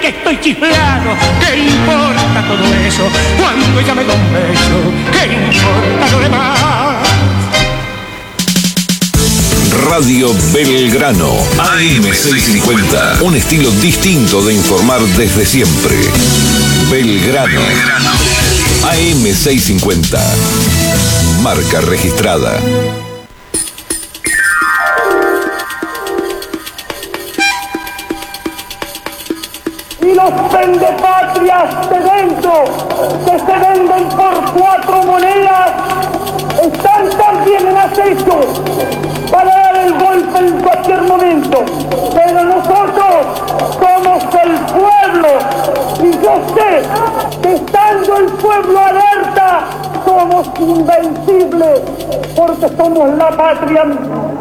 estoy chiflado, ¿qué importa todo eso? Cuando ella me da un beso, ¿qué importa lo demás? Radio Belgrano, AM650. Un estilo distinto de informar desde siempre. Belgrano. AM650. Marca registrada. Y los pendepatrias de dentro, que se venden por 4 monedas, están también en acecho para dar el golpe en cualquier momento. Pero nosotros somos el pueblo, y yo sé que estando el pueblo alerta, somos invencibles, porque somos la patria misma.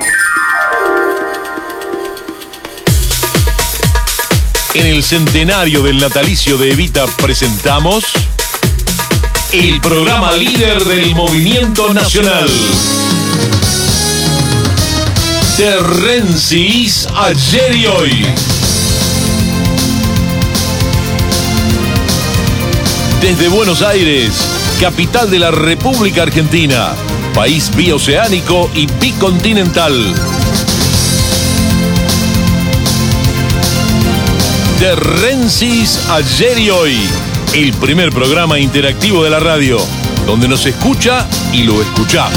En el centenario del natalicio de Evita presentamos el programa líder del movimiento nacional. Terrencis ayer y hoy. Desde Buenos Aires, capital de la República Argentina, país bioceánico y bicontinental. Terrencis ayer y hoy, el primer programa interactivo de la radio, donde nos escucha y lo escuchamos.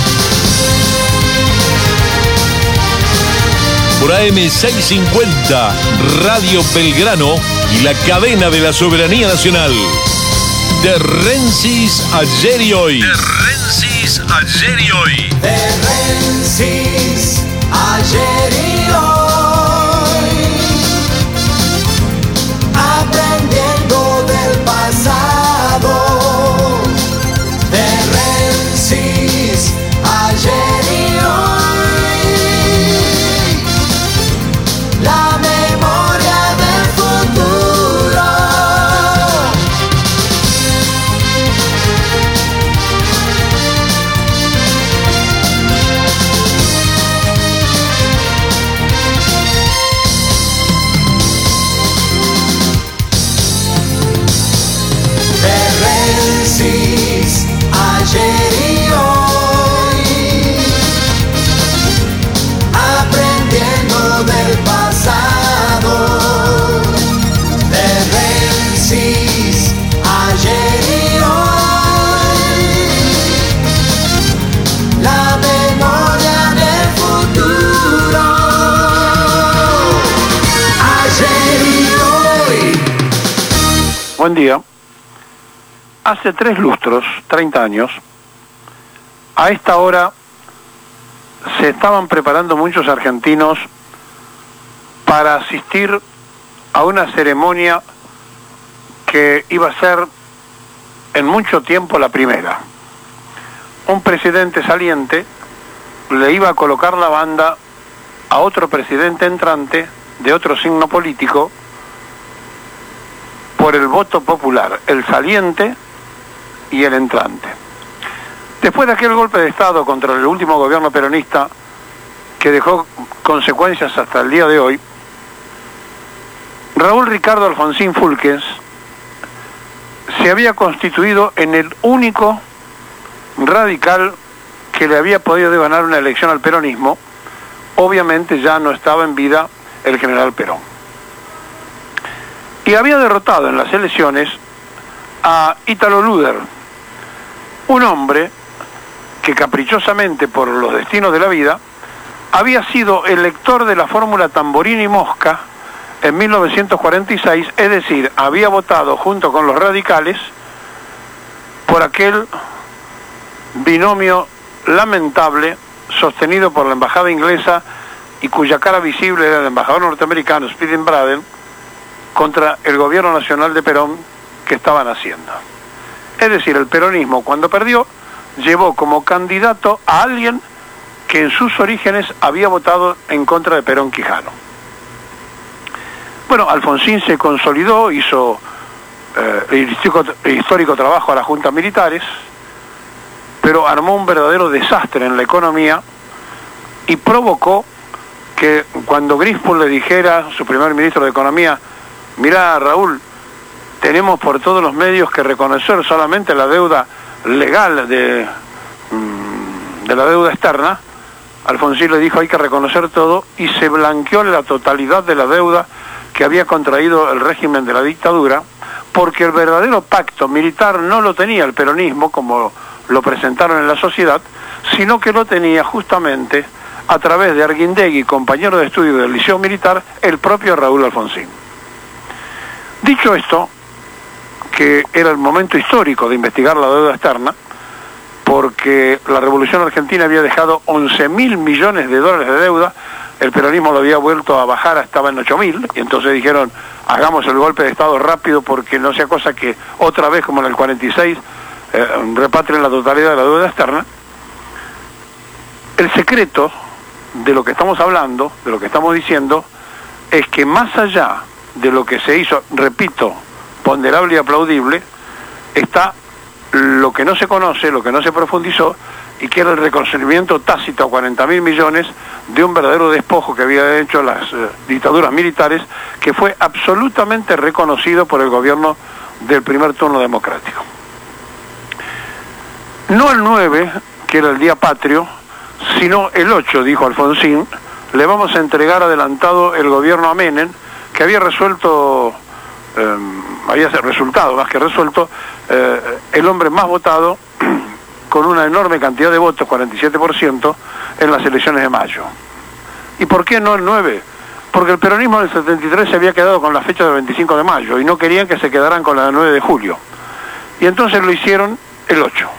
Por AM650, Radio Belgrano y la cadena de la soberanía nacional. Terrencis ayer y hoy. Terrencis ayer y hoy. Terrencis ayer y hoy. Aprendiendo del pasado. Terrencis ayer y hoy. La memoria del futuro. Terrencis ayer y hoy. Aprendiendo del pasado. Terrencis ayer y hoy. La memoria del futuro. Ayer y hoy. Buen día. Hace 3 lustros, 30 años, a esta hora se estaban preparando muchos argentinos para asistir a una ceremonia que iba a ser en mucho tiempo la primera. Un presidente saliente le iba a colocar la banda a otro presidente entrante de otro signo político por el voto popular, el saliente y el entrante. Después de aquel golpe de Estado contra el último gobierno peronista, que dejó consecuencias hasta el día de hoy, Raúl Ricardo Alfonsín Fúlquez se había constituido en el único radical que le había podido ganar una elección al peronismo. Obviamente ya no estaba en vida el general Perón. Y había derrotado en las elecciones a Ítalo Luder, un hombre que caprichosamente por los destinos de la vida había sido elector de la fórmula Tamborini Mosca en 1946, es decir, había votado junto con los radicales por aquel binomio lamentable sostenido por la embajada inglesa y cuya cara visible era el embajador norteamericano Speedy Braden contra el gobierno nacional de Perón que estaban haciendo. Es decir, el peronismo cuando perdió llevó como candidato a alguien que en sus orígenes había votado en contra de Perón Quijano. Bueno, Alfonsín se consolidó, hizo histórico trabajo a las juntas militares, pero armó un verdadero desastre en la economía y provocó que cuando Grispol le dijera, su primer ministro de Economía, mirá, Raúl, tenemos por todos los medios que reconocer solamente la deuda legal de la deuda externa. Alfonsín le dijo hay que reconocer todo y se blanqueó la totalidad de la deuda que había contraído el régimen de la dictadura, porque el verdadero pacto militar no lo tenía el peronismo como lo presentaron en la sociedad, sino que lo tenía justamente a través de Arguindegui, compañero de estudio del Liceo Militar, el propio Raúl Alfonsín. Dicho esto, que era el momento histórico de investigar la deuda externa, porque la Revolución Argentina había dejado 11.000 millones de dólares de deuda, el peronismo lo había vuelto a bajar, estaba en 8.000, y entonces dijeron, hagamos el golpe de Estado rápido porque no sea cosa que otra vez, como en el 46, repatrien la totalidad de la deuda externa. El secreto de lo que estamos hablando, de lo que estamos diciendo, es que más allá de lo que se hizo, repito, ponderable y aplaudible, está lo que no se conoce, lo que no se profundizó, y que era el reconocimiento tácito a 40.000 millones de un verdadero despojo que había hecho las dictaduras militares, que fue absolutamente reconocido por el gobierno del primer turno democrático. No el 9, que era el día patrio, sino el 8, dijo Alfonsín, le vamos a entregar adelantado el gobierno a Menem, que había resultado más que resuelto, el hombre más votado con una enorme cantidad de votos, 47%, en las elecciones de mayo. ¿Y por qué no el 9? Porque el peronismo del 73 se había quedado con la fecha del 25 de mayo y no querían que se quedaran con la del 9 de julio. Y entonces lo hicieron el 8.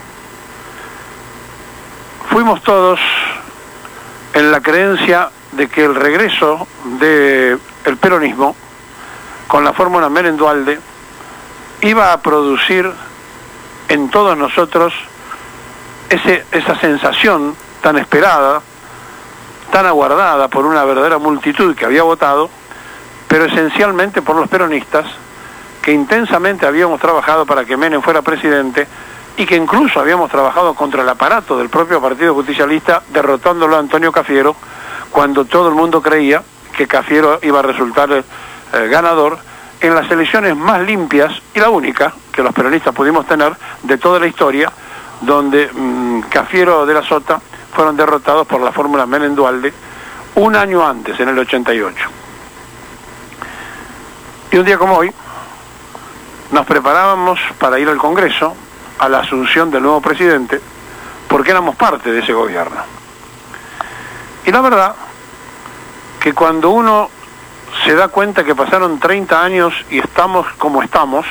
Fuimos todos en la creencia de que el regreso del peronismo con la fórmula Menem-Duhalde iba a producir en todos nosotros esa sensación tan esperada, tan aguardada por una verdadera multitud que había votado, pero esencialmente por los peronistas, que intensamente habíamos trabajado para que Menem fuera presidente y que incluso habíamos trabajado contra el aparato del propio Partido Justicialista, derrotándolo a Antonio Cafiero, cuando todo el mundo creía que Cafiero iba a resultar ganador en las elecciones más limpias, y la única que los peronistas pudimos tener de toda la historia, donde Cafiero de la Sota fueron derrotados por la fórmula Menem-Duhalde un año antes, en el 88. Y un día como hoy, nos preparábamos para ir al Congreso, a la asunción del nuevo presidente, porque éramos parte de ese gobierno. Y la verdad que cuando uno se da cuenta que pasaron 30 años y estamos como estamos,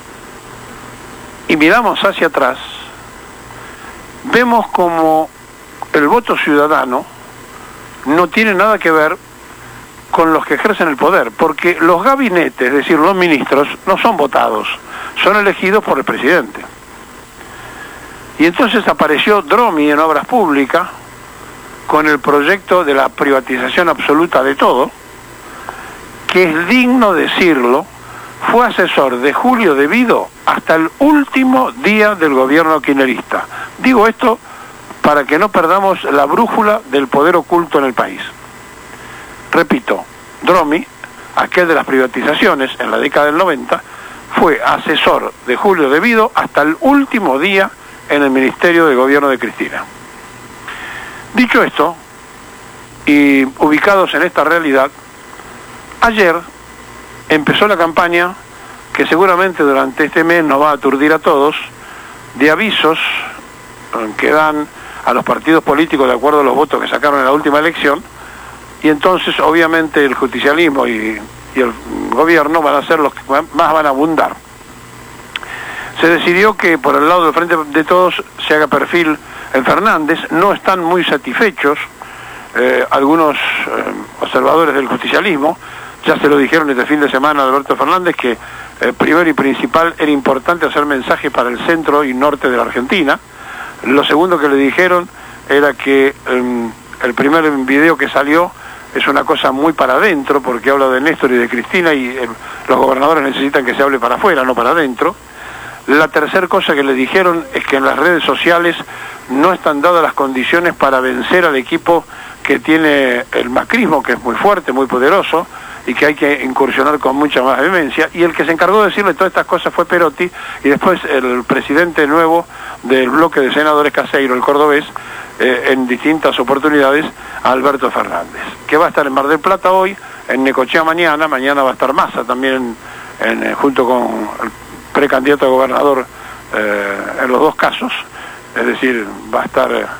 y miramos hacia atrás, vemos como el voto ciudadano no tiene nada que ver con los que ejercen el poder, porque los gabinetes, es decir, los ministros, no son votados, son elegidos por el presidente. Y entonces apareció Dromi en Obras Públicas con el proyecto de la privatización absoluta de todo, que es digno decirlo, fue asesor de Julio De Vido hasta el último día del gobierno kirchnerista. Digo esto para que no perdamos la brújula del poder oculto en el país. Repito, Dromi, aquel de las privatizaciones en la década del 90, fue asesor de Julio De Vido hasta el último día en el Ministerio de Gobierno de Cristina. Dicho esto, y ubicados en esta realidad, ayer empezó la campaña que seguramente durante este mes nos va a aturdir a todos, de avisos que dan a los partidos políticos de acuerdo a los votos que sacaron en la última elección, y entonces obviamente el justicialismo y el gobierno van a ser los que más van a abundar. Se decidió que por el lado del Frente de Todos se haga perfil en Fernández. No están muy satisfechos algunos observadores del justicialismo. Ya se lo dijeron este fin de semana a Alberto Fernández que primero y principal era importante hacer mensajes para el centro y norte de la Argentina. Lo segundo que le dijeron era que el primer video que salió es una cosa muy para adentro, porque habla de Néstor y de Cristina, y los gobernadores necesitan que se hable para afuera, no para adentro. La tercera cosa que le dijeron es que en las redes sociales no están dadas las condiciones para vencer al equipo que tiene el macrismo, que es muy fuerte, muy poderoso, y que hay que incursionar con mucha más vehemencia, y el que se encargó de decirle todas estas cosas fue Perotti, y después el presidente nuevo del bloque de senadores Caseiro, el cordobés, en distintas oportunidades, Alberto Fernández, que va a estar en Mar del Plata hoy, en Necochea mañana va a estar Massa también junto con el precandidato a gobernador en los dos casos, es decir, va a estar en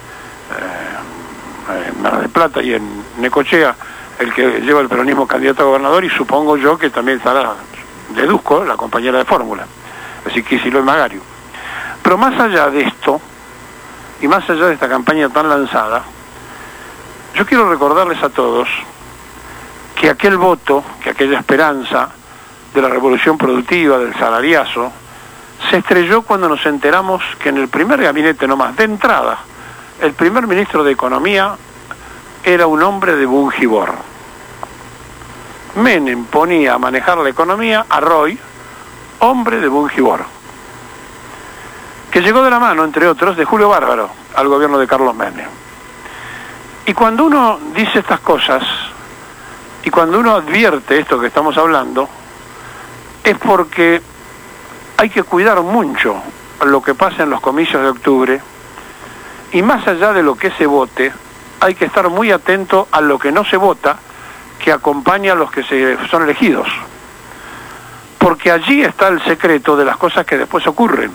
Mar del Plata y en Necochea el que lleva el peronismo candidato a gobernador, y supongo yo que también estará, deduzco, la compañera de fórmula, así que Kicillof y Magario. Pero más allá de esto, y más allá de esta campaña tan lanzada, yo quiero recordarles a todos que aquel voto, que aquella esperanza de la revolución productiva, del salariazo, se estrelló cuando nos enteramos que en el primer gabinete nomás, de entrada, el primer ministro de Economía era un hombre de Bungibor. Menem ponía a manejar la economía a Roy, hombre de Bungibor, que llegó de la mano, entre otros, de Julio Bárbaro al gobierno de Carlos Menem. Y cuando uno dice estas cosas, y cuando uno advierte esto que estamos hablando, es porque hay que cuidar mucho lo que pasa en los comicios de octubre, y más allá de lo que se vote, hay que estar muy atento a lo que no se vota, que acompaña a los que son elegidos. Porque allí está el secreto de las cosas que después ocurren.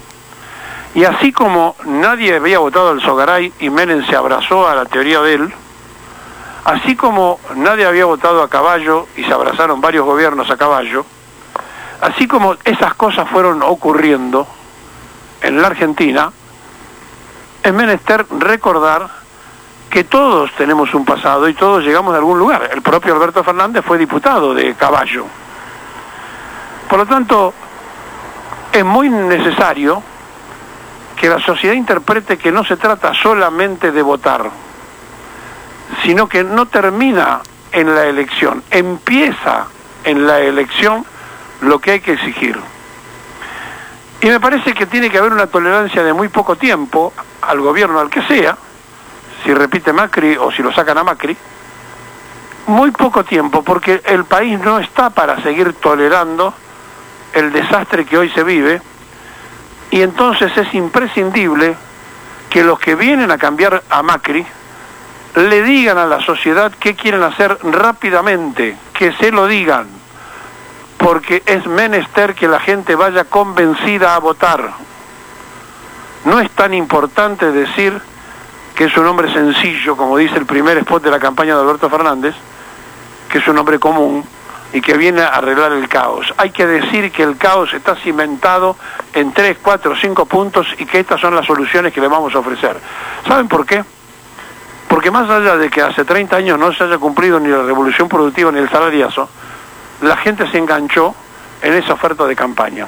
Y así como nadie había votado al Sogaray y Menem se abrazó a la teoría de él, así como nadie había votado a Caballo y se abrazaron varios gobiernos a Caballo, así como esas cosas fueron ocurriendo en la Argentina, es menester recordar que todos tenemos un pasado y todos llegamos de algún lugar. El propio Alberto Fernández fue diputado de Caballo. Por lo tanto, es muy necesario que la sociedad interprete que no se trata solamente de votar, sino que no termina en la elección, empieza en la elección lo que hay que exigir. Y me parece que tiene que haber una tolerancia de muy poco tiempo al gobierno, al que sea, si repite Macri o si lo sacan a Macri, muy poco tiempo, porque el país no está para seguir tolerando el desastre que hoy se vive, y entonces es imprescindible que los que vienen a cambiar a Macri le digan a la sociedad qué quieren hacer rápidamente, que se lo digan, porque es menester que la gente vaya convencida a votar. No es tan importante decir que es un hombre sencillo, como dice el primer spot de la campaña de Alberto Fernández, que es un hombre común y que viene a arreglar el caos. Hay que decir que el caos está cimentado en 3, 4, 5 puntos y que estas son las soluciones que le vamos a ofrecer. ¿Saben por qué? Porque más allá de que hace 30 años no se haya cumplido ni la revolución productiva ni el salariazo, la gente se enganchó en esa oferta de campaña.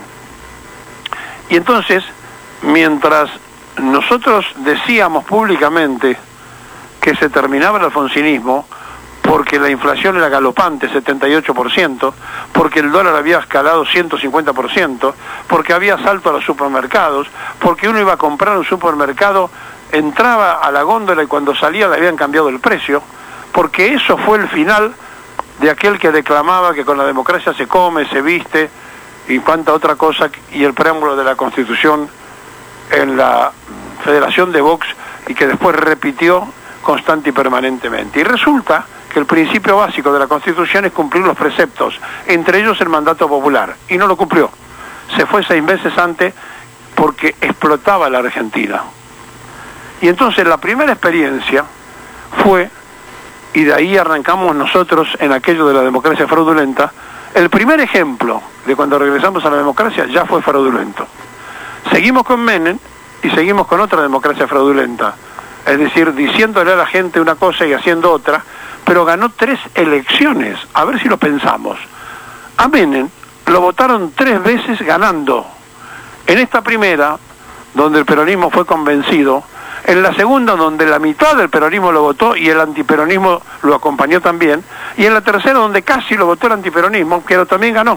Y entonces, mientras nosotros decíamos públicamente que se terminaba el alfonsinismo, porque la inflación era galopante, 78%, porque el dólar había escalado 150%, porque había asalto a los supermercados, porque uno iba a comprar un supermercado, entraba a la góndola y cuando salía le habían cambiado el precio, porque eso fue el final de aquel que declamaba que con la democracia se come, se viste y cuánta otra cosa, y el preámbulo de la Constitución en la Federación de Vox, y que después repitió constante y permanentemente. Y resulta que el principio básico de la Constitución es cumplir los preceptos, entre ellos el mandato popular, y no lo cumplió. Se fue 6 meses antes porque explotaba la Argentina. Y entonces la primera experiencia fue, y de ahí arrancamos nosotros en aquello de la democracia fraudulenta, el primer ejemplo de cuando regresamos a la democracia ya fue fraudulento. Seguimos con Menem y seguimos con otra democracia fraudulenta, es decir, diciéndole a la gente una cosa y haciendo otra, pero ganó 3 elecciones, a ver si lo pensamos. A Menem lo votaron 3 veces ganando. En esta primera, donde el peronismo fue convencido, en la segunda, donde la mitad del peronismo lo votó y el antiperonismo lo acompañó también, y en la tercera, donde casi lo votó el antiperonismo, pero también ganó.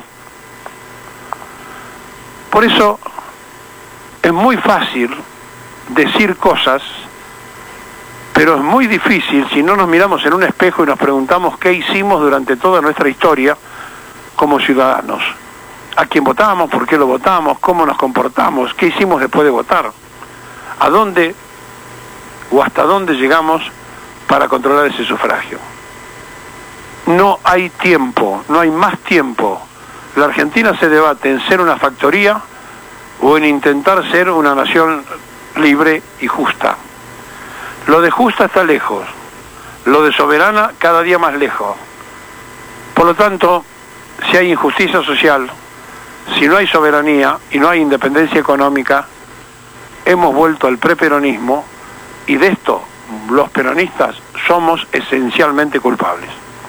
Por eso es muy fácil decir cosas Pero es muy difícil si no nos miramos en un espejo y nos preguntamos qué hicimos durante toda nuestra historia como ciudadanos. ¿A quién votamos? ¿Por qué lo votamos? ¿Cómo nos comportamos? ¿Qué hicimos después de votar? ¿A dónde o hasta dónde llegamos para controlar ese sufragio? No hay tiempo, no hay más tiempo. La Argentina se debate en ser una factoría o en intentar ser una nación libre y justa. Lo de justa está lejos, lo de soberana cada día más lejos. Por lo tanto, si hay injusticia social, si no hay soberanía y no hay independencia económica, hemos vuelto al preperonismo y de esto los peronistas somos esencialmente culpables.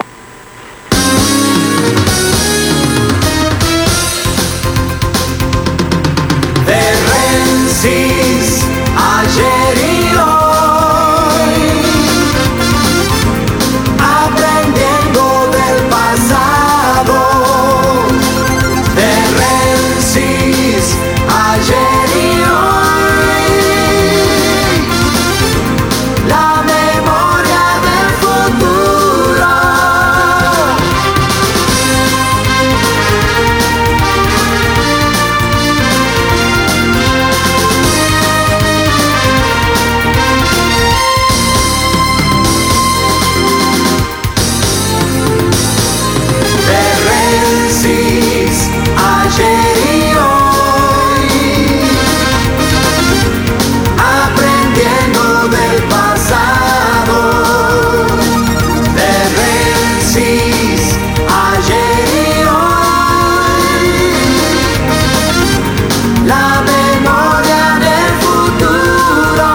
De Rensis, ayer y hoy, aprendiendo del pasado. De Rensis, ayer y hoy, la memoria del futuro. Ayer y hoy, aprendiendo del pasado. De Rensis, ayer y hoy, la memoria del futuro.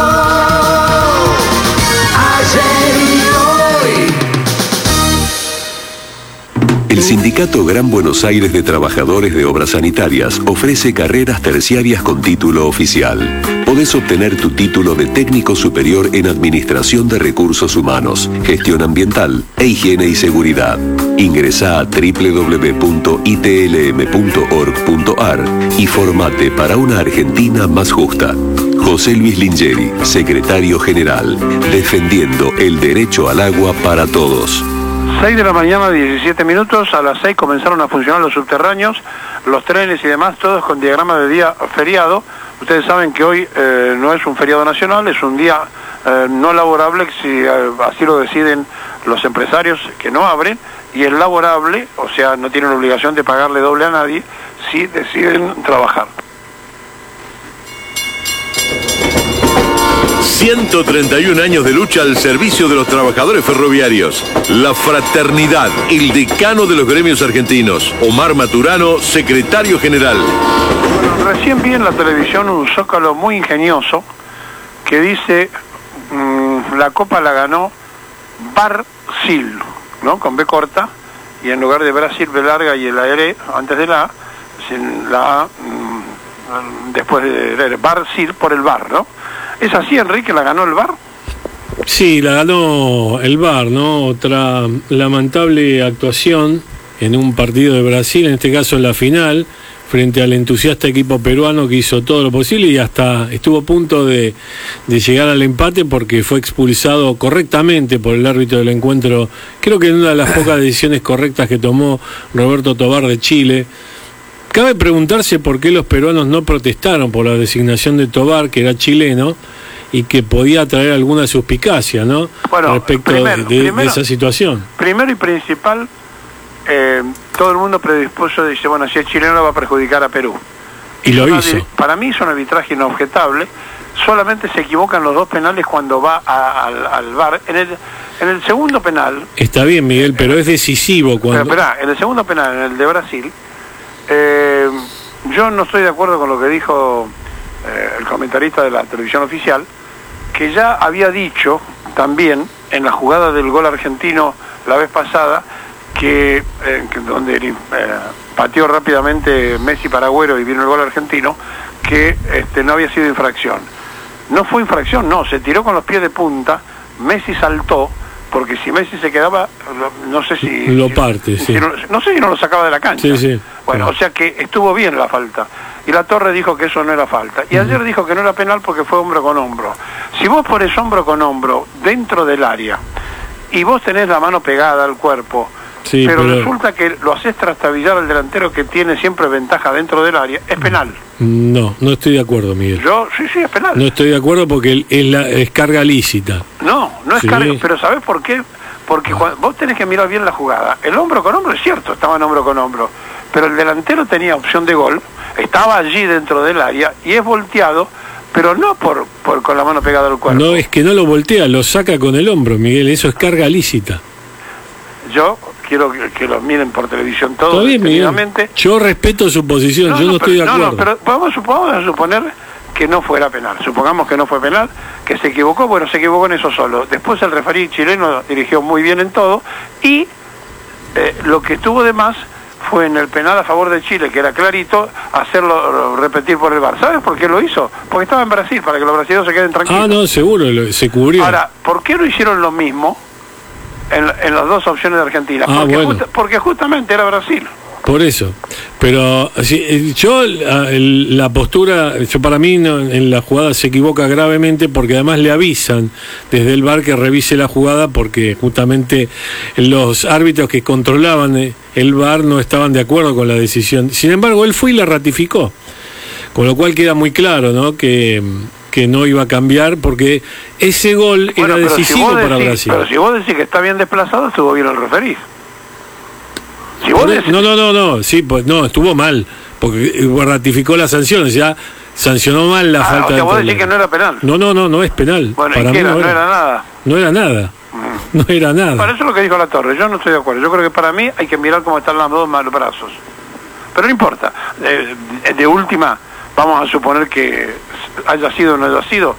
Ayer y hoy. El Sindicato Gran Buenos Aires de Trabajadores de Obras Sanitarias ofrece carreras terciarias con título oficial. Podés obtener tu título de técnico superior en Administración de Recursos Humanos, Gestión Ambiental e Higiene y Seguridad. Ingresá a www.itlm.org.ar y formate para una Argentina más justa. José Luis Lingeri, Secretario General, defendiendo el derecho al agua para todos. 6 de la mañana, 17 minutos. A las 6 comenzaron a funcionar los subterráneos, los trenes y demás, todos con diagrama de día feriado. Ustedes saben que hoy no es un feriado nacional, es un día no laborable, si así lo deciden los empresarios que no abren, y es laborable, o sea, no tienen obligación de pagarle doble a nadie si deciden trabajar. 131 años de lucha al servicio de los trabajadores ferroviarios. La fraternidad, el decano de los gremios argentinos, Omar Maturano, secretario general. Bueno, recién vi en la televisión un zócalo muy ingenioso que dice la copa la ganó Barsil, ¿no? Con B corta, y en lugar de Brasil, B larga y la R antes de la A, sin la A después de la R, Barsil por el bar, ¿no? ¿Es así, Enrique? ¿La ganó el VAR? Sí, la ganó el VAR, ¿no? Otra lamentable actuación en un partido de Brasil, en este caso en la final, frente al entusiasta equipo peruano que hizo todo lo posible y hasta estuvo a punto de llegar al empate porque fue expulsado correctamente por el árbitro del encuentro, creo que en una de las pocas decisiones correctas que tomó Roberto Tobar de Chile. Cabe preguntarse por qué los peruanos no protestaron por la designación de Tobar, que era chileno, y que podía traer alguna suspicacia, ¿no? Bueno, respecto de esa situación. Primero y principal, todo el mundo predispuso, dice, bueno, si es chileno va a perjudicar a Perú. Y lo hizo. Para mí es un arbitraje inobjetable, solamente se equivocan los dos penales cuando va al VAR. En el segundo penal... Está bien, Miguel, pero es decisivo cuando... Pero esperá, en el segundo penal, en el de Brasil... yo no estoy de acuerdo con lo que dijo el comentarista de la televisión oficial, que ya había dicho también en la jugada del gol argentino la vez pasada, donde pateó rápidamente Messi para Agüero y vino el gol argentino, que no había sido infracción. No fue infracción, no, se tiró con los pies de punta, Messi saltó, porque si Messi se quedaba, no sé si... Lo parte, sí. No sé si no lo sacaba de la cancha. Sí, sí. Bueno, o sea que estuvo bien la falta. y la Torre dijo que eso no era falta. Y ayer dijo que no era penal porque fue hombro con hombro. Si vos pones hombro con hombro dentro del área y vos tenés la mano pegada al cuerpo, Sí, pero resulta que lo haces trastabillar al delantero que tiene siempre ventaja dentro del área, es penal. No estoy de acuerdo, Miguel. Sí, es penal. No estoy de acuerdo porque es carga lícita. No es Sí. carga, pero ¿sabés por qué? Porque vos tenés que mirar bien la jugada. El hombro con hombro es cierto, estaba en hombro con hombro, pero el delantero tenía opción de gol, estaba allí dentro del área y es volteado, pero no por con la mano pegada al cuerpo. No, es que no lo voltea, lo saca con el hombro, Miguel, eso es carga lícita. Yo quiero que lo miren por televisión todos. Está bien, Miguel. detenidamente. Yo respeto su posición, yo no estoy de acuerdo. No, pero vamos a suponer que no fuera penal. Supongamos que no fue penal, que se equivocó, bueno, se equivocó en eso solo. Después el referí chileno dirigió muy bien en todo y lo que estuvo de más fue en el penal a favor de Chile, que era clarito, hacerlo repetir por el VAR. ¿Sabes por qué lo hizo? Porque estaba en Brasil, para que los brasileños se queden tranquilos. Ah, no, seguro, se cubrió. Ahora, ¿por qué no hicieron lo mismo en las dos opciones de Argentina? Porque justamente era Brasil. Por eso. Pero la postura, para mí en la jugada se equivoca gravemente porque además le avisan desde el VAR que revise la jugada porque justamente los árbitros que controlaban el VAR no estaban de acuerdo con la decisión. Sin embargo, él fue y la ratificó. Con lo cual queda muy claro, ¿no? Que no iba a cambiar porque ese gol era decisivo para Brasil. Pero si vos decís que está bien desplazado, estuvo bien el referí. Si vos decís... No, sí, pues no, estuvo mal, porque ratificó la sanción, ya sancionó mal la falta. O sea, vos decís que no era penal. No es penal. Bueno, para ¿y qué mí era? No era nada. No era nada. No era nada. Para eso es lo que dijo la Torre, yo no estoy de acuerdo. Yo creo que para mí hay que mirar cómo están los dos malos brazos. Pero no importa. De última, vamos a suponer que haya sido o no haya sido.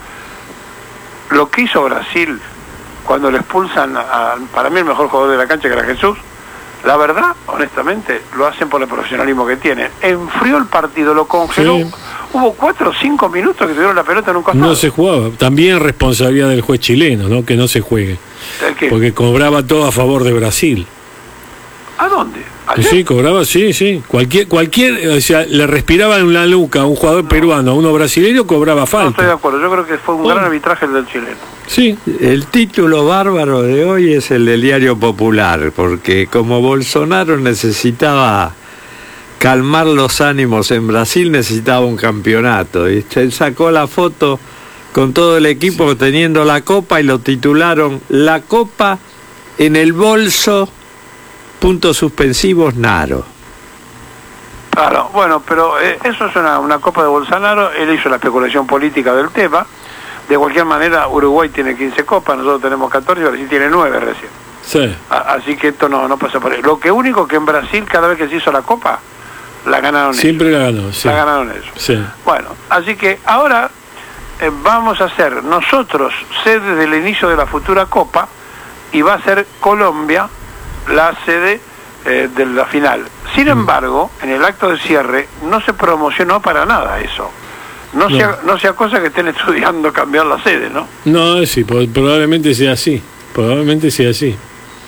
Lo que hizo Brasil cuando le expulsan para mí el mejor jugador de la cancha, que era Jesús, la verdad, honestamente, lo hacen por el profesionalismo que tienen. Enfrió el partido, lo congeló. Sí. Hubo 4 o 5 minutos que tuvieron la pelota en un costado. No se jugaba. También responsabilidad del juez chileno, ¿no? Que no se juegue. ¿El qué? Porque cobraba todo a favor de Brasil. ¿A dónde? ¿Ayer? Sí, cobraba, sí. Cualquier, o sea, le respiraba en la nuca a un jugador peruano, a uno brasileño, cobraba falta. No estoy de acuerdo, yo creo que fue un gran arbitraje el del chileno. Sí. El título bárbaro de hoy es el del Diario Popular, porque como Bolsonaro necesitaba calmar los ánimos en Brasil, necesitaba un campeonato. Y él sacó la foto con todo el equipo teniendo la copa y lo titularon La Copa en el bolso, puntos suspensivos, Naro. Claro, bueno, pero eso es una copa de Bolsonaro. Él hizo la especulación política del tema. De cualquier manera, Uruguay tiene 15 copas, nosotros tenemos 14, Brasil tiene 9 recién. Sí. Así que esto no pasa por ahí. Lo que único que en Brasil, cada vez que se hizo la copa, la ganaron Siempre ellos. la ganó, sí. La ganaron ellos. Sí. Bueno, así que ahora vamos a ser nosotros sede del inicio de la futura copa y va a ser Colombia la sede de la final. Sin embargo, en el acto de cierre no se promocionó para nada eso. No sea cosa que estén estudiando cambiar la sede, ¿no? No, sí, probablemente sea así. Probablemente sea así.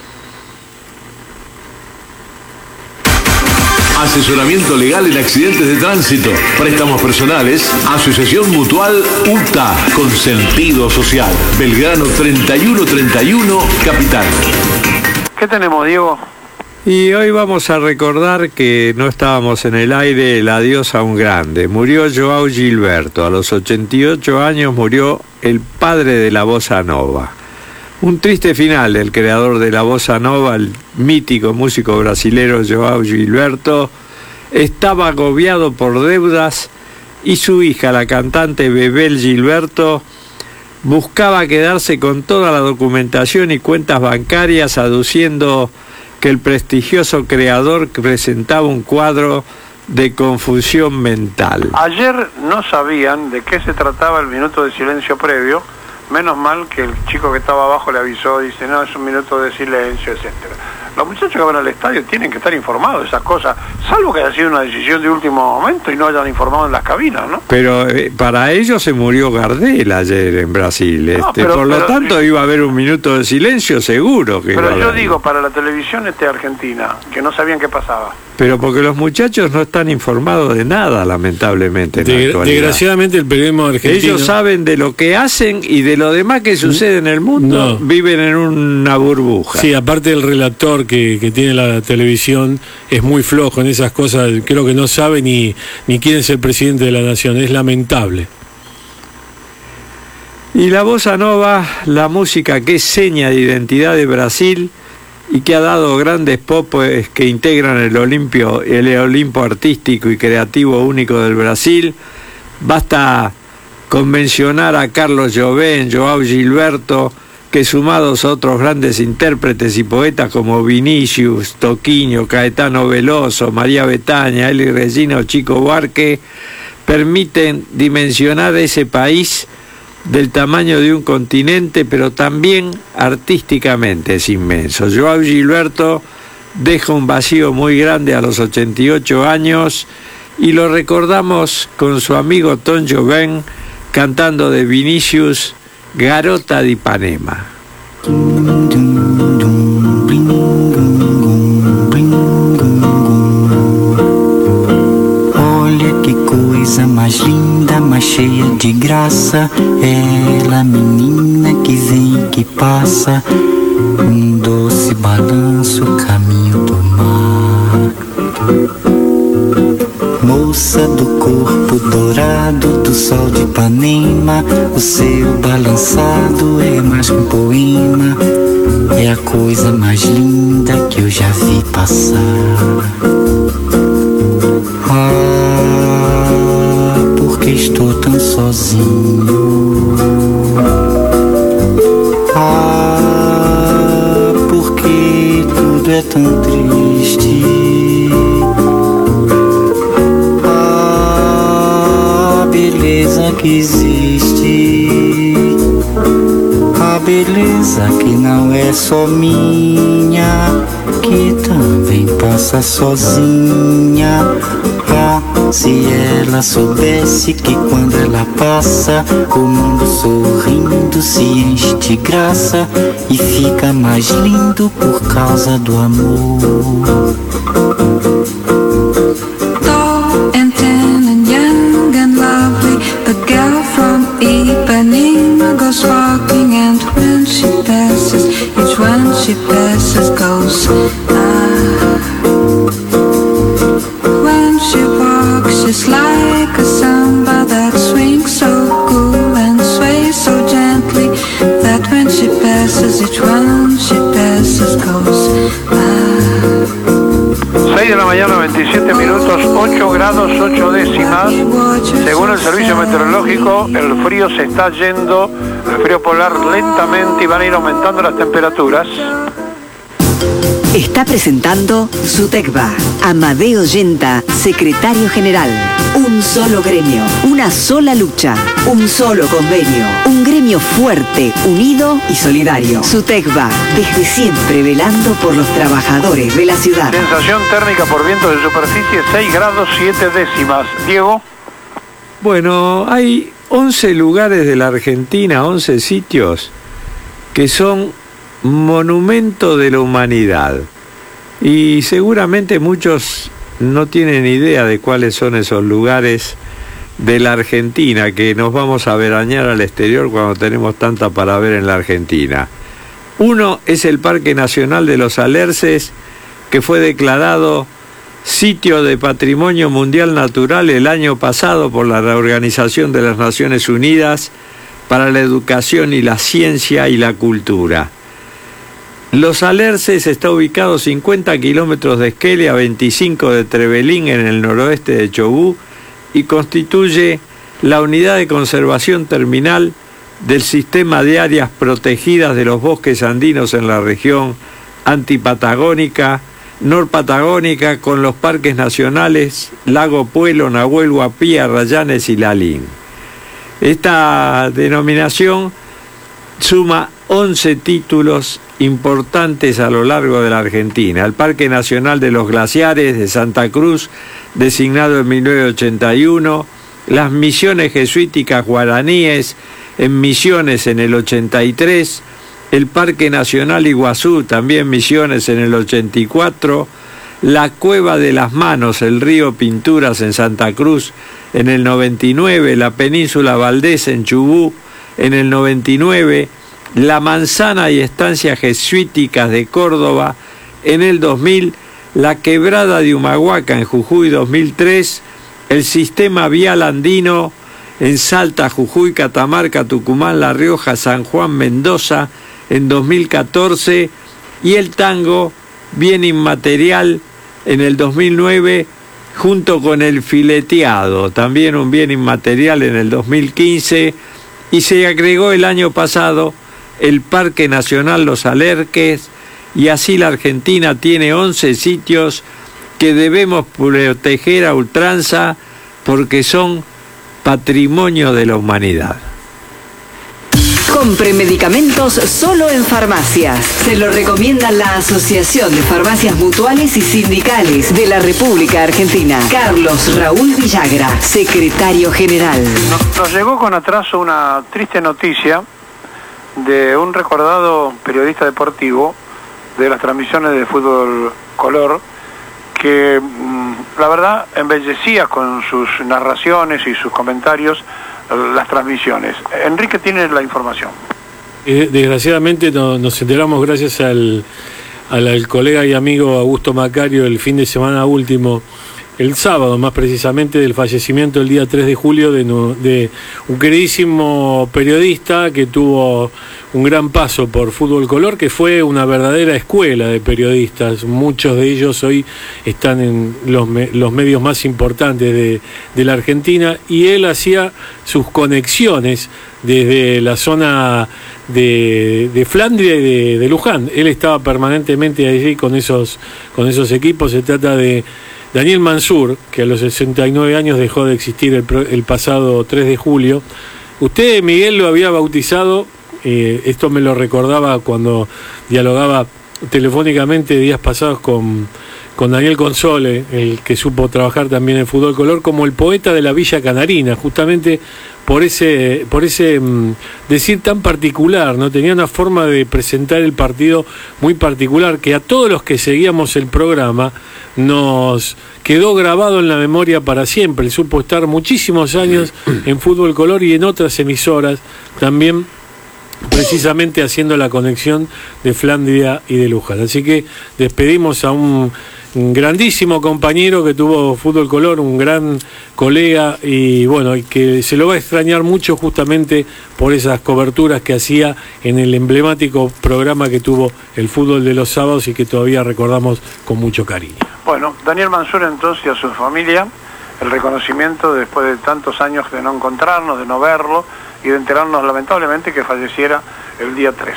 Asesoramiento legal en accidentes de tránsito, préstamos personales, Asociación Mutual UTA, con sentido social. Belgrano 3131, Capital. ¿Qué tenemos, Diego? Y hoy vamos a recordar que no estábamos en el aire, el adiós a un grande. Murió Joao Gilberto. A los 88 años murió el padre de la bossa nova. Un triste final del creador de la bossa nova, el mítico músico brasilero Joao Gilberto. Estaba agobiado por deudas y su hija, la cantante Bebel Gilberto, buscaba quedarse con toda la documentación y cuentas bancarias, aduciendo que el prestigioso creador presentaba un cuadro de confusión mental. Ayer no sabían de qué se trataba el minuto de silencio previo, menos mal que el chico que estaba abajo le avisó, dice, no, es un minuto de silencio, etcétera. Los muchachos que van al estadio tienen que estar informados de esas cosas, salvo que haya sido una decisión de último momento y no hayan informado en las cabinas, ¿no? Pero para ellos se murió Gardel ayer en Brasil, por lo tanto iba a haber un minuto de silencio seguro. Pero yo digo, para la televisión argentina, que no sabían qué pasaba, Pero porque los muchachos no están informados de nada, lamentablemente. En la actualidad. Desgraciadamente el periodismo argentino... Ellos saben de lo que hacen y de lo demás que sucede en el mundo. Viven en una burbuja. Sí, aparte el relator que tiene la televisión es muy flojo en esas cosas. Creo que no sabe ni quién es el presidente de la nación. Es lamentable. Y la bossa nova, la música que es seña de identidad de Brasil y que ha dado grandes popes que integran el Olimpo artístico y creativo único del Brasil. Basta con mencionar a Carlos Jobim, João Gilberto, que sumados a otros grandes intérpretes y poetas como Vinícius, Toquinho, Caetano Veloso, María Bethânia, Elis Regina o Chico Buarque, permiten dimensionar ese país del tamaño de un continente, pero también artísticamente es inmenso. João Gilberto deja un vacío muy grande a los 88 años y lo recordamos con su amigo Tom Jobim cantando de Vinícius, Garota de Ipanema. Coisa mais linda, mais cheia de graça, ela, menina que vem e que passa, doce balanço, caminho do mar. Moça do corpo dourado do sol de Ipanema, o seu balançado é mais que um poema, é a coisa mais linda que eu já vi passar. Porque estou tão sozinho. Porque tudo é tão triste. Beleza que existe. A beleza que não é só minha, que também passa sozinha. Se ela soubesse que quando ela passa, o mundo sorrindo se enche de graça e fica mais lindo por causa do amor. Tall and tan and young and lovely, the girl from Ipanema goes walking, and when she passes, each one she passes goes It's like a samba that swings so cool and sways so gently that when she passes, each one she passes goes 6 de la mañana, 27 minutos, 8 grados 8 décimas. Según el servicio meteorológico, el frío se está yendo, el frío polar lentamente, y van a ir aumentando las temperaturas. Está presentando SUTECBA. Amadeo Yenta, secretario general. Un solo gremio, una sola lucha, un solo convenio. Un gremio fuerte, unido y solidario. SUTECBA, desde siempre velando por los trabajadores de la ciudad. Sensación térmica por vientos de superficie 6 grados 7 décimas. Diego. Bueno, hay 11 lugares de la Argentina, 11 sitios que son monumento de la humanidad, y seguramente muchos no tienen idea de cuáles son esos lugares de la Argentina, que nos vamos a veranear al exterior cuando tenemos tanta para ver en la Argentina. Uno es el Parque Nacional de los Alerces, que fue declarado Sitio de Patrimonio Mundial Natural el año pasado por la Organización de las Naciones Unidas para la Educación y la Ciencia y la Cultura. Los Alerces está ubicado a 50 kilómetros de Esquel, a 25 de Trevelín, en el noroeste de Chubut, y constituye la unidad de conservación terminal del sistema de áreas protegidas de los bosques andinos en la región antipatagónica, norpatagónica, con los parques nacionales Lago Puelo, Nahuel Huapi, Arrayanes y Lalín. Esta denominación suma 11 títulos importantes a lo largo de la Argentina. El Parque Nacional de los Glaciares de Santa Cruz, designado en 1981, las misiones jesuíticas guaraníes en Misiones en el 83, el Parque Nacional Iguazú, también Misiones en el 84, la Cueva de las Manos, el río Pinturas en Santa Cruz en el 99, la Península Valdés en Chubut en el 99, la Manzana y Estancias Jesuíticas de Córdoba en el 2000, la Quebrada de Humahuaca en Jujuy 2003, el Sistema Vial Andino en Salta, Jujuy, Catamarca, Tucumán, La Rioja, San Juan, Mendoza en 2014 y el tango Bien Inmaterial en el 2009 junto con el Fileteado, también un bien inmaterial en el 2015, y se agregó el año pasado el Parque Nacional Los Alerques, y así la Argentina tiene 11 sitios que debemos proteger a ultranza porque son patrimonio de la humanidad. Compre medicamentos solo en farmacias. Se lo recomienda la Asociación de Farmacias Mutuales y Sindicales de la República Argentina. Carlos Raúl Villagra, secretario general. Nos llegó con atraso una triste noticia de un recordado periodista deportivo de las transmisiones de fútbol color que la verdad embellecía con sus narraciones y sus comentarios las transmisiones. Enrique tiene la información. Desgraciadamente nos enteramos gracias al colega y amigo Augusto Macario el fin de semana último, el sábado más precisamente, del fallecimiento el día 3 de julio de un queridísimo periodista que tuvo un gran paso por Fútbol Color, que fue una verdadera escuela de periodistas. Muchos de ellos hoy están en los medios más importantes de la Argentina, y él hacía sus conexiones desde la zona de Flandria y de Luján. Él estaba permanentemente allí con esos equipos. Se trata de Daniel Mansur, que a los 69 años dejó de existir el pasado 3 de julio. Usted, Miguel, lo había bautizado, esto me lo recordaba cuando dialogaba telefónicamente días pasados con Daniel Console, el que supo trabajar también en Fútbol Color, como el poeta de la Villa Canarina, justamente por ese decir tan particular, ¿no? Tenía una forma de presentar el partido muy particular que a todos los que seguíamos el programa nos quedó grabado en la memoria para siempre. Él supo estar muchísimos años en Fútbol Color y en otras emisoras también, precisamente haciendo la conexión de Flandria y de Luján. Así que despedimos a un grandísimo compañero que tuvo Fútbol Color, un gran colega, y bueno, y que se lo va a extrañar mucho justamente por esas coberturas que hacía en el emblemático programa que tuvo el Fútbol de los Sábados y que todavía recordamos con mucho cariño. Bueno, Daniel Mansur entonces y a su familia, el reconocimiento después de tantos años de no encontrarnos, de no verlo y de enterarnos lamentablemente que falleciera el día 3.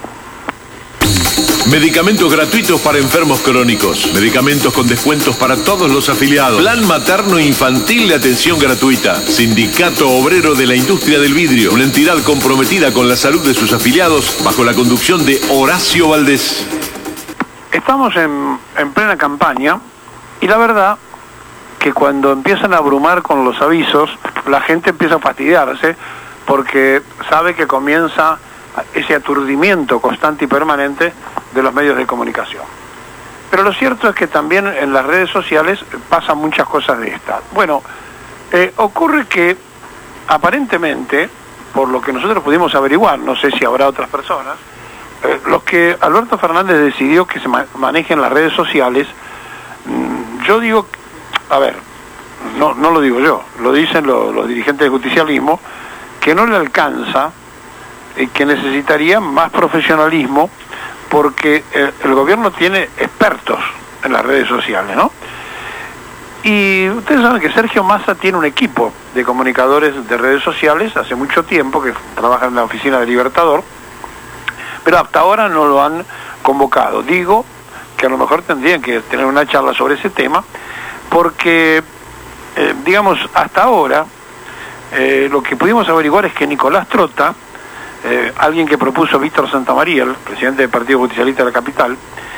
Medicamentos gratuitos para enfermos crónicos. Medicamentos con descuentos para todos los afiliados. Plan materno infantil de atención gratuita. Sindicato Obrero de la Industria del Vidrio. Una entidad comprometida con la salud de sus afiliados bajo la conducción de Horacio Valdés. Estamos en plena campaña y la verdad que cuando empiezan a abrumar con los avisos, la gente empieza a fastidiarse porque sabe que comienza ese aturdimiento constante y permanente de los medios de comunicación. Pero lo cierto es que también en las redes sociales pasan muchas cosas de estas. Bueno, ocurre que aparentemente, por lo que nosotros pudimos averiguar, no sé si habrá otras personas, los que Alberto Fernández decidió que se manejen las redes sociales, yo digo, a ver, no lo digo yo, lo dicen los dirigentes del justicialismo, que no le alcanza, que necesitaría más profesionalismo, porque el gobierno tiene expertos en las redes sociales, ¿no? Y ustedes saben que Sergio Massa tiene un equipo de comunicadores de redes sociales hace mucho tiempo, que trabaja en la oficina de Libertador, pero hasta ahora no lo han convocado. Digo que a lo mejor tendrían que tener una charla sobre ese tema, porque, digamos, hasta ahora, lo que pudimos averiguar es que Nicolás Trota, alguien que propuso Víctor Santamaría, el presidente del Partido Justicialista de la capital,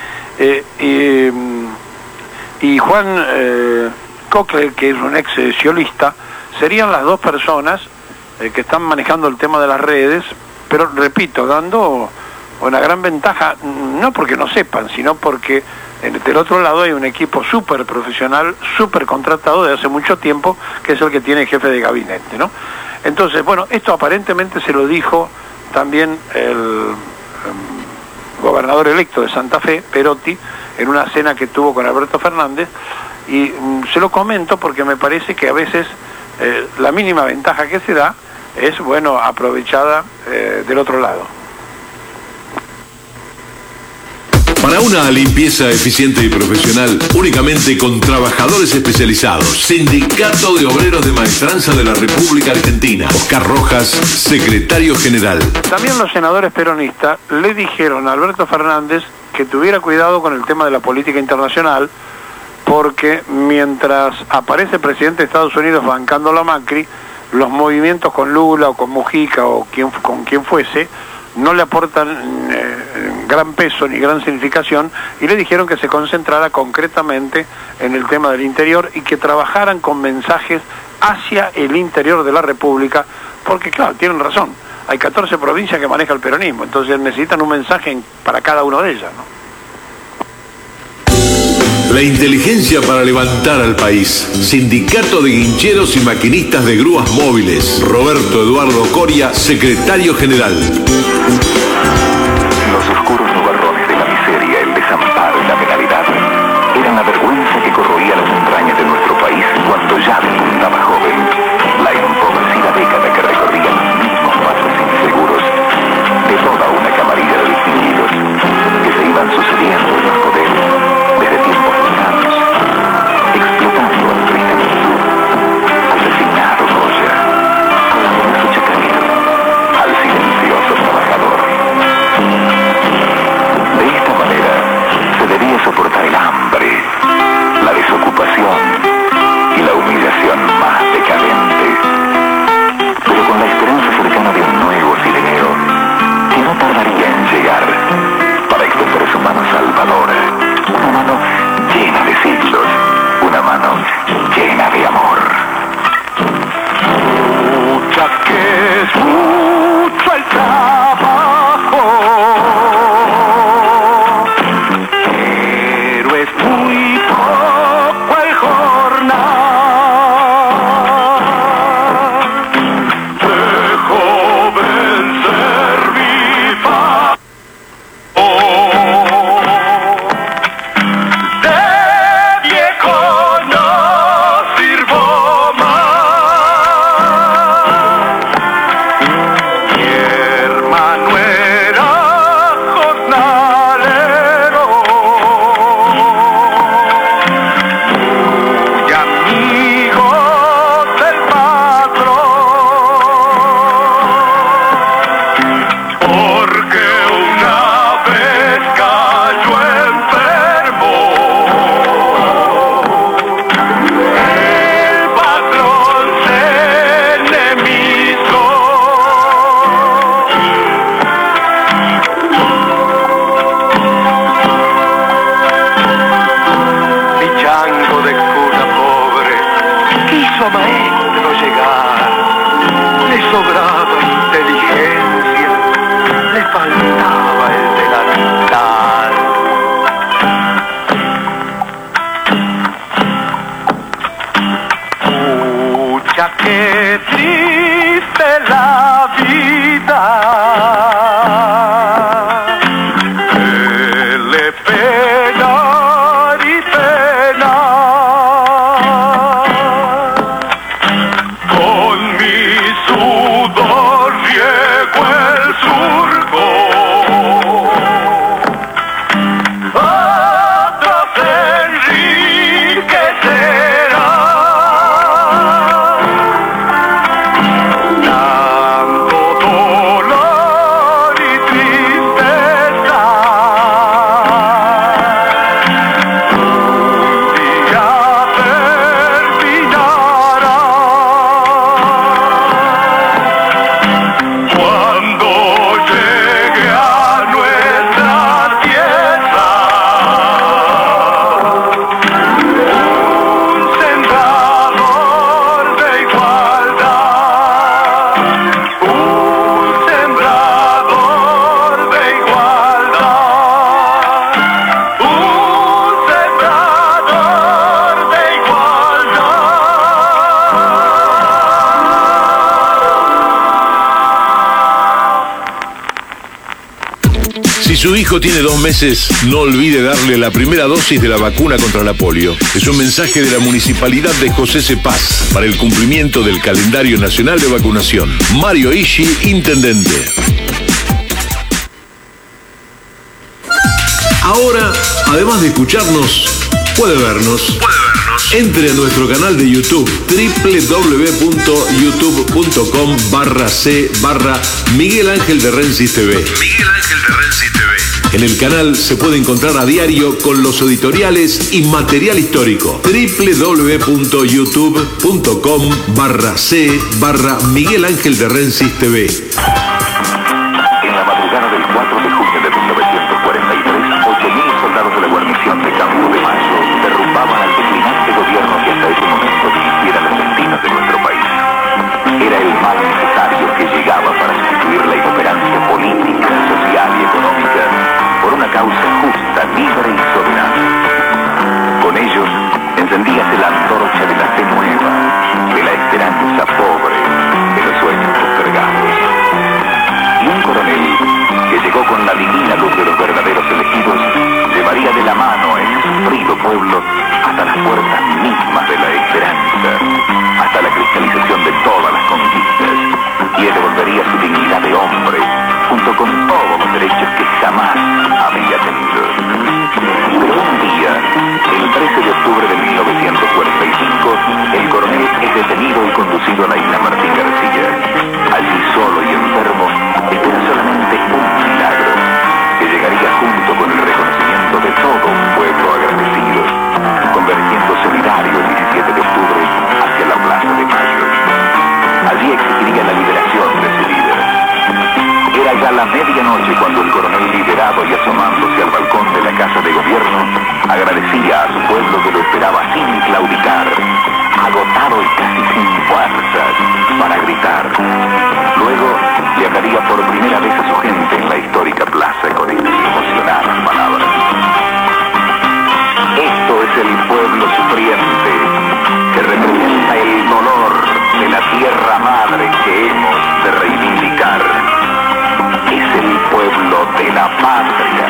y Juan Cocle, que es un ex ciolista, serían las dos personas que están manejando el tema de las redes, pero repito, dando una gran ventaja, no porque no sepan, sino porque del otro lado hay un equipo súper profesional, súper contratado de hace mucho tiempo, que es el que tiene jefe de gabinete, ¿no? Entonces, bueno, esto aparentemente se lo dijo también el gobernador electo de Santa Fe, Perotti, en una cena que tuvo con Alberto Fernández, y se lo comento porque me parece que a veces la mínima ventaja que se da es, bueno, aprovechada del otro lado. Para una limpieza eficiente y profesional, únicamente con trabajadores especializados. Sindicato de Obreros de Maestranza de la República Argentina. Oscar Rojas, secretario general. También los senadores peronistas le dijeron a Alberto Fernández que tuviera cuidado con el tema de la política internacional, porque mientras aparece el presidente de Estados Unidos bancando la Macri, los movimientos con Lula o con Mujica o con quien fuese, no le aportan gran peso ni gran significación, y le dijeron que se concentrara concretamente en el tema del interior y que trabajaran con mensajes hacia el interior de la República, porque claro, tienen razón, hay 14 provincias que maneja el peronismo, entonces necesitan un mensaje para cada una de ellas, ¿no? La inteligencia para levantar al país. Sindicato de Guincheros y Maquinistas de Grúas Móviles. Roberto Eduardo Coria, secretario general. Los oscuros nubarrones de la miseria, el desamparo y la penalidad eran la vergüenza que corroía las entrañas de nuestro país cuando ya despuntaba joven. La empobrecida década que recorría los mismos pasos inseguros de toda una camarilla de distinguidos que se iban sucediendo en los poderes desde tiempos lejanos, explotando al triste Mentur, al resignado Goya, al amoroso Chacarero, al silencioso trabajador. Si su hijo tiene 2 meses, no olvide darle la primera dosis de la vacuna contra la polio. Es un mensaje de la Municipalidad de José Cepaz para el cumplimiento del calendario nacional de vacunación. Mario Ishi, intendente. Ahora, además de escucharnos, puede vernos. Entre a nuestro canal de YouTube, www.youtube.com/c/Miguel Ángel de Rensis TV. En el canal se puede encontrar a diario con los editoriales y material histórico. www.youtube.com/c/Miguel Ángel de Rensis TV. En la madrugada del 4 de junio de 1943, 8.000 soldados de la guarnición de Campo de Mayo derrumbaban al declinante gobierno que hasta ese momento dirigiera los destinos de nuestro país. Era el mal necesario que llegaba para sustituir la inoperancia política, social y económica por una causa justa, libre y soberana. Con ellos encendíase la antorcha de la fe nueva, de la esperanza pobre, de los sueños postergados. Y un coronel que llegó con la divina luz de los verdaderos elegidos llevaría de la mano a ese sufrido pueblo hasta las puertas mismas de la esperanza, hasta la cristalización de todas las conquistas, y le devolvería su dignidad de hombre junto con todos los derechos que jamás había tenido. Pero un día, el 13 de octubre de 1945, el coronel es detenido y conducido a la isla Martín García. Allí, solo y enfermo, espera solamente un milagro, que llegaría junto con el reconocimiento de todo un pueblo agradecido, convergiendo solidario el 17 de octubre hacia la Plaza de Mayo. Allí exigiría la liberación de su líder. Era ya la medianoche cuando el coronel, liberado y asomándose al balcón de la Casa de Gobierno, agradecía a su pueblo que lo esperaba sin claudicar, agotado y casi sin fuerzas para gritar. Luego le hablaría por primera vez a su gente en la histórica plaza con estas emocionadas palabras. Esto es el pueblo sufriente que representa el dolor de la tierra madre que hemos de reivindicar. Es el pueblo de la patria.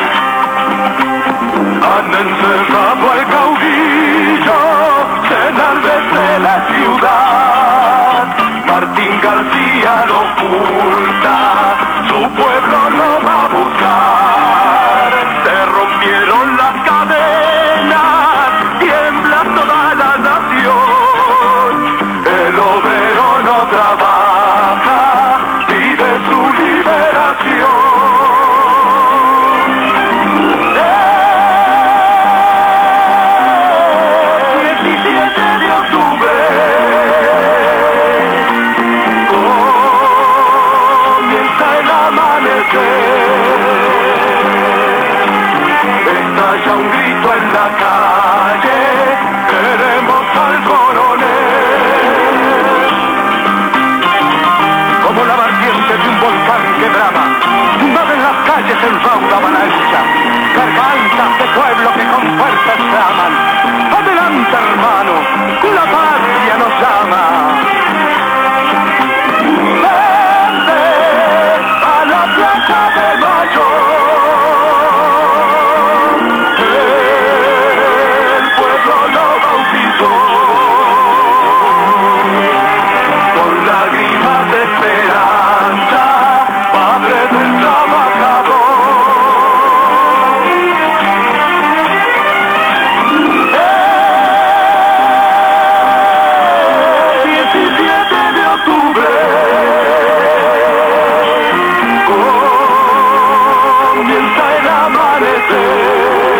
Han encerrado al caudillo, se enardece la ciudad. Martín García lo oculta, su pueblo lo va a buscar. Se rompieron las cadenas, tiembla toda la nación. El obrero no trabaja, pide su liberación. 17 de octubre, comienza el amanecer. Estalla un grito en la calle, queremos al coronel. Como la vertiente de un volcán que brama, invade las calles en rauda avalancha, gargantas de pueblo que con fuerza exclaman: adelante, hermano, la patria nos llama. Vente a la Plaza de Mayo, el pueblo lo bautizó con lágrimas de esperanza, padre del trabajador. 17 de octubre, comienza el amanecer.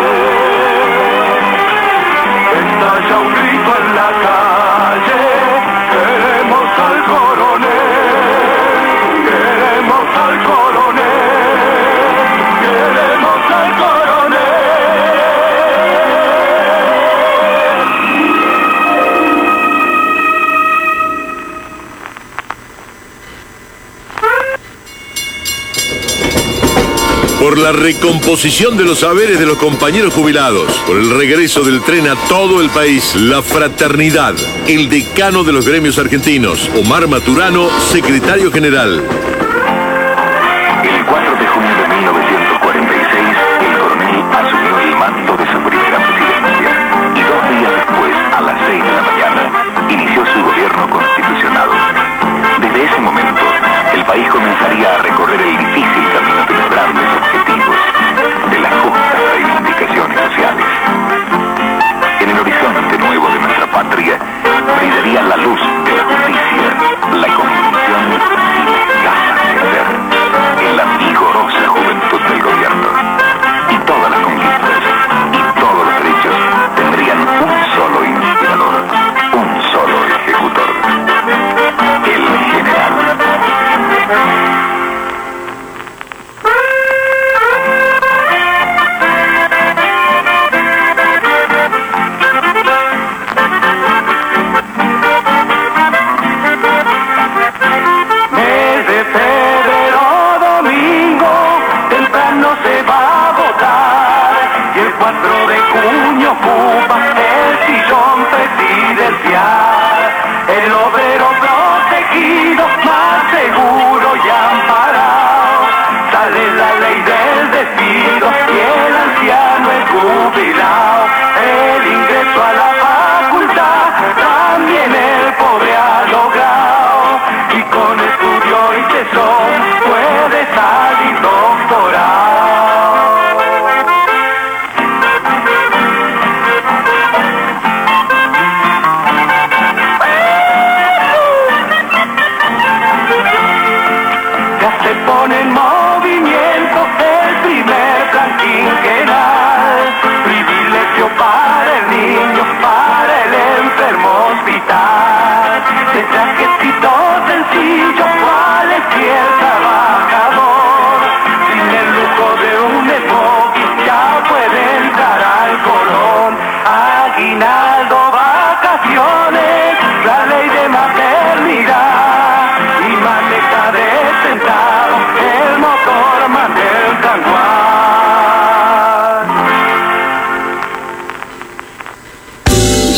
Estalla un grito en la calle, queremos al coronel, queremos al coronel, queremos al coronel. Por la recomposición de los saberes de los compañeros jubilados, por el regreso del tren a todo el país, la fraternidad, el decano de los gremios argentinos, Omar Maturano, secretario general. El 4 de junio de 1946,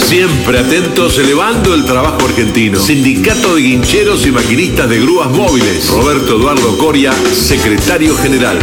Siempre atentos, elevando el trabajo argentino. Sindicato de Guincheros y Maquinistas de Grúas Móviles. Roberto Eduardo Coria, secretario general.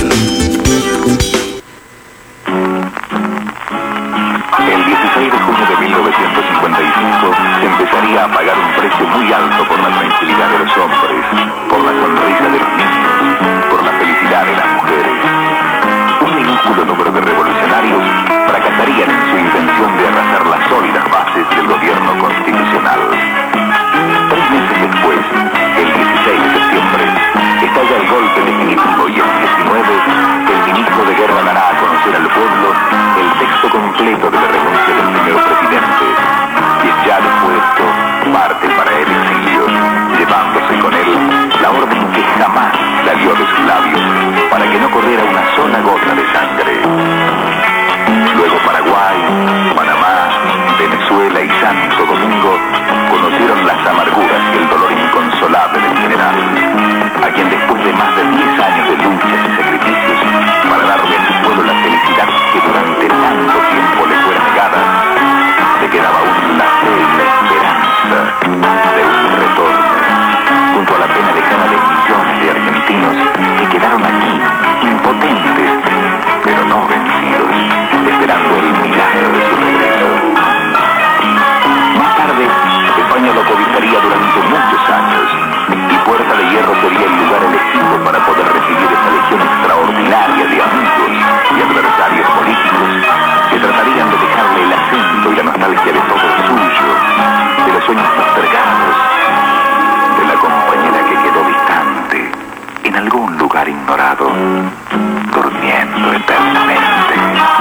El 16 de junio de 1955 se empezaría a pagar un precio muy alto por la tranquilidad de los hombres, por la sonrisa de los niños, por la felicidad de las mujeres. Un minúsculo número de revolucionarios fracasarían en su intención de arrasar las sólidas bases del gobierno constitucional. 3 meses después, el 16 de septiembre, estalla el golpe definitivo y el 19, el ministro de Guerra dará a conocer al pueblo el texto completo de la renuncia del señor presidente, y ya depuesto parte para el exilio, llevándose con él la orden que jamás salió de sus labios, para que no corriera una sola gota de sangre. Luego Paraguay, Panamá, Venezuela y Santo Domingo conocieron las amarguras y el dolor inconsolable del general, a quien después de más de 10 años de luchas y sacrificios para darle a su pueblo la felicidad que durante tanto tiempo le fue negada, le quedaba aún la fe y la esperanza de un retorno, junto a la pena lejana de millones de argentinos que quedaron aquí, impotentes, pero no vencidos, esperando el milagro de su regreso. Más tarde, España lo cobijaría durante muchos años, y Puerta de Hierro sería el lugar elegido para poder recibir esa legión extraordinaria de amigos y adversarios políticos que tratarían de dejarle el acento y la nostalgia de todo lo suyo, de los sueños postergados, de la compañera que quedó distante, en algún lugar ignorado, durmiendo eternamente.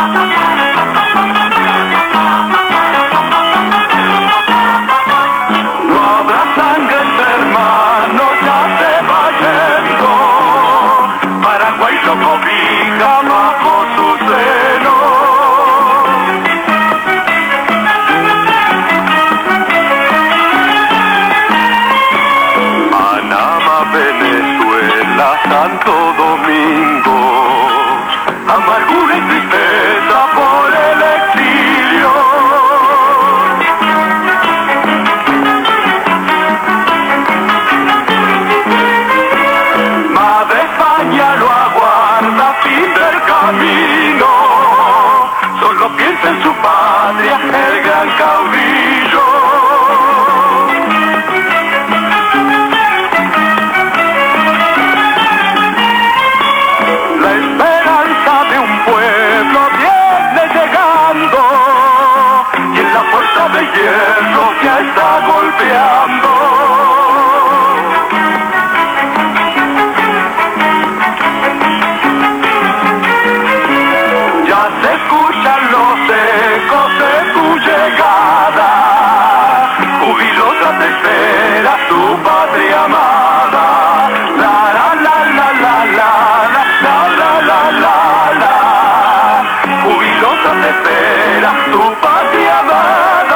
No habrá sangre entre hermanos, ya se va yendo. Paraguay lo cobija bajo su seno. Panamá, Venezuela, Santo Domingo, amargura y tristeza por el exilio. Madre España lo aguarda fin del camino, solo piensa en su patria, el gran caudillo. La esperanza de un pueblo viene llegando, y en la fuerza de hierro ya está golpeando. Ya se escuchan los ecos de tu llegada, jubilosa te espera tu patria amada. La la la la la la la la la la la, jubilosa te espera tu patria amada.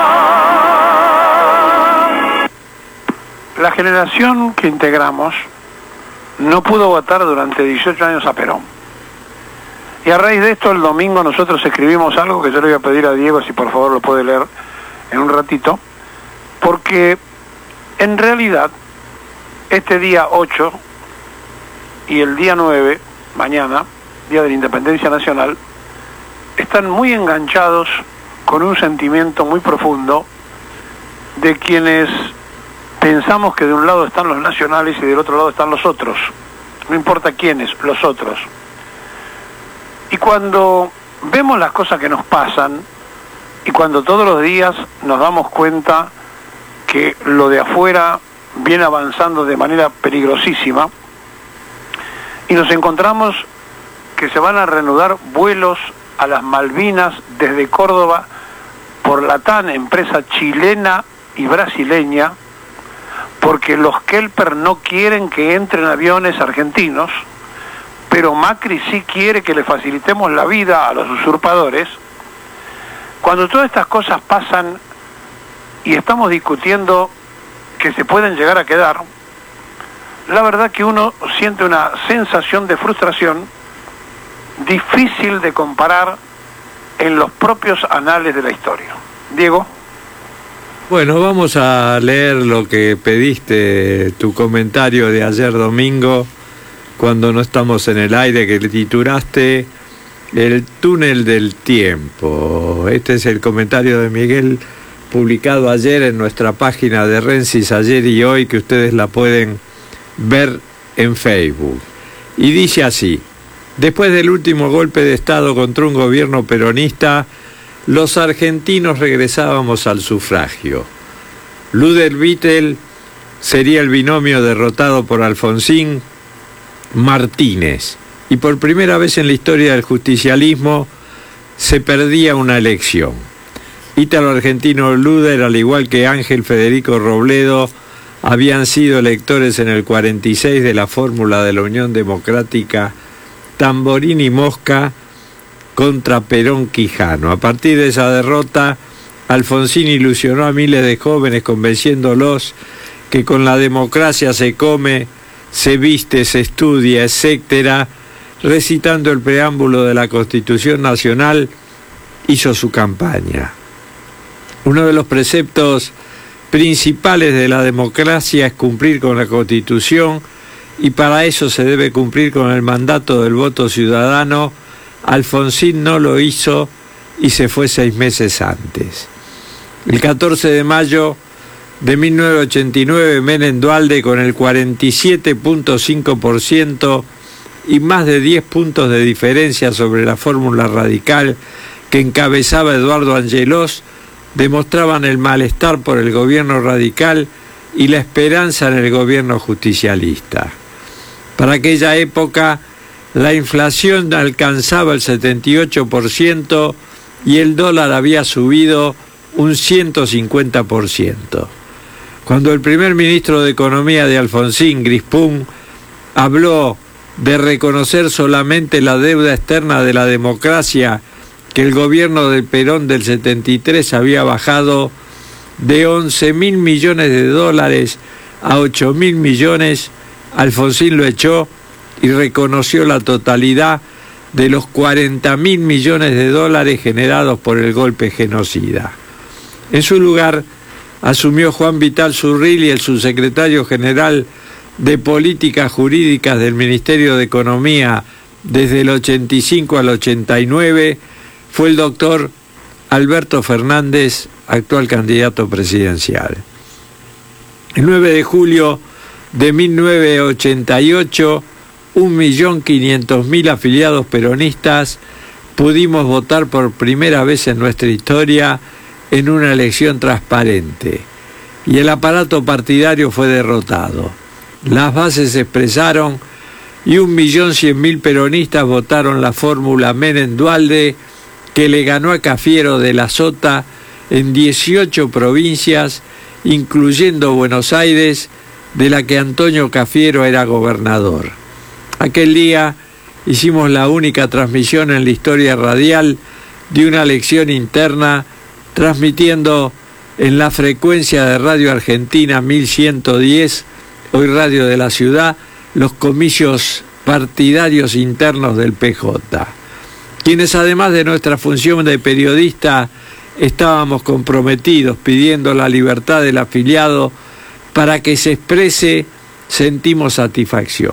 La generación que integramos no pudo votar durante 18 años a Perón. Y a raíz de esto, el domingo nosotros escribimos algo que yo le voy a pedir a Diego si por favor lo puede leer en un ratito, porque en realidad este día 8 y el día 9, mañana, Día de la Independencia Nacional, están muy enganchados con un sentimiento muy profundo de quienes pensamos que de un lado están los nacionales y del otro lado están los otros. No importa quiénes, los otros. Y cuando vemos las cosas que nos pasan, y cuando todos los días nos damos cuenta que lo de afuera viene avanzando de manera peligrosísima, y nos encontramos que se van a reanudar vuelos a las Malvinas desde Córdoba por la TAN, empresa chilena y brasileña, porque los Kelper no quieren que entren aviones argentinos, pero Macri sí quiere que le facilitemos la vida a los usurpadores. Cuando todas estas cosas pasan y estamos discutiendo que se pueden llegar a quedar, la verdad que uno siente una sensación de frustración difícil de comparar en los propios anales de la historia. Diego. Bueno, vamos a leer lo que pediste, tu comentario de ayer domingo, cuando no estamos en el aire, que le titulaste El túnel del tiempo. Este es el comentario de Miguel, publicado ayer en nuestra página de Rensis Ayer y Hoy, que ustedes la pueden ver en Facebook. Y dice así: después del último golpe de Estado contra un gobierno peronista, los argentinos regresábamos al sufragio. Luder Vittel sería el binomio derrotado por Alfonsín Martínez, y por primera vez en la historia del justicialismo se perdía una elección. Ítalo-argentino Luder, al igual que Ángel Federico Robledo, habían sido electores en el 46 de la fórmula de la Unión Democrática Tamborini-Mosca contra Perón-Quijano. A partir de esa derrota, Alfonsín ilusionó a miles de jóvenes convenciéndolos que con la democracia se come, se viste, se estudia, etcétera. Recitando el preámbulo de la Constitución Nacional, hizo su campaña. Uno de los preceptos principales de la democracia es cumplir con la Constitución, y para eso se debe cumplir con el mandato del voto ciudadano. Alfonsín no lo hizo y se fue 6 meses antes. El 14 de mayo de 1989, Menem Duhalde, con el 47.5% y más de 10 puntos de diferencia sobre la fórmula radical que encabezaba Eduardo Angelós, demostraban el malestar por el gobierno radical y la esperanza en el gobierno justicialista. Para aquella época, la inflación alcanzaba el 78% y el dólar había subido un 150%. Cuando el primer ministro de Economía de Alfonsín, Grispún, habló de reconocer solamente la deuda externa de la democracia, que el gobierno de Perón del 73 había bajado de 11.000 millones de dólares a 8.000 millones, Alfonsín lo echó y reconoció la totalidad de los 40.000 millones de dólares generados por el golpe genocida. En su lugar asumió Juan Vital Zurrilli, el subsecretario general de Políticas Jurídicas del Ministerio de Economía desde el 85 al 89, fue el doctor Alberto Fernández, actual candidato presidencial. El 9 de julio de 1988, 1.500.000 afiliados peronistas pudimos votar por primera vez en nuestra historia en una elección transparente, y el aparato partidario fue derrotado. Las bases se expresaron y 1.100.000 peronistas votaron la fórmula Menem Duhalde, que le ganó a Cafiero de la Sota en 18 provincias, incluyendo Buenos Aires, de la que Antonio Cafiero era gobernador. Aquel día hicimos la única transmisión en la historia radial de una elección interna, transmitiendo en la frecuencia de Radio Argentina 1110, hoy Radio de la Ciudad, los comicios partidarios internos del PJ, quienes además de nuestra función de periodista estábamos comprometidos pidiendo la libertad del afiliado para que se exprese, sentimos satisfacción.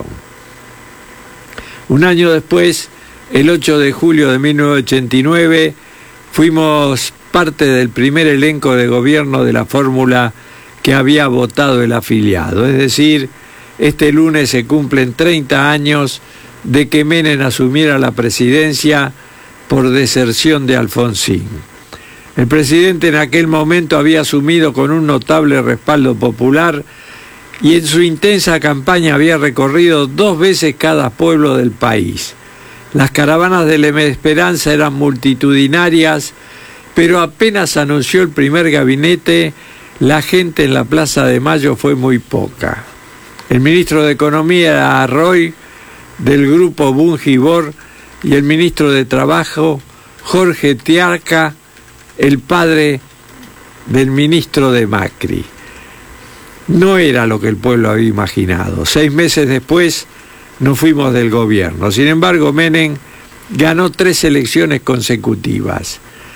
Un año después, el 8 de julio de 1989, fuimos parte del primer elenco de gobierno de la fórmula que había votado el afiliado. Es decir, este lunes se cumplen 30 años de que Menem asumiera la presidencia por deserción de Alfonsín. El presidente en aquel momento había asumido con un notable respaldo popular y en su intensa campaña había recorrido 2 veces cada pueblo del país. Las caravanas de la Esperanza eran multitudinarias, pero apenas anunció el primer gabinete, la gente en la Plaza de Mayo fue muy poca. El ministro de Economía era Roy, del grupo Bungibor, y el ministro de Trabajo, Jorge Tiarca, el padre del ministro de Macri. No era lo que el pueblo había imaginado. 6 meses después nos fuimos del gobierno. Sin embargo, Menem ganó 3 elecciones consecutivas.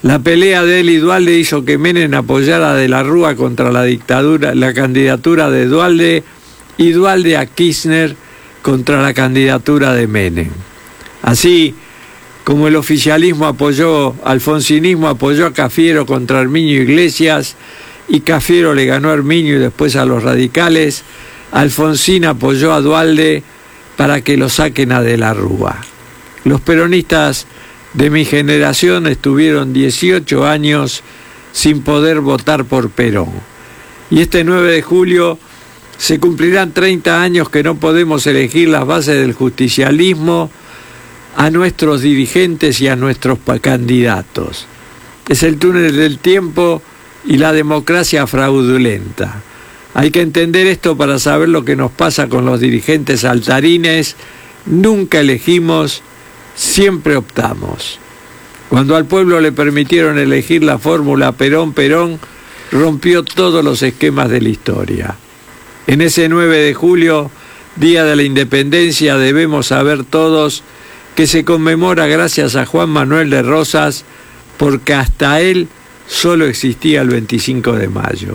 La pelea de él y Duhalde hizo que Menem apoyara a De la Rúa contra la candidatura de Duhalde y Duhalde a Kirchner contra la candidatura de Menem. Así como el oficialismo alfonsinismo apoyó a Cafiero contra Herminio Iglesias y Cafiero le ganó a Herminio y después a los radicales, Alfonsín apoyó a Duhalde para que lo saquen a De la Rúa. Los peronistas de mi generación estuvieron 18 años sin poder votar por Perón. Y este 9 de julio se cumplirán 30 años que no podemos elegir las bases del justicialismo, a nuestros dirigentes y a nuestros candidatos. Es el túnel del tiempo y la democracia fraudulenta. Hay que entender esto para saber lo que nos pasa con los dirigentes saltarines. Nunca elegimos, siempre optamos. Cuando al pueblo le permitieron elegir la fórmula Perón-Perón, rompió todos los esquemas de la historia. En ese 9 de julio, Día de la Independencia, debemos saber todos que se conmemora gracias a Juan Manuel de Rosas, porque hasta él solo existía el 25 de mayo.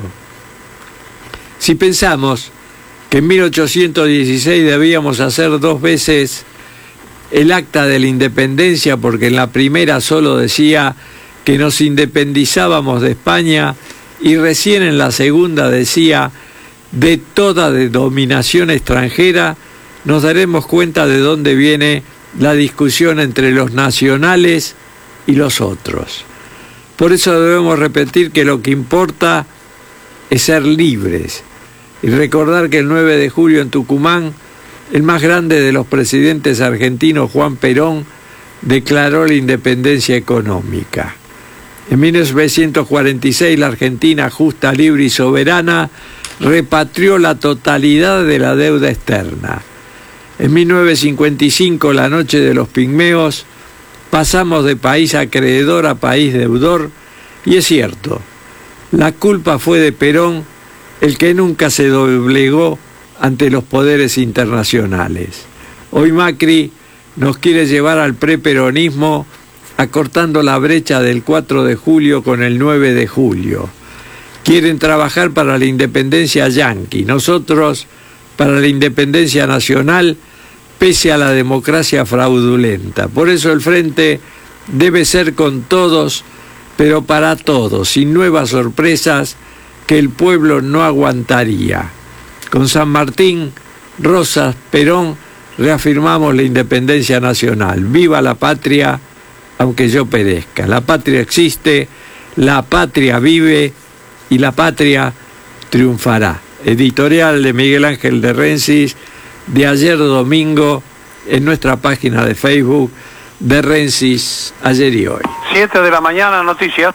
Si pensamos que en 1816 debíamos hacer 2 veces el acta de la independencia, porque en la primera solo decía que nos independizábamos de España y recién en la segunda decía de toda dominación extranjera, nos daremos cuenta de dónde viene la discusión entre los nacionales y los otros. Por eso debemos repetir que lo que importa es ser libres y recordar que el 9 de julio en Tucumán, el más grande de los presidentes argentinos, Juan Perón, declaró la independencia económica. En 1946 la Argentina, justa, libre y soberana, repatrió la totalidad de la deuda externa. En 1955, la noche de los pigmeos, pasamos de país acreedor a país deudor, y es cierto, la culpa fue de Perón, el que nunca se doblegó ante los poderes internacionales. Hoy Macri nos quiere llevar al preperonismo, acortando la brecha del 4 de julio con el 9 de julio. Quieren trabajar para la independencia yanqui, nosotros para la independencia nacional, pese a la democracia fraudulenta. Por eso el frente debe ser con todos, pero para todos, sin nuevas sorpresas que el pueblo no aguantaría. Con San Martín, Rosas, Perón, reafirmamos la independencia nacional. ¡Viva la patria, aunque yo perezca! La patria existe, la patria vive y la patria triunfará. Editorial de Miguel Ángel de Rensis, de ayer domingo, en nuestra página de Facebook de Rensis, ayer y hoy. 7 de la mañana, noticias.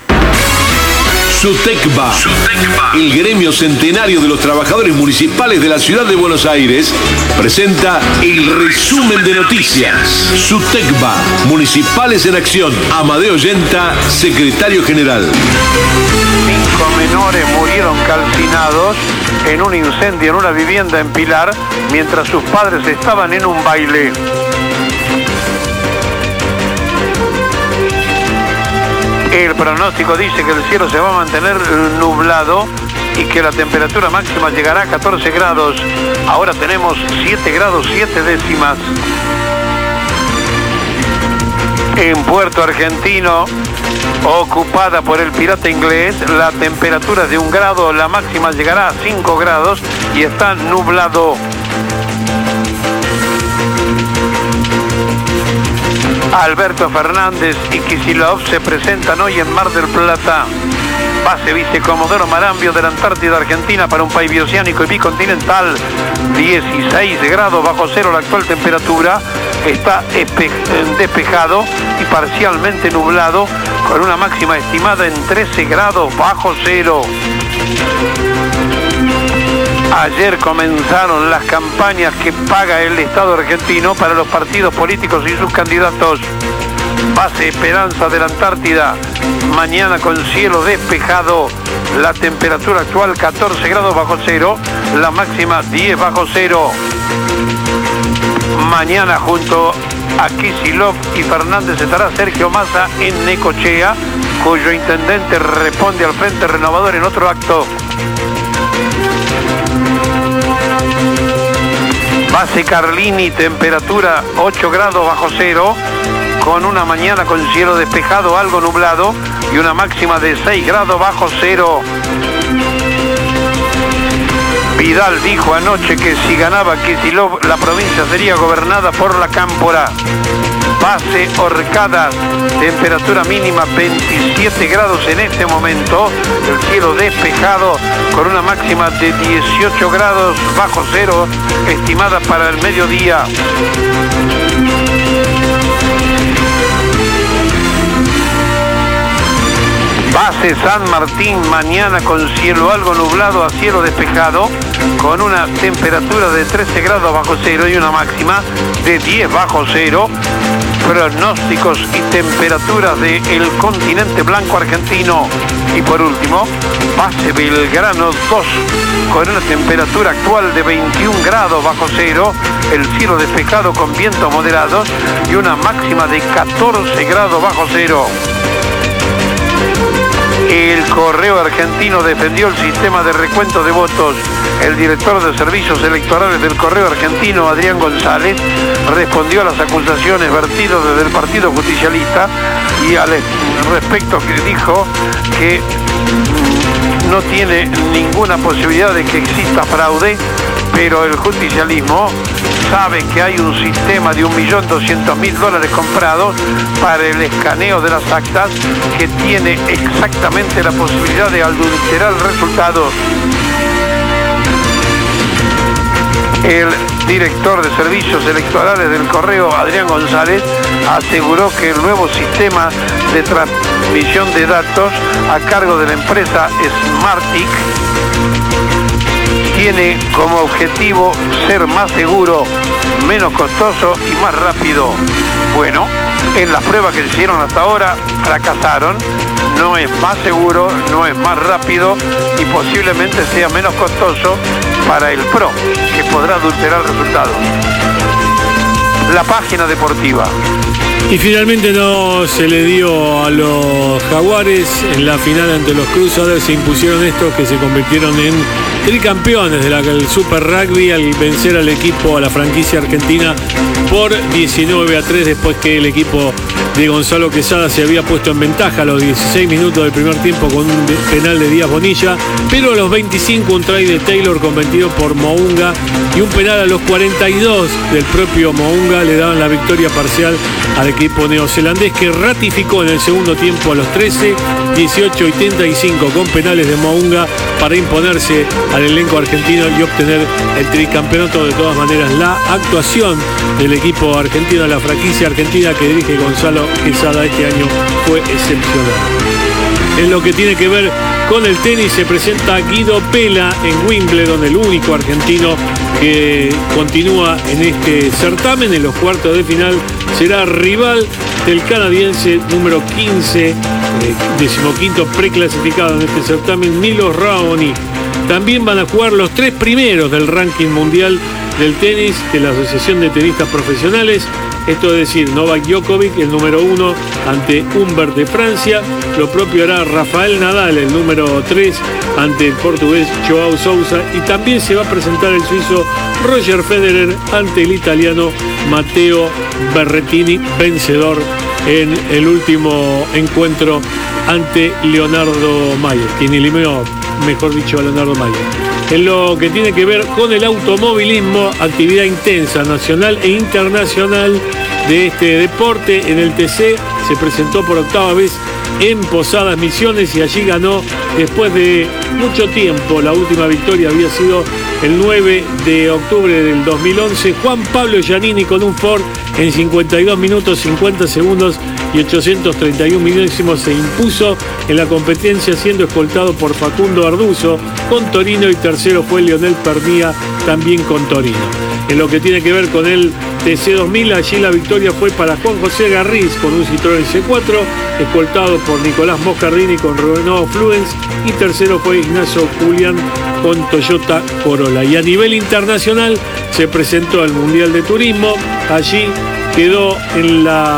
SUTECBA, el gremio centenario de los trabajadores municipales de la ciudad de Buenos Aires, presenta el resumen de noticias. SUTECBA, Municipales en Acción. Amadeo Yenta, secretario general. 5 menores murieron calcinados en un incendio en una vivienda en Pilar mientras sus padres estaban en un baile. El pronóstico dice que el cielo se va a mantener nublado y que la temperatura máxima llegará a 14 grados. Ahora tenemos 7 grados 7 décimas. En Puerto Argentino, ocupada por el pirata inglés, la temperatura es de 1 grado, la máxima llegará a 5 grados y está nublado. Alberto Fernández y Kicillof se presentan hoy en Mar del Plata. Base vicecomodoro Marambio de la Antártida Argentina para un país bioceánico y bicontinental. 16 grados bajo cero la actual temperatura. Está despejado y parcialmente nublado con una máxima estimada en 13 grados bajo cero. Ayer comenzaron las campañas que paga el Estado argentino para los partidos políticos y sus candidatos. Base Esperanza de la Antártida, mañana con cielo despejado, la temperatura actual 14 grados bajo cero, la máxima 10 bajo cero. Mañana junto a Kicillof y Fernández estará Sergio Massa en Necochea cuyo intendente responde al Frente Renovador en otro acto. Base Carlini, temperatura 8 grados bajo cero, con una mañana con cielo despejado, algo nublado, y una máxima de 6 grados bajo cero. Vidal dijo anoche que si ganaba Kicillof, la provincia sería gobernada por la Cámpora. Base Orcadas, temperatura mínima 27 grados en este momento, el cielo despejado con una máxima de 18 grados bajo cero, estimada para el mediodía. Base San Martín, mañana con cielo algo nublado a cielo despejado, con una temperatura de 13 grados bajo cero y una máxima de 10 bajo cero. Pronósticos y temperaturas del continente blanco argentino. Y por último, Base Belgrano 2, con una temperatura actual de 21 grados bajo cero, el cielo despejado con vientos moderados y una máxima de 14 grados bajo cero. El Correo Argentino defendió el sistema de recuento de votos. El director de Servicios Electorales del Correo Argentino, Adrián González, respondió a las acusaciones vertidas desde el Partido Justicialista y al respecto que dijo que no tiene ninguna posibilidad de que exista fraude, pero el justicialismo sabe que hay un sistema de $1.200.000 comprados para el escaneo de las actas que tiene exactamente la posibilidad de adulterar resultados. El director de Servicios Electorales del Correo, Adrián González, aseguró que el nuevo sistema de transmisión de datos a cargo de la empresa Smartic tiene como objetivo ser más seguro, menos costoso y más rápido. Bueno, en las pruebas que se hicieron hasta ahora fracasaron. No es más seguro, no es más rápido y posiblemente sea menos costoso para el PRO, que podrá adulterar resultados. La página deportiva. Y finalmente no se le dio a los Jaguares en la final ante los Crusaders. Se impusieron estos, que se convirtieron en tricampeones del Super Rugby al vencer al equipo, a la franquicia argentina, por 19-3, después que el equipo de Gonzalo Quesada se había puesto en ventaja a los 16 minutos del primer tiempo con un penal de Díaz Bonilla, pero a los 25 un try de Taylor convertido por Mounga y un penal a los 42 del propio Mounga le daban la victoria parcial al equipo neozelandés, que ratificó en el segundo tiempo a los 13, 18 y 35 con penales de Mounga para imponerse al elenco argentino y obtener el tricampeonato. De todas maneras, la actuación del equipo argentino, la franquicia argentina que dirige Gonzalo Quesada este año, fue excepcional. En lo que tiene que ver con el tenis, se presenta Guido Pella en Wimbledon, el único argentino que continúa en este certamen. En los cuartos de final será rival del canadiense número 15, 15º preclasificado en este certamen, Milos Raonic. También van a jugar los 3 primeros del ranking mundial del tenis de la Asociación de Tenistas Profesionales. Esto es decir, Novak Djokovic, el número 1, ante Humbert de Francia. Lo propio hará Rafael Nadal, el número 3, ante el portugués Joao Sousa. Y también se va a presentar el suizo Roger Federer ante el italiano Matteo Berrettini, vencedor en el último encuentro ante Leonardo Mayer, quien eliminó, mejor dicho, a Leonardo Mayer. En lo que tiene que ver con el automovilismo, actividad intensa nacional e internacional de este deporte. En el TC se presentó por octava vez en Posadas Misiones y allí ganó después de mucho tiempo. La última victoria había sido el 9 de octubre del 2011. Juan Pablo Giannini con un Ford en 52 minutos 50 segundos y 831 milésimos se impuso en la competencia, siendo escoltado por Facundo Arduzo con Torino, y tercero fue Leonel Pernía, también con Torino. En lo que tiene que ver con el TC2000, allí la victoria fue para Juan José Garriz con un Citroën C4, escoltado por Nicolás Moscardini con Renault Fluence, y tercero fue Ignacio Julián con Toyota Corolla. Y a nivel internacional se presentó el Mundial de Turismo. Allí quedó en la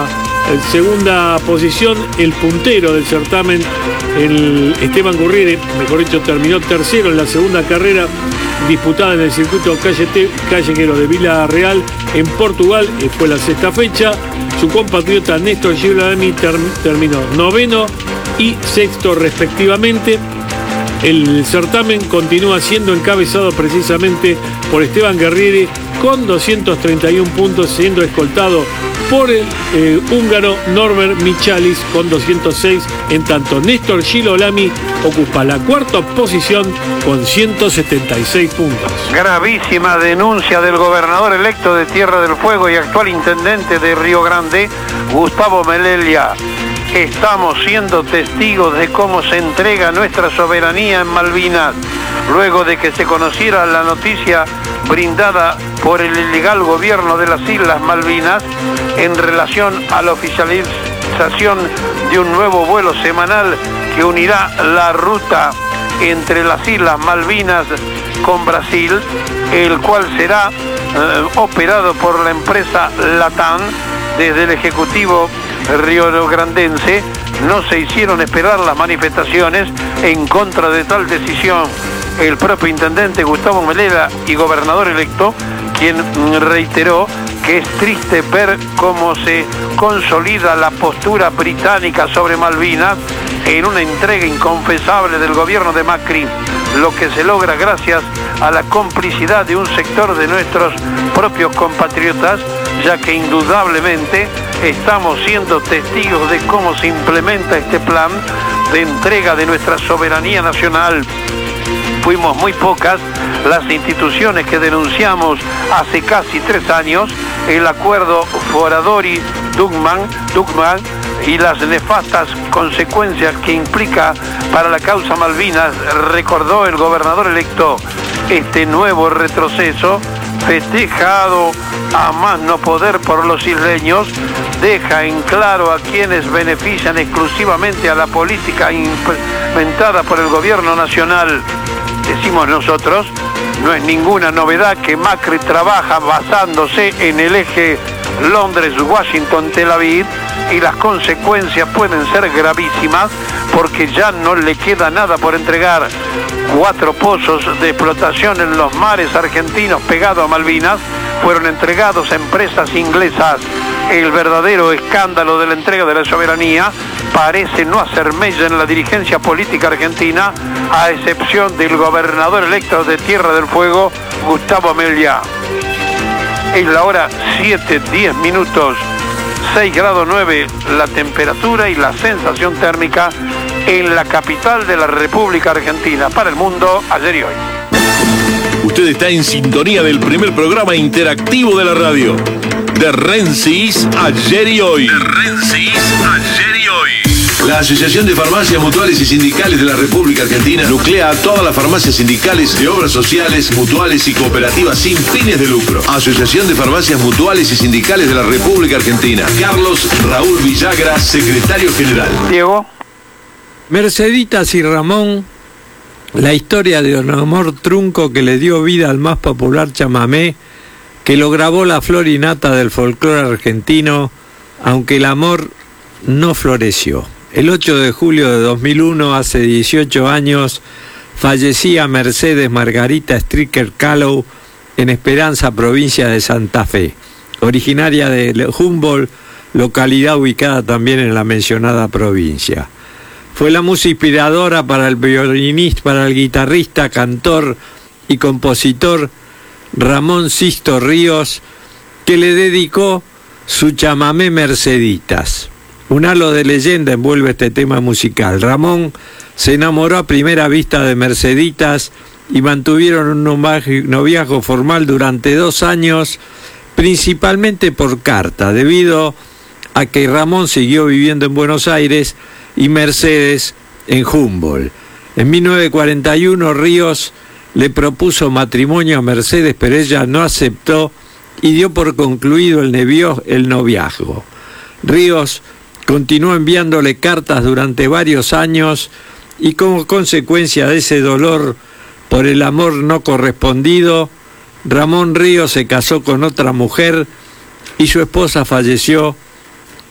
En segunda posición, el puntero del certamen, el Esteban Gurriere, mejor dicho, terminó tercero en la segunda carrera disputada en el circuito callejero de Vila Real en Portugal, fue la sexta fecha. Su compatriota Néstor Girolami terminó noveno y sexto respectivamente. El certamen continúa siendo encabezado precisamente por Esteban Guerrieri con 231 puntos, siendo escoltado por el húngaro Norbert Michalis con 206, en tanto Néstor Girolami ocupa la cuarta posición con 176 puntos. Gravísima denuncia del gobernador electo de Tierra del Fuego y actual intendente de Río Grande, Gustavo Melella. Estamos siendo testigos de cómo se entrega nuestra soberanía en Malvinas, luego de que se conociera la noticia brindada por el ilegal gobierno de las Islas Malvinas en relación a la oficialización de un nuevo vuelo semanal que unirá la ruta entre las Islas Malvinas con Brasil, el cual será operado por la empresa LATAM desde el Ejecutivo riograndense. No se hicieron esperar las manifestaciones en contra de tal decisión. El propio intendente Gustavo Melella y gobernador electo, quien reiteró que es triste ver cómo se consolida la postura británica sobre Malvinas en una entrega inconfesable del gobierno de Macri, lo que se logra gracias a la complicidad de un sector de nuestros propios compatriotas, ya que indudablemente estamos siendo testigos de cómo se implementa este plan de entrega de nuestra soberanía nacional. Fuimos muy pocas las instituciones que denunciamos hace casi 3 años el acuerdo Foradori-Dugman y las nefastas consecuencias que implica para la causa Malvinas, recordó el gobernador electo. Este nuevo retroceso, festejado a más no poder por los isleños, deja en claro a quienes benefician exclusivamente a la política implementada por el gobierno nacional. Decimos nosotros, no es ninguna novedad que Macri trabaja basándose en el eje Londres-Washington-Tel Aviv, y las consecuencias pueden ser gravísimas porque ya no le queda nada por entregar. 4 pozos de explotación en los mares argentinos pegados a Malvinas fueron entregados a empresas inglesas. El verdadero escándalo de la entrega de la soberanía parece no hacer mella en la dirigencia política argentina, a excepción del gobernador electo de Tierra del Fuego, Gustavo Melella. Es la hora 7:10 minutos, 6 grados 9 la temperatura y la sensación térmica en la capital de la República Argentina. Para el mundo, ayer y hoy. Usted está en sintonía del primer programa interactivo de la radio, de Rensis Ayer y Hoy. De Rensis Ayer y Hoy. La Asociación de Farmacias Mutuales y Sindicales de la República Argentina nuclea a todas las farmacias sindicales de obras sociales, mutuales y cooperativas sin fines de lucro. Asociación de Farmacias Mutuales y Sindicales de la República Argentina. Carlos Raúl Villagra, secretario general. Diego. Merceditas y Ramón, la historia de un amor trunco que le dio vida al más popular chamamé, que lo grabó la flor y nata del folclore argentino, aunque el amor no floreció. El 8 de julio de 2001, hace 18 años, fallecía Mercedes Margarita Stricker Callow en Esperanza, provincia de Santa Fe, originaria de Humboldt, localidad ubicada también en la mencionada provincia. Fue la musa inspiradora para el violinista, para el guitarrista, cantor y compositor Ramón Sisto Ríos, que le dedicó su chamamé Merceditas. Un halo de leyenda envuelve este tema musical. Ramón se enamoró a primera vista de Merceditas y mantuvieron un noviazgo formal durante 2 años, principalmente por carta, debido a que Ramón siguió viviendo en Buenos Aires y Mercedes en Humboldt. En 1941 Ríos le propuso matrimonio a Mercedes, pero ella no aceptó y dio por concluido el noviazgo. Ríos continuó enviándole cartas durante varios años y como consecuencia de ese dolor por el amor no correspondido, Ramón Ríos se casó con otra mujer y su esposa falleció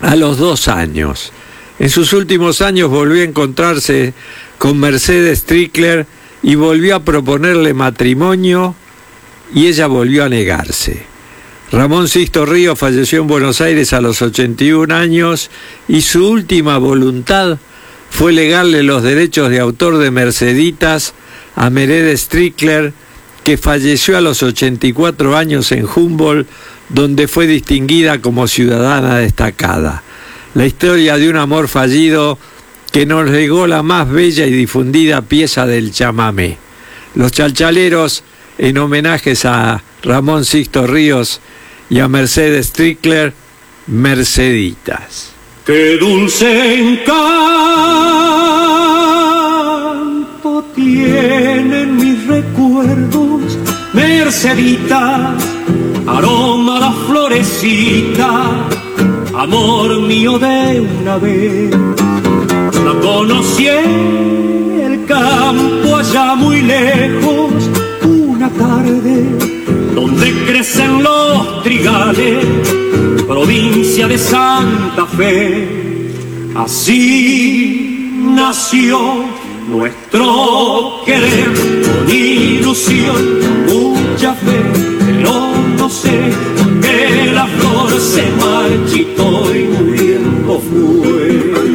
a los 2 años. En sus últimos años volvió a encontrarse con Mercedes Strickler y volvió a proponerle matrimonio y ella volvió a negarse. Ramón Sixto Ríos falleció en Buenos Aires a los 81 años y su última voluntad fue legarle los derechos de autor de Merceditas a Mercedes Strickler, que falleció a los 84 años en Humboldt, donde fue distinguida como ciudadana destacada. La historia de un amor fallido que nos legó la más bella y difundida pieza del chamamé. Los Chalchaleros, en homenajes a Ramón Sixto Ríos y a Mercedes Strickler, Merceditas. Qué dulce encanto tienen mis recuerdos, Merceditas, aroma la florecita, amor mío de una vez. La conocí en el campo allá muy lejos, una tarde donde crecen los trigales, provincia de Santa Fe. Así nació nuestro querer, con ilusión, mucha fe, pero no sé que la flor se marchitó y muriendo fue.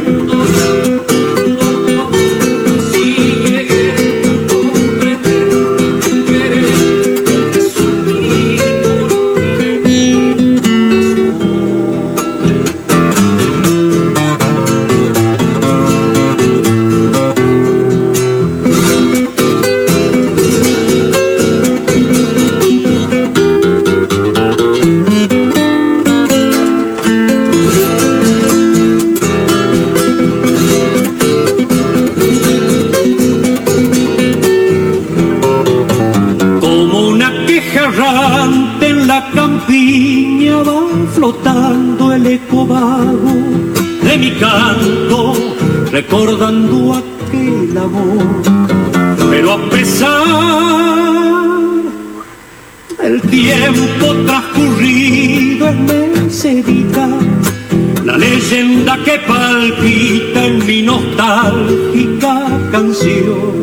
Flotando el eco vago de mi canto, recordando aquel amor. Pero a pesar del tiempo transcurrido en Mercedita, la leyenda que palpita en mi nostálgica canción.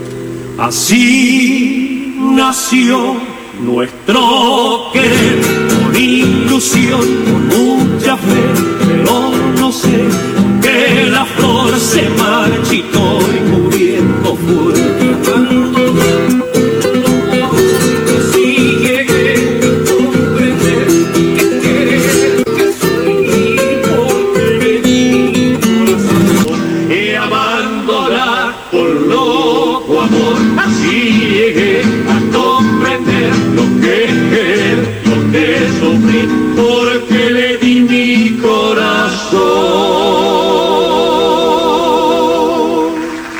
Así nació nuestro querer, con ilusión, con mucha fe, pero no sé que la flor se marchitó y muriendo fue. Sigue comprender que querer que soy porque mi corazón y amándola por loco amor, así llegué a comprender lo que querer, lo que sufrir, porque le di mi corazón.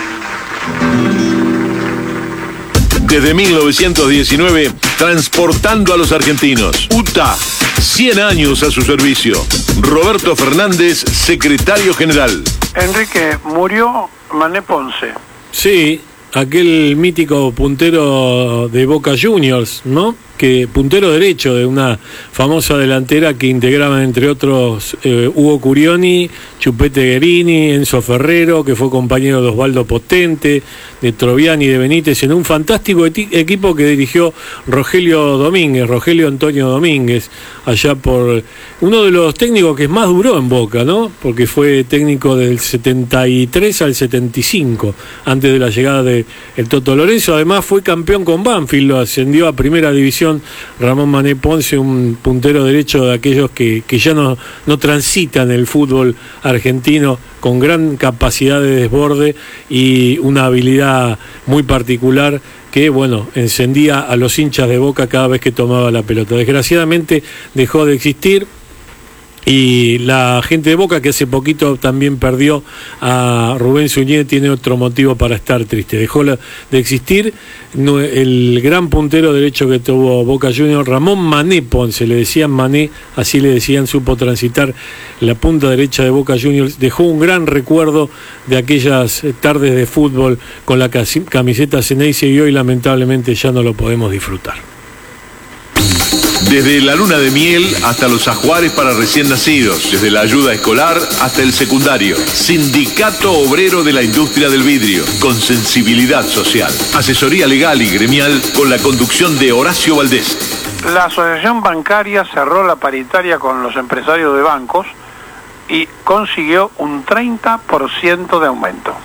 Desde 1919, transportando a los argentinos. UTA, 100 años a su servicio. Roberto Fernández, secretario general. Enrique, murió Mané Ponce. Sí, aquel mítico puntero de Boca Juniors, ¿no? Que puntero derecho de una famosa delantera que integraban entre otros Hugo Curioni, Chupete Guerini, Enzo Ferrero, que fue compañero de Osvaldo Potente, de Troviani, de Benítez, en un fantástico equipo que dirigió Rogelio Antonio Domínguez, allá por uno de los técnicos que más duró en Boca, ¿no? Porque fue técnico del 73 al 75, antes de la llegada de el Toto Lorenzo. Además fue campeón con Banfield, lo ascendió a primera división Ramón Mané Ponce, un puntero derecho de aquellos que ya no transitan el fútbol argentino, con gran capacidad de desborde y una habilidad muy particular que, bueno, encendía a los hinchas de Boca cada vez que tomaba la pelota. Desgraciadamente dejó de existir. Y la gente de Boca, que hace poquito también perdió a Rubén Suñé, tiene otro motivo para estar triste. Dejó de existir el gran puntero derecho que tuvo Boca Juniors, Ramón Mané Ponce, le decían Mané, así le decían, supo transitar la punta derecha de Boca Juniors. Dejó un gran recuerdo de aquellas tardes de fútbol con la camiseta Ceneice y hoy lamentablemente ya no lo podemos disfrutar. Desde la luna de miel hasta los ajuares para recién nacidos, desde la ayuda escolar hasta el secundario. Sindicato Obrero de la Industria del Vidrio, con sensibilidad social. Asesoría legal y gremial con la conducción de Horacio Valdés. La Asociación Bancaria cerró la paritaria con los empresarios de bancos y consiguió un 30% de aumento.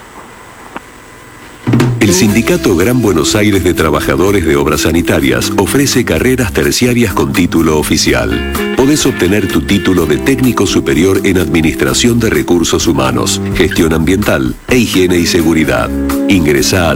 El Sindicato Gran Buenos Aires de Trabajadores de Obras Sanitarias ofrece carreras terciarias con título oficial. Podés obtener tu título de técnico superior en Administración de Recursos Humanos, Gestión Ambiental e Higiene y Seguridad. Ingresá a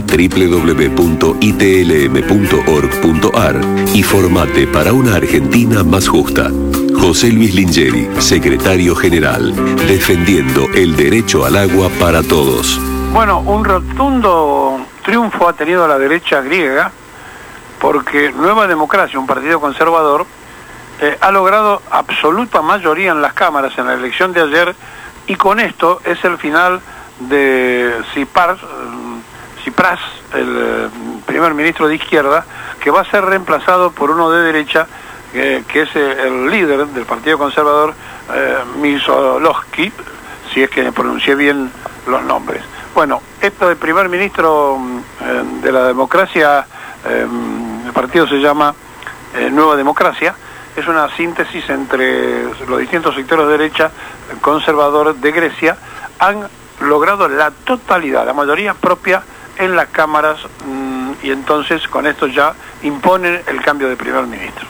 www.itlm.org.ar y formate para una Argentina más justa. José Luis Lingeri, Secretario General, defendiendo el derecho al agua para todos. Bueno, un rotundo triunfo ha tenido la derecha griega porque Nueva Democracia, un partido conservador, ha logrado absoluta mayoría en las cámaras en la elección de ayer, y con esto es el final de Tsipras, el primer ministro de izquierda, que va a ser reemplazado por uno de derecha, que es el líder del partido conservador, Mizolowski, si es que pronuncié bien los nombres. Bueno, esto del primer ministro de la democracia, el partido se llama Nueva Democracia, es una síntesis entre los distintos sectores de derecha conservador de Grecia. Han logrado la totalidad, la mayoría propia en las cámaras, y entonces con esto ya imponen el cambio de primer ministro.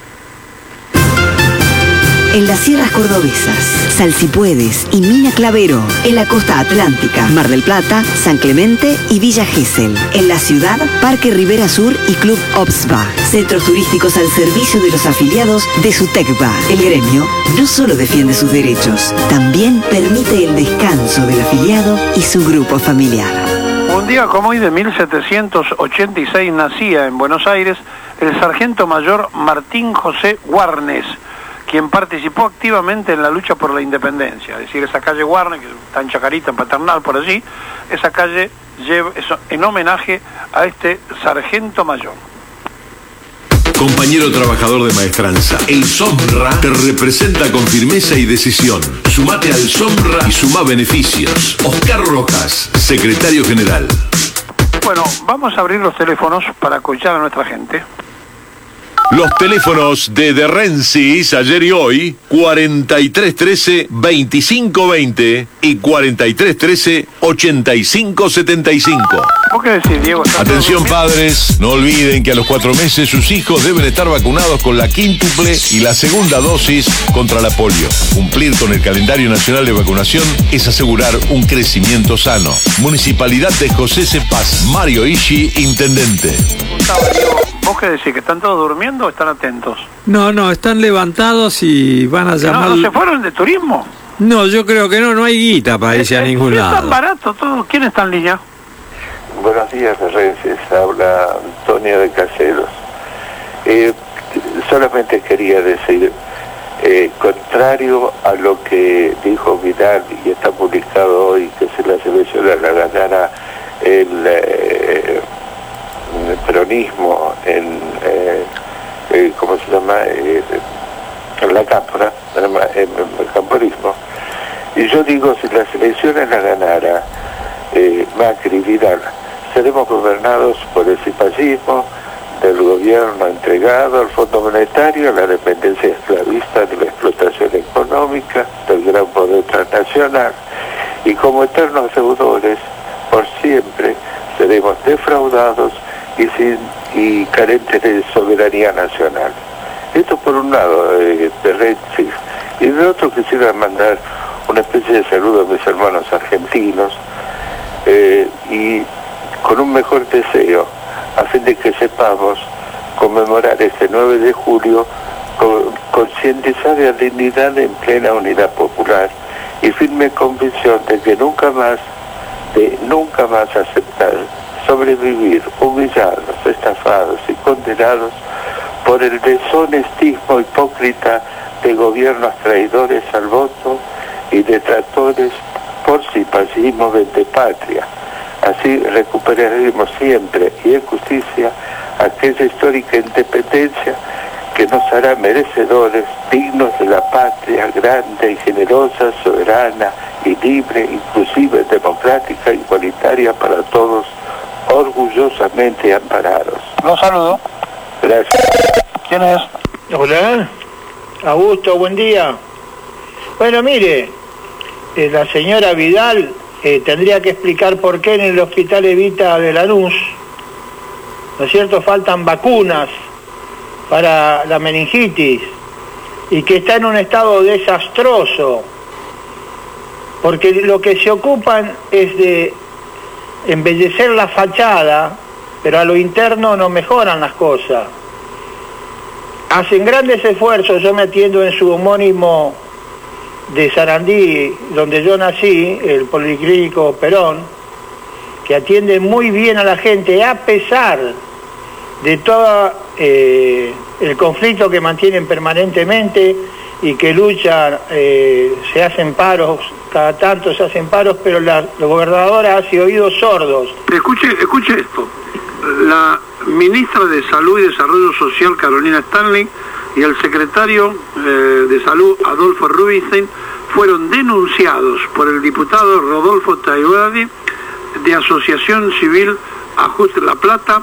En las sierras cordobesas, Salsipuedes y Mina Clavero. En la costa atlántica, Mar del Plata, San Clemente y Villa Gesell. En la ciudad, Parque Rivera Sur y Club Obsba. Centros turísticos al servicio de los afiliados de SUTECBA. El gremio no solo defiende sus derechos, también permite el descanso del afiliado y su grupo familiar. Un día como hoy de 1786 nacía en Buenos Aires el sargento mayor Martín José Warnes, quien participó activamente en la lucha por la independencia. Es decir, esa calle Warnes, que está en Chacarita, en Paternal, por allí, esa calle lleva eso en homenaje a este sargento mayor. Compañero trabajador de maestranza, el SOMRA te representa con firmeza y decisión. Sumate al SOMRA y sumá beneficios. Oscar Rojas, Secretario General. Bueno, vamos a abrir los teléfonos para escuchar a nuestra gente. Los teléfonos de Rensis ayer y hoy, 4313-2520 y 4313-8575. ¿Vos qué decís, Diego? Atención padres, no olviden que a los 4 meses sus hijos deben estar vacunados con la quíntuple y la segunda dosis contra la polio. Cumplir con el calendario nacional de vacunación es asegurar un crecimiento sano. Municipalidad de José C. Paz, Mario Ishi, Intendente. ¿Vos qué decís? ¿Que están todos durmiendo o están atentos? No, están levantados y van a llamar... ¿No se fueron de turismo? No, yo creo que no hay guita para irse a ningún lado. Es tan barato todo. ¿Quién está en línea? Buenos días, Rensis. Habla Antonio de Caseros. Solamente quería decir, contrario a lo que dijo Vidal y está publicado hoy, que si la selección la ganara el peronismo ¿cómo se llama? En la cámpora, en el camporismo. Y yo digo, si las elecciones la ganara Macri y Vidal, seremos gobernados por el cipallismo, del gobierno entregado al Fondo Monetario, a la dependencia esclavista de la explotación económica, del gran poder transnacional, y como eternos deudores, por siempre seremos defraudados y carentes de soberanía nacional. Esto por un lado de Rensis. Y de otro quisiera mandar una especie de saludo a mis hermanos argentinos, y con un mejor deseo, a fin de que sepamos conmemorar este 9 de julio, concientizar la dignidad en plena unidad popular y firme convicción de que nunca más aceptar sobrevivir humillados, estafados y condenados por el deshonestismo hipócrita de gobiernos traidores al voto y detractores por cipallismo vendepatria. Así recuperaremos siempre y en justicia aquella histórica independencia que nos hará merecedores, dignos de la patria grande y generosa, soberana y libre, inclusive democrática, igualitaria para todos, orgullosamente amparados. Los saludo. Gracias. ¿Quién es? Hola, Augusto, buen día. Bueno, mire, la señora Vidal tendría que explicar por qué en el Hospital Evita de Lanús, ¿no es cierto?, faltan vacunas para la meningitis y que está en un estado desastroso, porque lo que se ocupan es de embellecer la fachada, pero a lo interno no mejoran las cosas. Hacen grandes esfuerzos, yo me atiendo en su homónimo de Sarandí, donde yo nací, el Policlínico Perón, que atiende muy bien a la gente, a pesar de todo el conflicto que mantienen permanentemente y que luchan, se hacen paros, cada tanto se hacen paros, pero la gobernadora hace oídos sordos. Escuche esto. La ministra de Salud y Desarrollo Social, Carolina Stanley, y el secretario de Salud, Adolfo Rubinstein, fueron denunciados por el diputado Rodolfo Taivadi de Asociación Civil Ajuste La Plata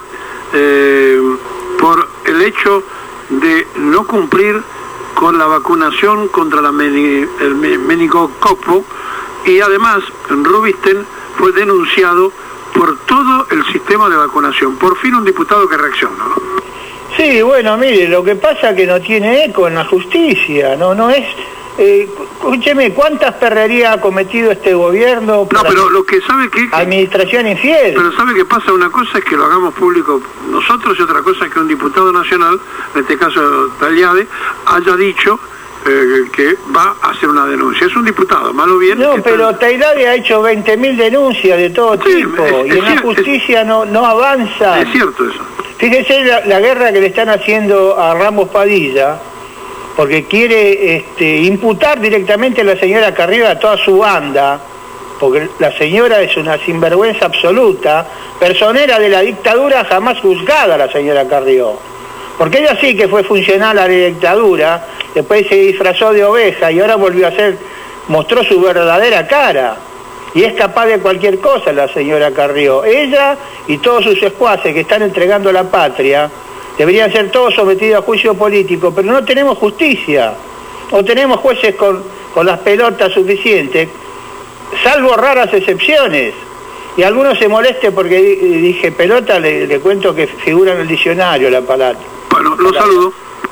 por el hecho de no cumplir con la vacunación contra el meningococo, y además Rubinstein fue denunciado por todo el sistema de vacunación. Por fin un diputado que reacciona, ¿no? Sí, bueno, mire, lo que pasa es que no tiene eco en la justicia, no es... escúcheme, ¿cuántas perrerías ha cometido este gobierno? No, pero lo que sabe que... Administración infiel. Pero sabe que pasa, una cosa es que lo hagamos público nosotros y otra cosa es que un diputado nacional, en este caso Tagliade, haya dicho que va a hacer una denuncia. Es un diputado, malo o bien... No, pero Tagliade ha hecho 20.000 denuncias de todo tipo, y en la justicia no avanza. Es cierto eso. Fíjese la guerra que le están haciendo a Ramos Padilla, porque quiere imputar directamente a la señora Carrió y a toda su banda, porque la señora es una sinvergüenza absoluta, personera de la dictadura, jamás juzgada la señora Carrió. Porque ella sí que fue funcional a la dictadura, después se disfrazó de oveja y ahora mostró su verdadera cara. Y es capaz de cualquier cosa la señora Carrió. Ella y todos sus secuaces que están entregando la patria deberían ser todos sometidos a juicio político, pero no tenemos justicia, o tenemos jueces con las pelotas suficientes, salvo raras excepciones. Y algunos se moleste porque dije pelota, le cuento que figura en el diccionario la palabra. Bueno, lo saludo.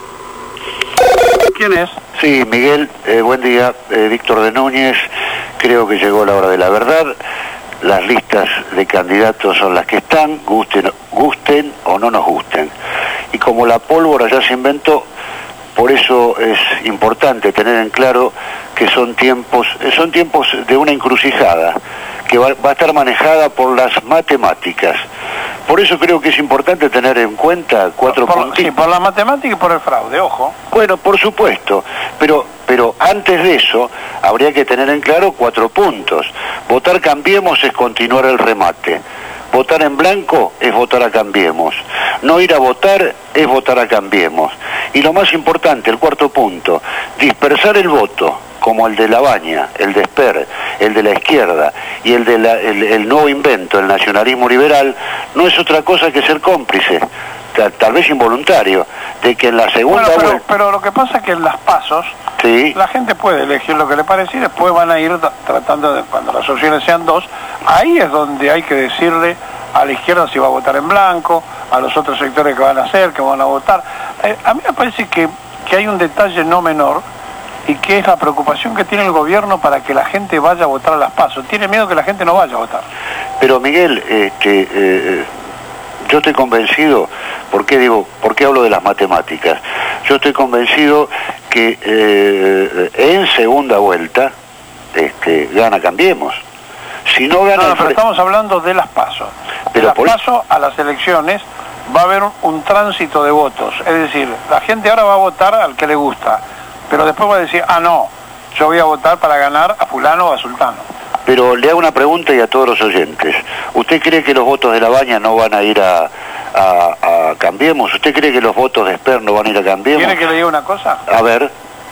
¿Quién es? Sí, Miguel, buen día, Víctor de Núñez. Creo que llegó la hora de la verdad. Las listas de candidatos son las que están, gusten o no nos gusten. Y como la pólvora ya se inventó, por eso es importante tener en claro que son tiempos de una encrucijada, que va a estar manejada por las matemáticas. Por eso creo que es importante tener en cuenta cuatro puntos. Sí, por la matemática y por el fraude, ojo. Bueno, por supuesto, pero antes de eso habría que tener en claro 4 puntos. Votar Cambiemos es continuar el remate. Votar en blanco es votar a Cambiemos. No ir a votar es votar a Cambiemos. Y lo más importante, el 4.º punto, dispersar el voto, como el de La Baña, el de Esper, el de la izquierda y el nuevo invento, el nacionalismo liberal, no es otra cosa que ser cómplice, tal vez involuntario, de que en la segunda vuelta... Pero lo que pasa es que en las pasos, sí, la gente puede elegir lo que le parece y después van a ir tratando de, cuando las opciones sean 2, ahí es donde hay que decirle a la izquierda si va a votar en blanco, a los otros sectores que van a hacer, que van a votar. A mí me parece que hay un detalle no menor, y que es la preocupación que tiene el gobierno para que la gente vaya a votar a las PASO. Tiene miedo que la gente no vaya a votar. Pero Miguel, yo estoy convencido, ¿por qué hablo de las matemáticas? Yo estoy convencido que en segunda vuelta gana Cambiemos. Si no gana... No, pero estamos hablando de las PASO. De las PASO a las elecciones va a haber un tránsito de votos. Es decir, la gente ahora va a votar al que le gusta, pero después va a decir, no, yo voy a votar para ganar a fulano o a sultano. Pero le hago una pregunta y a todos los oyentes. ¿Usted cree que los votos de La Baña no van a ir a a Cambiemos? ¿Usted cree que los votos de Esper no van a ir a Cambiemos? ¿Quiere que le diga una cosa? A ver.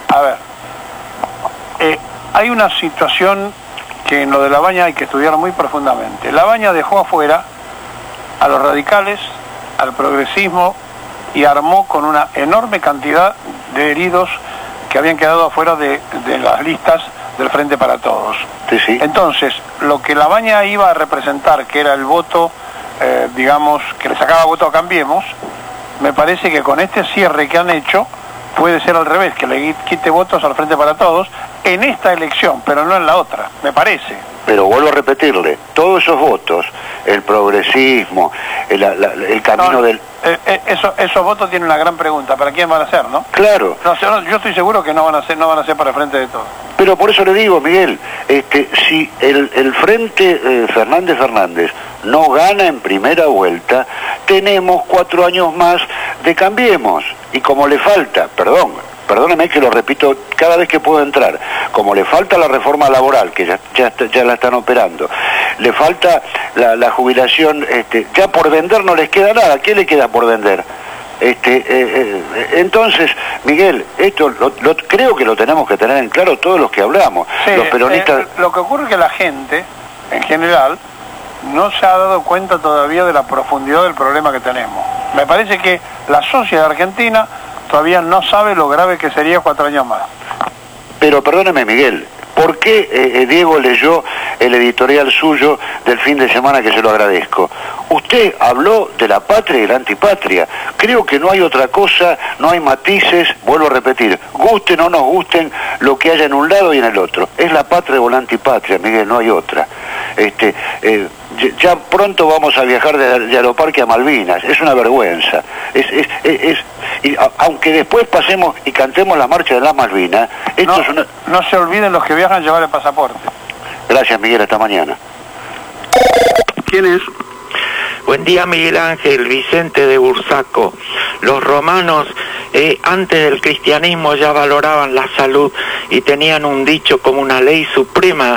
Hay una situación que en lo de Labaña hay que estudiar muy profundamente. Labaña dejó afuera a los radicales, al progresismo, y armó con una enorme cantidad de heridos que habían quedado afuera de las listas del Frente para Todos. Sí, sí. Entonces, lo que Labaña iba a representar, que era el voto, digamos, que le sacaba voto a Cambiemos, me parece que con este cierre que han hecho, puede ser al revés, que le quite votos al Frente para Todos en esta elección, pero no en la otra, me parece. Pero vuelvo a repetirle, todos esos votos, el progresismo, el camino del... Esos votos tienen una gran pregunta, ¿para quién van a ser, no? Claro. No, yo estoy seguro que no van a ser para el Frente de Todos. Pero por eso le digo, Miguel, si el Frente Fernández no gana en primera vuelta, tenemos 4 años más de Cambiemos. Y como le falta, perdóneme que lo repito cada vez que puedo entrar, como le falta la reforma laboral, que ya la están operando, le falta la jubilación, ya por vender no les queda nada. ¿Qué le queda por vender? Entonces, Miguel, esto creo que lo tenemos que tener en claro todos los que hablamos. Sí, los peronistas... lo que ocurre es que la gente, en general, no se ha dado cuenta todavía de la profundidad del problema que tenemos. Me parece que la sociedad argentina todavía no sabe lo grave que sería 4 años más. Pero perdóneme, Miguel, ¿por qué Diego leyó el editorial suyo del fin de semana, que se lo agradezco? Usted habló de la patria y la antipatria. Creo que no hay otra cosa, no hay matices, vuelvo a repetir, gusten o no gusten lo que haya en un lado y en el otro. Es la patria o la antipatria, Miguel, no hay otra. Ya pronto vamos a viajar de Aeroparque a Malvinas, es una vergüenza. Y aunque después pasemos y cantemos la marcha de las Malvinas, esto es una... No se olviden los que viajan llevar el pasaporte. Gracias, Miguel, hasta mañana. ¿Quién es? Buen día, Miguel Ángel, Vicente de Bursaco. Los romanos antes del cristianismo ya valoraban la salud y tenían un dicho como una ley suprema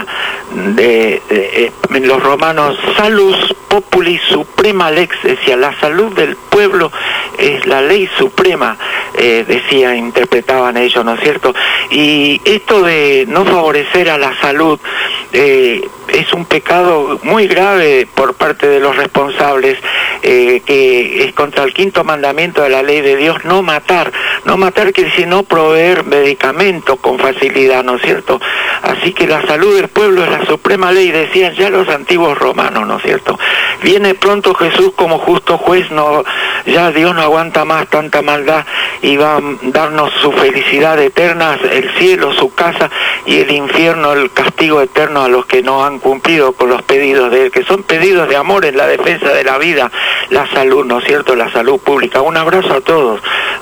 los romanos: salus populi suprema lex, decía, la salud del pueblo es la ley suprema, interpretaban ellos, ¿no es cierto? Y esto de no favorecer a la salud es un pecado muy grave por parte de los responsables, que es contra el 5.º mandamiento de la ley de Dios: no matar quiere decir no proveer medicamentos con facilidad, ¿no es cierto? Así que la salud del pueblo es la suprema ley, decían ya los antiguos romanos, ¿no es cierto? Viene pronto Jesús como justo juez, ya Dios no aguanta más tanta maldad y va a darnos su felicidad eterna, el cielo, su casa, y el infierno, el castigo eterno a los que no han cumplido con los pedidos de Él, que son pedidos de amor en la defensa de la vida, la salud, ¿no es cierto?, la salud pública. Un abrazo a todos.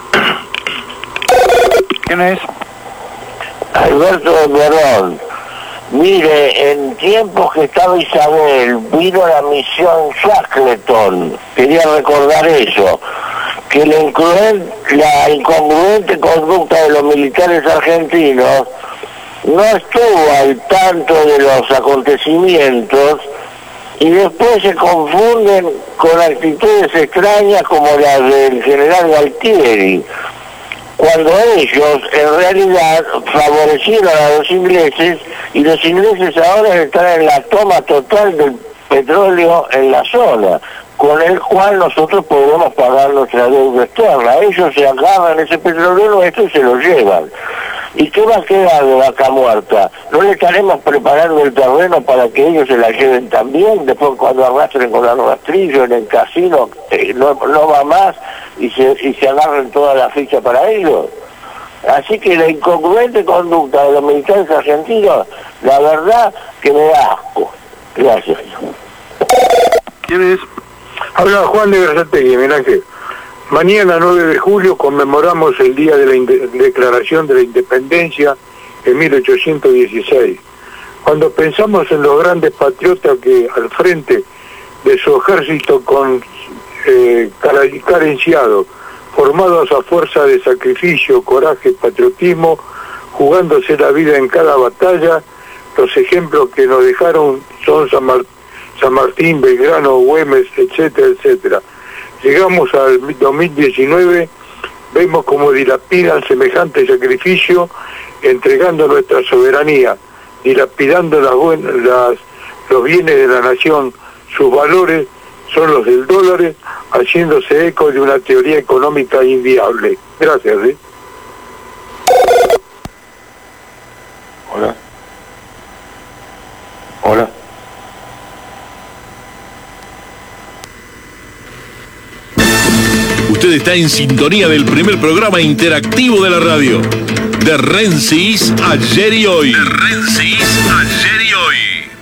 ¿Quién es? Alberto de Verón. Mire, en tiempos que estaba Isabel, vino la misión Shackleton. Quería recordar eso, que la incongruente conducta de los militares argentinos no estuvo al tanto de los acontecimientos y después se confunden con actitudes extrañas como las del general Galtieri, cuando ellos en realidad favorecieron a los ingleses, y los ingleses ahora están en la toma total del petróleo en la zona, con el cual nosotros podemos pagar nuestra deuda externa. Ellos se agarran ese petróleo nuestro y se lo llevan. ¿Y qué va a quedar de Vaca Muerta? ¿No le estaremos preparando el terreno para que ellos se la lleven también? Después, cuando arrastren con el rastrillo en el casino, no va más y se agarren toda la ficha para ellos. Así que la incongruente conducta de los militares argentinos, la verdad que me da asco. Gracias. ¿Quién es? Habla Juan de Versategui, Ángel. Mañana, 9 de julio, conmemoramos el día de la Declaración de la Independencia en 1816. Cuando pensamos en los grandes patriotas que al frente de su ejército carenciado, formados a fuerza de sacrificio, coraje, patriotismo, jugándose la vida en cada batalla, los ejemplos que nos dejaron son San Martín, Belgrano, Güemes, etcétera, etcétera. llegamos al 2019, vemos cómo dilapidan semejante sacrificio, entregando nuestra soberanía, dilapidando los bienes de la nación, sus valores son los del dólar, haciéndose eco de una teoría económica inviable. Gracias. Hola. Hola. Usted está en sintonía del primer programa interactivo de la radio. De Rensis ayer y hoy. De Rensis ayer y hoy.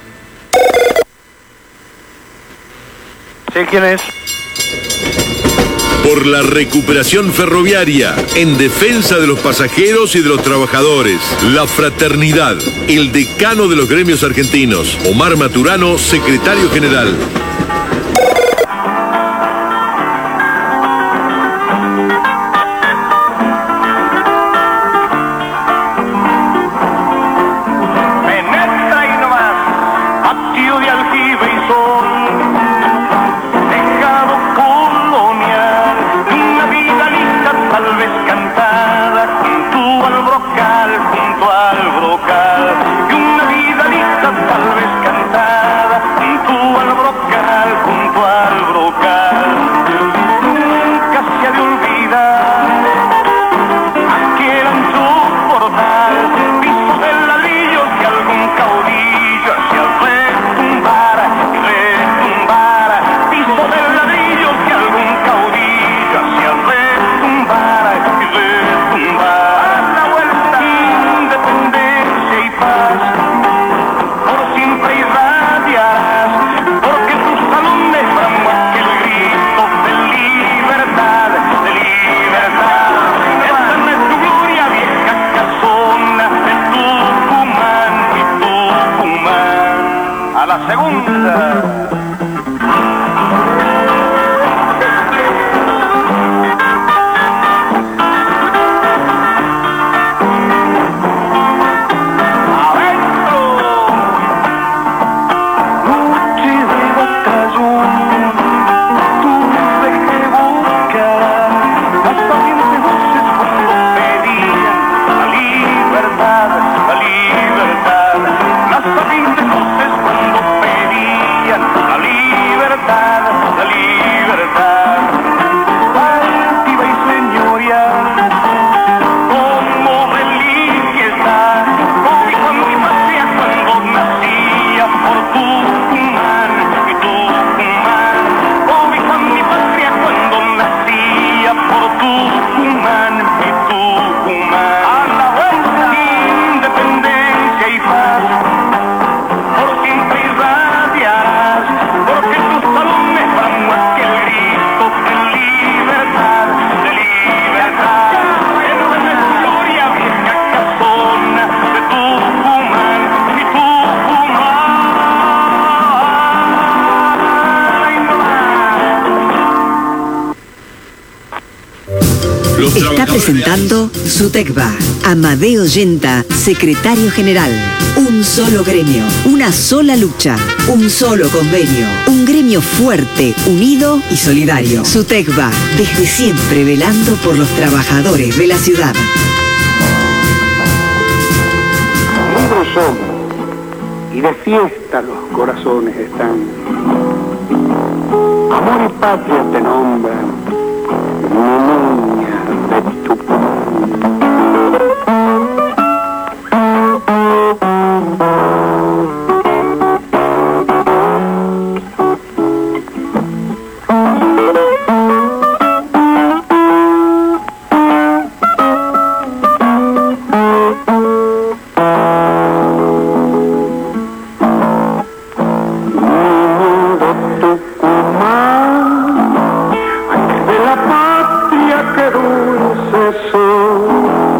¿Sé quién es? Por la recuperación ferroviaria, en defensa de los pasajeros y de los trabajadores. La fraternidad, el decano de los gremios argentinos, Omar Maturano, secretario general. Está presentando SUTECBA. Amadeo Yenta, secretario general. Un solo gremio, una sola lucha, un solo convenio. Un gremio fuerte, unido y solidario. SUTECBA, desde siempre velando por los trabajadores de la ciudad. Libres somos y de fiesta los corazones están. Amor y patria te nombran, mi niña de Tucumán. De la patria que dulce soy.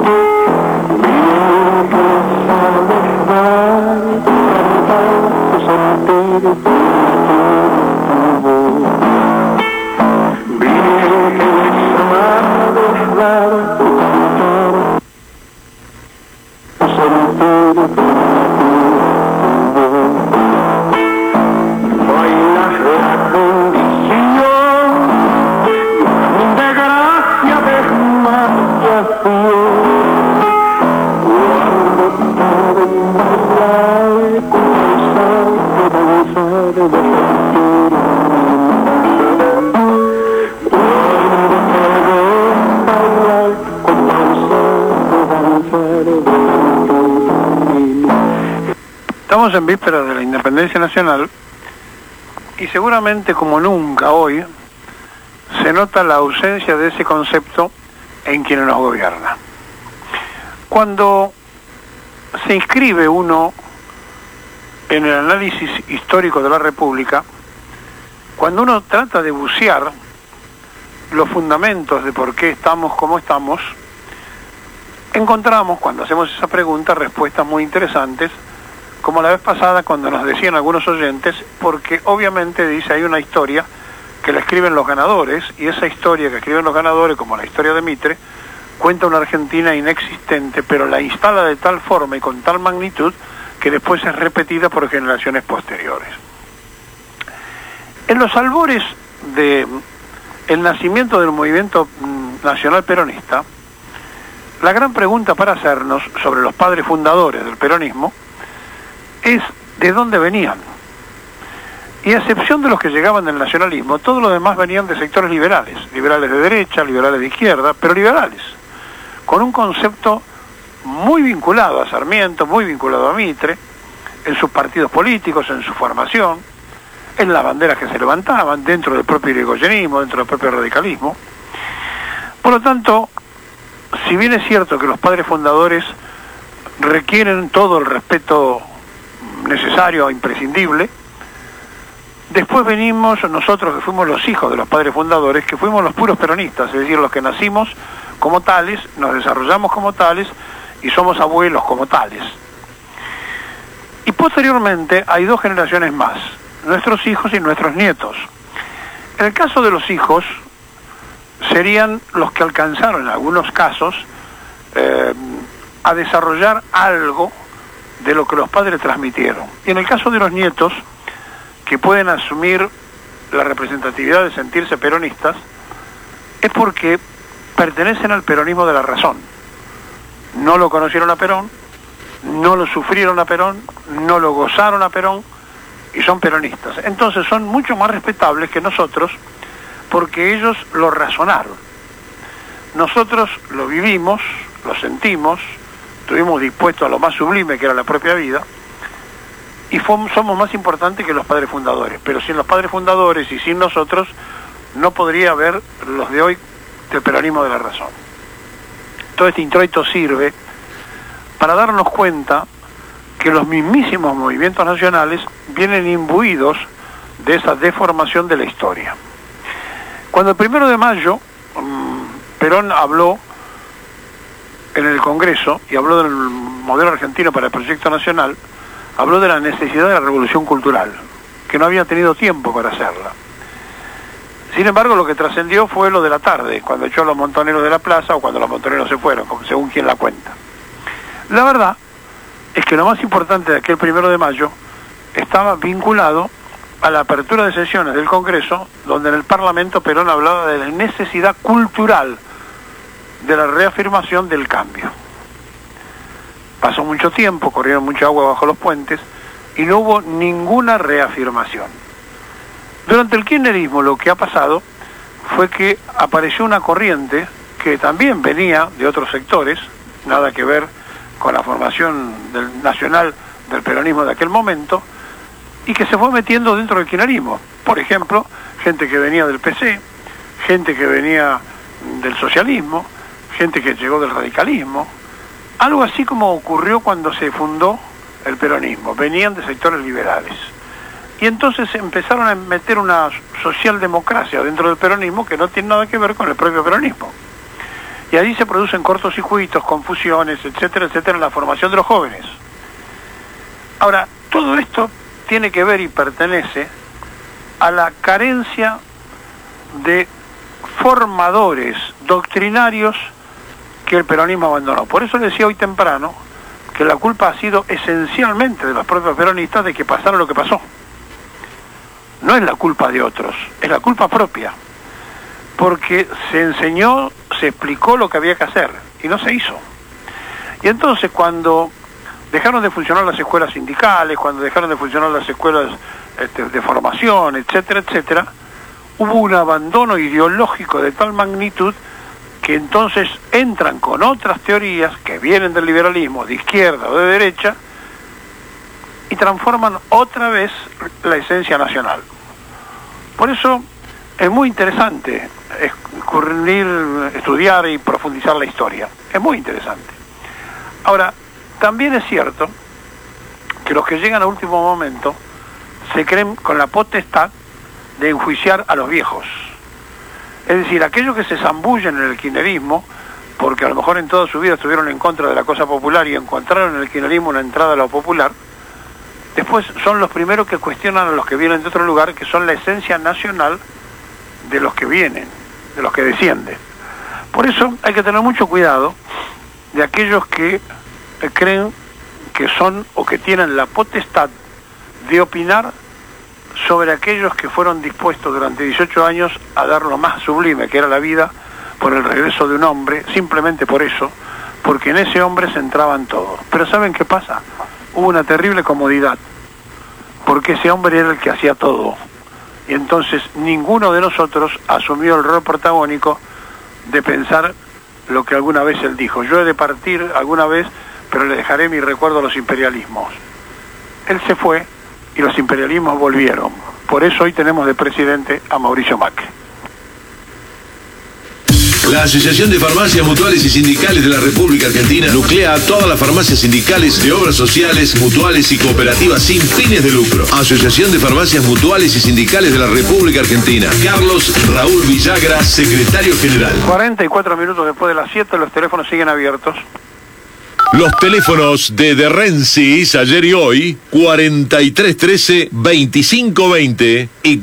Estamos en vísperas de la independencia nacional y seguramente como nunca hoy se nota la ausencia de ese concepto en quienes nos gobierna. Cuando se inscribe uno en el análisis histórico de la República, cuando uno trata de bucear los fundamentos de por qué estamos como estamos, encontramos, cuando hacemos esa pregunta, respuestas muy interesantes, como la vez pasada cuando nos decían algunos oyentes, porque obviamente dice hay una historia que la escriben los ganadores, y esa historia que escriben los ganadores, como la historia de Mitre, cuenta una Argentina inexistente, pero la instala de tal forma y con tal magnitud que después es repetida por generaciones posteriores. En los albores del nacimiento del movimiento nacional peronista, la gran pregunta para hacernos sobre los padres fundadores del peronismo es de dónde venían. Y a excepción de los que llegaban del nacionalismo, todos los demás venían de sectores liberales, liberales de derecha, liberales de izquierda, pero liberales, con un concepto muy vinculado a Sarmiento, muy vinculado a Mitre, en sus partidos políticos, en su formación, en las banderas que se levantaban, dentro del propio irigoyenismo, dentro del propio radicalismo. Por lo tanto, si bien es cierto que los padres fundadores requieren todo el respeto necesario e imprescindible, después venimos nosotros que fuimos los hijos de los padres fundadores, que fuimos los puros peronistas, es decir, los que nacimos como tales, nos desarrollamos como tales y somos abuelos como tales. Y posteriormente hay dos generaciones más, nuestros hijos y nuestros nietos. En el caso de los hijos, serían los que alcanzaron en algunos casos a desarrollar algo de lo que los padres transmitieron. Y en el caso de los nietos, que pueden asumir la representatividad de sentirse peronistas, es porque pertenecen al peronismo de la razón. No lo conocieron a Perón, no lo sufrieron a Perón, no lo gozaron a Perón, y son peronistas. Entonces son mucho más respetables que nosotros, porque ellos lo razonaron. Nosotros lo vivimos, lo sentimos, estuvimos dispuestos a lo más sublime que era la propia vida, y somos más importantes que los padres fundadores. Pero sin los padres fundadores y sin nosotros, no podría haber los de hoy del peronismo de la razón. Todo este introito sirve para darnos cuenta que los mismísimos movimientos nacionales vienen imbuidos de esa deformación de la historia. Cuando el 1 de mayo Perón habló en el Congreso y habló del modelo argentino para el proyecto nacional, habló de la necesidad de la revolución cultural, que no había tenido tiempo para hacerla. Sin embargo, lo que trascendió fue lo de la tarde, cuando echó a los montoneros de la plaza o cuando los montoneros se fueron, según quien la cuenta. La verdad es que lo más importante de aquel 1 de mayo estaba vinculado a la apertura de sesiones del Congreso, donde en el Parlamento Perón hablaba de la necesidad cultural de la reafirmación del cambio. Pasó mucho tiempo, corrieron mucha agua bajo los puentes y no hubo ninguna reafirmación. Durante el kirchnerismo lo que ha pasado fue que apareció una corriente que también venía de otros sectores, nada que ver con la formación nacional del peronismo de aquel momento, y que se fue metiendo dentro del kirchnerismo. Por ejemplo, gente que venía del PC, gente que venía del socialismo, gente que llegó del radicalismo, algo así como ocurrió cuando se fundó el peronismo, venían de sectores liberales. Y entonces empezaron a meter una socialdemocracia dentro del peronismo que no tiene nada que ver con el propio peronismo. Y ahí se producen cortocircuitos, confusiones, etcétera, etcétera, en la formación de los jóvenes. Ahora, todo esto tiene que ver y pertenece a la carencia de formadores doctrinarios que el peronismo abandonó. Por eso decía hoy temprano que la culpa ha sido esencialmente de los propios peronistas de que pasara lo que pasó. No es la culpa de otros, es la culpa propia. Porque se enseñó, se explicó lo que había que hacer y no se hizo. Y entonces cuando dejaron de funcionar las escuelas sindicales, cuando dejaron de funcionar las escuelas de formación, etcétera, etcétera, hubo un abandono ideológico de tal magnitud que entonces entran con otras teorías que vienen del liberalismo, de izquierda o de derecha, y transforman otra vez la esencia nacional. Por eso es muy interesante estudiar y profundizar la historia. Es muy interesante. Ahora, también es cierto que los que llegan a último momento se creen con la potestad de enjuiciar a los viejos. Es decir, aquellos que se zambullen en el kirchnerismo, porque a lo mejor en toda su vida estuvieron en contra de la cosa popular y encontraron en el kirchnerismo una entrada a lo popular, después son los primeros que cuestionan a los que vienen de otro lugar, que son la esencia nacional de los que vienen, de los que descienden. Por eso hay que tener mucho cuidado de aquellos que creen que son o que tienen la potestad de opinar sobre aquellos que fueron dispuestos durante 18 años a dar lo más sublime que era la vida por el regreso de un hombre, simplemente por eso, porque en ese hombre se entraban todos. Pero ¿saben qué pasa? Hubo una terrible comodidad, porque ese hombre era el que hacía todo. Y entonces ninguno de nosotros asumió el rol protagónico de pensar lo que alguna vez él dijo. Yo he de partir alguna vez, pero le dejaré mi recuerdo a los imperialismos. Él se fue y los imperialismos volvieron. Por eso hoy tenemos de presidente a Mauricio Macri. La Asociación de Farmacias Mutuales y Sindicales de la República Argentina nuclea a todas las farmacias sindicales de obras sociales, mutuales y cooperativas sin fines de lucro. Asociación de Farmacias Mutuales y Sindicales de la República Argentina. Carlos Raúl Villagra, secretario general. 44 minutos después de las 7, los teléfonos siguen abiertos. Los teléfonos de Rensis ayer y hoy, 4313-2520 y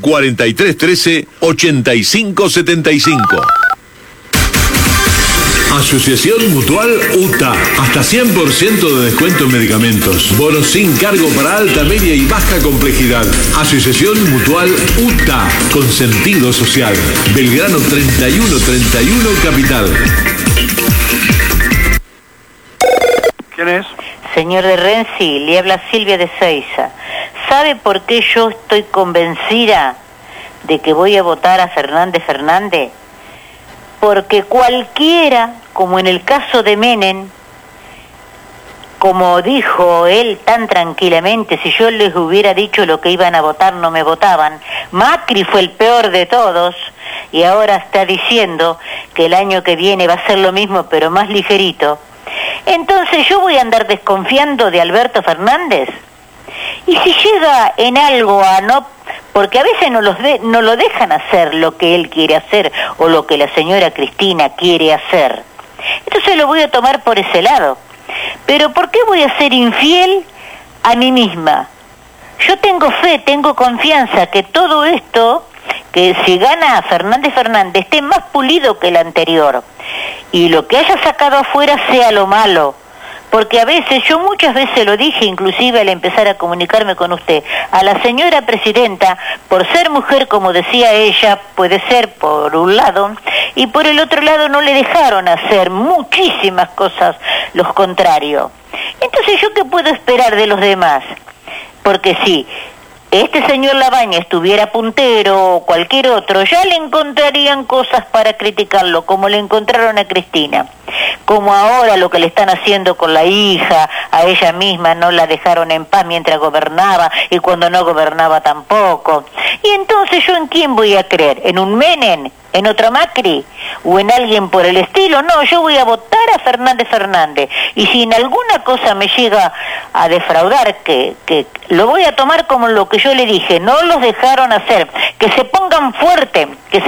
4313-8575. Asociación Mutual UTA. Hasta 100% de descuento en medicamentos. Bonos sin cargo para alta, media y baja complejidad. Asociación Mutual UTA. Con sentido social. Belgrano 3131 Capital. ¿Quién es? Señor de Renzi, le habla Silvia de Seiza. ¿Sabe por qué yo estoy convencida de que voy a votar a Fernández? Porque cualquiera, como en el caso de Menem, como dijo él tan tranquilamente, si yo les hubiera dicho lo que iban a votar, no me votaban. Macri fue el peor de todos y ahora está diciendo que el año que viene va a ser lo mismo, pero más ligerito. Entonces yo voy a andar desconfiando de Alberto Fernández. Y si llega en algo a no... Porque a veces no lo dejan hacer lo que él quiere hacer o lo que la señora Cristina quiere hacer. Entonces lo voy a tomar por ese lado. Pero ¿por qué voy a ser infiel a mí misma? Yo tengo fe, tengo confianza que todo esto, que si gana Fernández, esté más pulido que el anterior. Y lo que haya sacado afuera sea lo malo. Porque a veces, yo muchas veces lo dije, inclusive al empezar a comunicarme con usted, a la señora presidenta, por ser mujer, como decía ella, puede ser por un lado, y por el otro lado no le dejaron hacer muchísimas cosas los contrarios. Entonces, ¿yo qué puedo esperar de los demás? Porque si este señor Labaña estuviera puntero o cualquier otro, ya le encontrarían cosas para criticarlo, como le encontraron a Cristina. Como ahora lo que le están haciendo con la hija, a ella misma no la dejaron en paz mientras gobernaba y cuando no gobernaba tampoco. Y entonces ¿yo en quién voy a creer? ¿En un Menem? ¿En otra Macri? ¿O en alguien por el estilo? No, yo voy a votar a Fernández. Y si en alguna cosa me llega a defraudar, que lo voy a tomar como lo que yo le dije, no los dejaron hacer, que se pongan fuerte,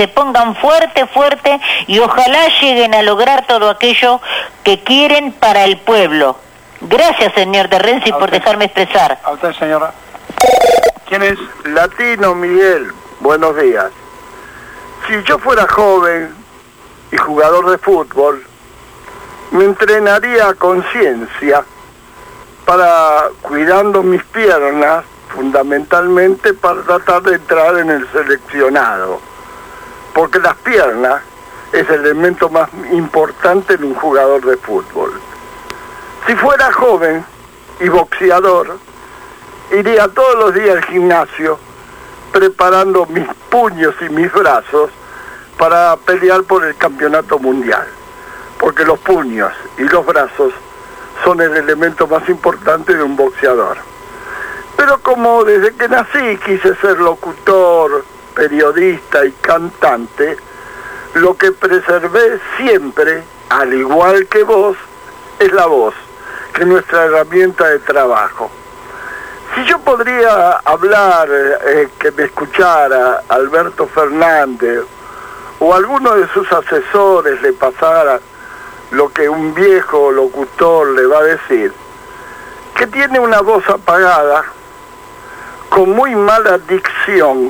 y ojalá lleguen a lograr todo aquello que quieren para el pueblo. Gracias, señor de Renzi, por dejarme expresar. A usted, señora. ¿Quién es? Latino Miguel, buenos días. Si yo fuera joven y jugador de fútbol, me entrenaría a conciencia para, cuidando mis piernas, fundamentalmente para tratar de entrar en el seleccionado. Porque las piernas es el elemento más importante en un jugador de fútbol. Si fuera joven y boxeador, iría todos los días al gimnasio preparando mis puños y mis brazos para pelear por el campeonato mundial, porque los puños y los brazos son el elemento más importante de un boxeador. Pero como desde que nací quise ser locutor, periodista y cantante, lo que preservé siempre, al igual que vos, es la voz, que es nuestra herramienta de trabajo. Si yo podría hablar, que me escuchara Alberto Fernández o alguno de sus asesores le pasara lo que un viejo locutor le va a decir, que tiene una voz apagada, con muy mala dicción,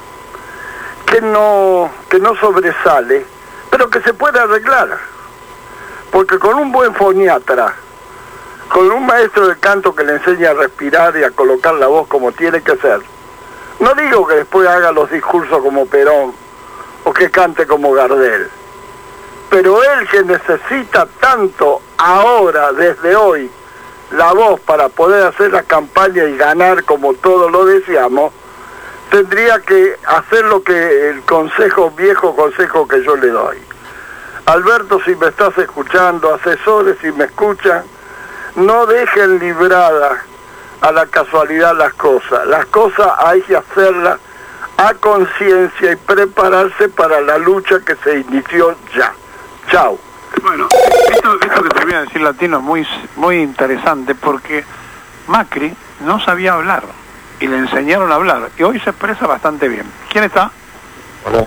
que no sobresale, pero que se puede arreglar, porque con un buen foniatra, con un maestro de canto que le enseña a respirar y a colocar la voz como tiene que ser, no digo que después haga los discursos como Perón o que cante como Gardel, pero él que necesita tanto ahora, desde hoy, la voz para poder hacer la campaña y ganar como todos lo deseamos, tendría que hacer lo que el viejo consejo que yo le doy. Alberto, si me estás escuchando, asesores, si me escuchan, no dejen librada a la casualidad las cosas. Las cosas hay que hacerlas a conciencia y prepararse para la lucha que se inició ya. Chao. Bueno, esto que te voy a decir, Latino, es muy interesante, porque Macri no sabía hablar y le enseñaron a hablar y hoy se expresa bastante bien. ¿Quién está? Hola.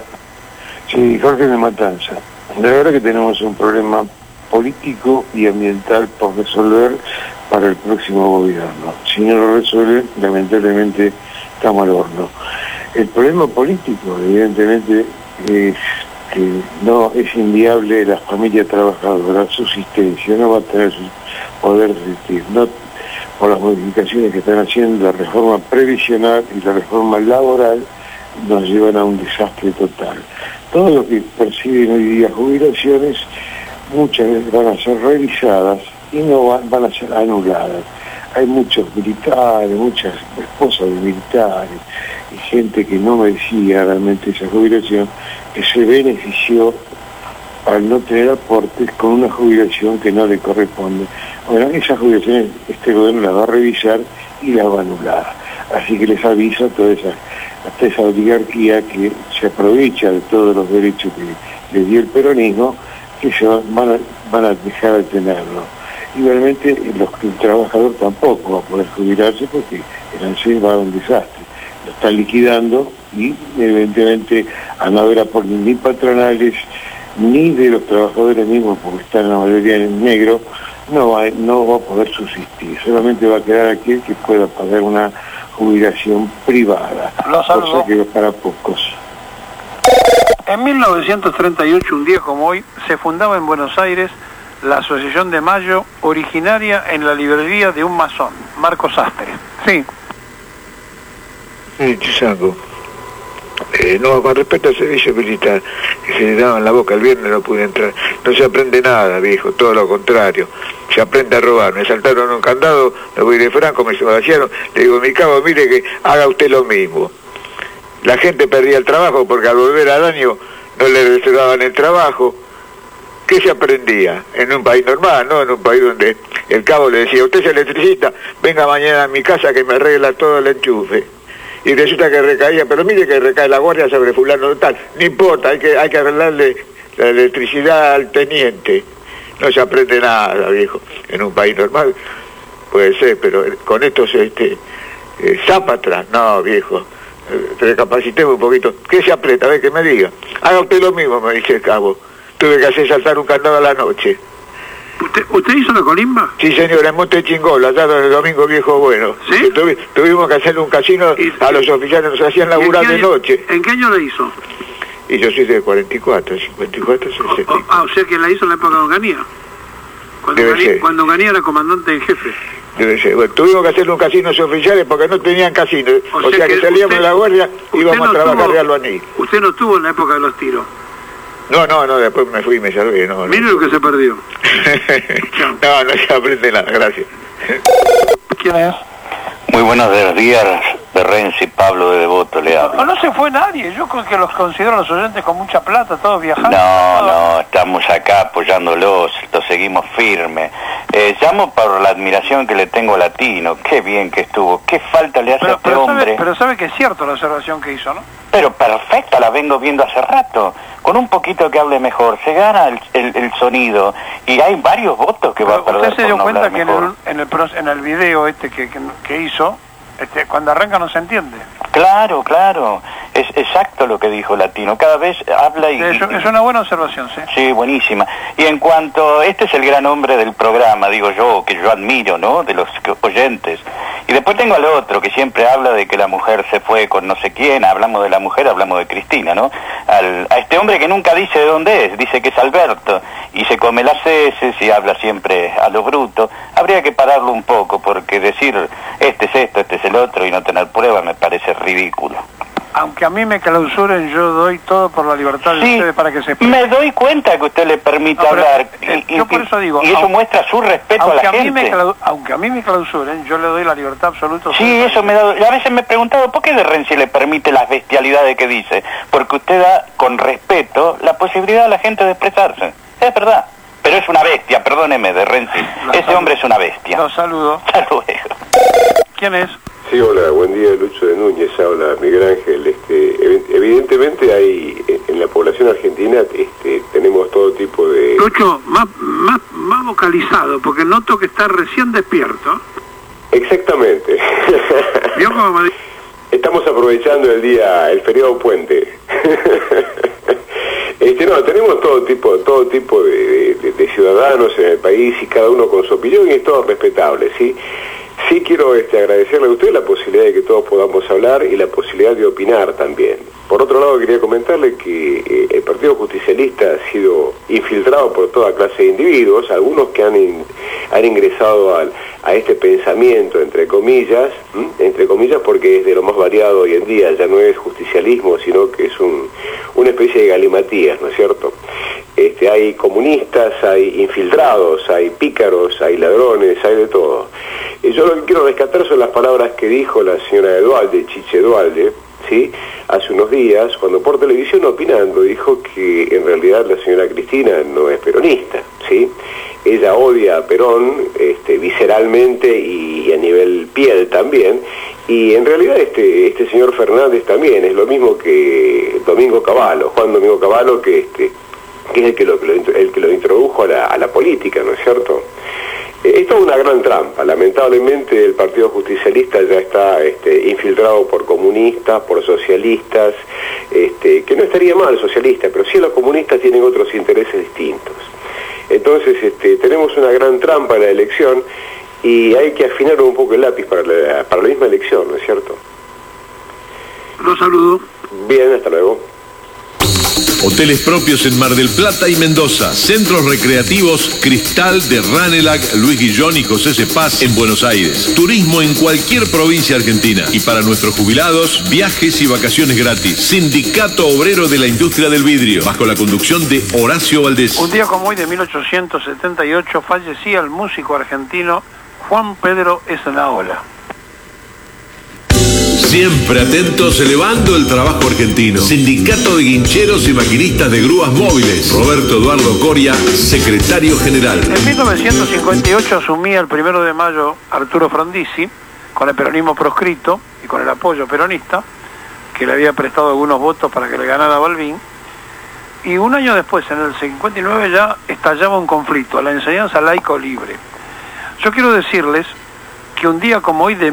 Sí, Jorge de Matanza. La verdad que tenemos un problema político y ambiental por resolver para el próximo gobierno. Si no lo resuelve, lamentablemente estamos al horno. El problema político, evidentemente, es que no es inviable la familia trabajadora, subsistencia, no va a tener poder resistir, no, por las modificaciones que están haciendo, la reforma previsional y la reforma laboral nos llevan a un desastre total. Todo lo que perciben hoy día jubilaciones, muchas veces van a ser revisadas y no van a ser anuladas. Hay muchos militares, muchas esposas de militares y gente que no merecía realmente esa jubilación, que se benefició al no tener aportes con una jubilación que no le corresponde. Bueno, esas jubilaciones este gobierno las va a revisar y las va a anular. Así que les aviso a toda esa oligarquía que se aprovecha de todos los derechos que les dio el peronismo, que se van a dejar de tenerlo. Igualmente el trabajador tampoco va a poder jubilarse porque el ANSES va a un desastre. Lo están liquidando y evidentemente a no haber aportes ni patronales ni de los trabajadores mismos, porque están la mayoría en negro, no va a poder subsistir. Solamente va a quedar aquel que pueda pagar una jubilación privada, cosa que es para pocos. En 1938, un día como hoy, se fundaba en Buenos Aires la Asociación de Mayo, originaria en la librería de un masón, Marcos Sastre. Sí. Sí, Chisango. No, con respecto al servicio militar, que se le daba en la boca el viernes, no pude entrar. No se aprende nada, viejo, todo lo contrario. Se aprende a robar. Me saltaron un candado, me voy de Franco, me vaciaron. Le digo, mi cabo, mire que haga usted lo mismo. La gente perdía el trabajo porque al volver al año no le reservaban el trabajo. ¿Qué se aprendía? En un país normal, ¿no? En un país donde el cabo le decía, usted es electricista, venga mañana a mi casa que me arregla todo el enchufe. Y resulta que recaía, pero mire que recae la guardia sobre fulano tal. No importa, hay que arreglarle la electricidad al teniente. No se aprende nada, viejo. En un país normal puede ser, pero con estos zápatras, no, viejo. Recapacitemos un poquito. ¿Qué se aprieta? A ver, que me diga. Haga usted lo mismo, me dice el cabo. Tuve que hacer saltar un candado a la noche. ¿Usted hizo la colimba? Sí, señor, en Monte Chingolo, allá donde el Domingo Viejo Bueno. ¿Sí? Tuvimos que hacer un casino, a los oficiales nos hacían laburar de noche. ¿En qué año la hizo? Y yo soy de 44, 54, 60. O sea que la hizo en la época de Onganía. Cuando Onganía era comandante en jefe. Debe ser. Bueno, tuvimos que hacer un casino a los oficiales porque no tenían casino. O sea que salíamos de la guardia y íbamos a trabajar de albañil. ¿Usted no estuvo en la época de los tiros? No, después me fui y me salvé. Mire lo que se perdió. No se aprende nada, gracias. ¿Quién es? Muy buenos días, De Renzi, Pablo de Devoto le habla. No se fue nadie, yo creo que los considero a los oyentes con mucha plata, todos viajando. No, estamos acá apoyándolos, lo seguimos firme. Llamo por la admiración que le tengo a Latino, qué bien que estuvo, qué falta le hace a este hombre. Pero sabe que es cierto la observación que hizo, ¿no? Pero perfecta, la vengo viendo hace rato. Con un poquito que hable mejor, se gana el sonido y hay varios votos que va a perder. ¿Usted se dio por no cuenta hablar que mejor? en el video que hizo, cuando arranca no se entiende? Claro, es exacto lo que dijo Latino, cada vez habla y... Es una buena observación, sí. Sí, buenísima. Y en cuanto, este es el gran hombre del programa, digo yo, que yo admiro, ¿no?, de los oyentes. Y después tengo al otro, que siempre habla de que la mujer se fue con no sé quién, hablamos de la mujer, hablamos de Cristina, ¿no? A este hombre que nunca dice de dónde es, dice que es Alberto, y se come las heces y habla siempre a lo bruto. Habría que pararlo un poco, porque decir, este es esto, este es el otro, y no tener pruebas me parece ridículo. Aunque a mí me clausuren, yo doy todo por la libertad de ustedes para que se expresen. Me doy cuenta que usted le permite hablar. Yo por eso digo... Y eso muestra su respeto a la gente. Aunque a mí me clausuren, yo le doy la libertad absoluta. Sí, eso me da... A veces me he preguntado, ¿por qué de Renzi le permite las bestialidades que dice? Porque usted da, con respeto, la posibilidad a la gente de expresarse. Es verdad. Pero es una bestia, perdóneme, de Renzi. Ese hombre es una bestia. Los saludo. Hasta luego. ¿Quién es? Sí, hola, buen día, Lucho de Núñez, habla Miguel Ángel. Evidentemente hay en la población argentina tenemos todo tipo de... Lucho, más vocalizado, porque noto que está recién despierto. Exactamente. Estamos aprovechando el feriado puente. No, tenemos todo tipo de ciudadanos en el país y cada uno con su opinión y es todo respetable, ¿sí? Sí quiero agradecerle a usted la posibilidad de que todos podamos hablar y la posibilidad de opinar también. Por otro lado, quería comentarle que el Partido Justicialista ha sido infiltrado por toda clase de individuos, algunos que han ingresado a este pensamiento, entre comillas, porque es de lo más variado hoy en día, ya no es justicialismo, sino que es una especie de galimatías, ¿no es cierto? Hay comunistas, hay infiltrados, hay pícaros, hay ladrones, hay de todo. Yo lo que quiero rescatar son las palabras que dijo la señora Duhalde, Chiche Duhalde, ¿sí?, hace unos días, cuando por televisión opinando dijo que en realidad la señora Cristina no es peronista, ¿sí? Ella odia a Perón visceralmente y a nivel piel también, y en realidad este señor Fernández también es lo mismo que Domingo Cavallo, Juan Domingo Cavallo, que es el que lo introdujo a la política, ¿no es cierto? Esto es una gran trampa. Lamentablemente el Partido Justicialista ya está infiltrado por comunistas, por socialistas, que no estaría mal socialistas, pero sí los comunistas tienen otros intereses distintos. Entonces tenemos una gran trampa en la elección y hay que afinar un poco el lápiz para la misma elección, ¿no es cierto? Los saludo. Bien, hasta luego. Hoteles propios en Mar del Plata y Mendoza. Centros recreativos Cristal de Ranelagh, Luis Guillón y José Cepaz en Buenos Aires. Turismo en cualquier provincia argentina. Y para nuestros jubilados, viajes y vacaciones gratis. Sindicato Obrero de la Industria del Vidrio, bajo la conducción de Horacio Valdés. Un día como hoy de 1878 fallecía el músico argentino Juan Pedro Esnaola. Siempre atentos, elevando el trabajo argentino. Sindicato de Guincheros y Maquinistas de Grúas Móviles. Roberto Eduardo Coria, secretario general. En 1958 asumía el 1 de mayo Arturo Frondizi, con el peronismo proscrito y con el apoyo peronista, que le había prestado algunos votos para que le ganara Balbín. Y un año después, en el 59, ya estallaba un conflicto, la enseñanza laica o libre. Yo quiero decirles que un día como hoy de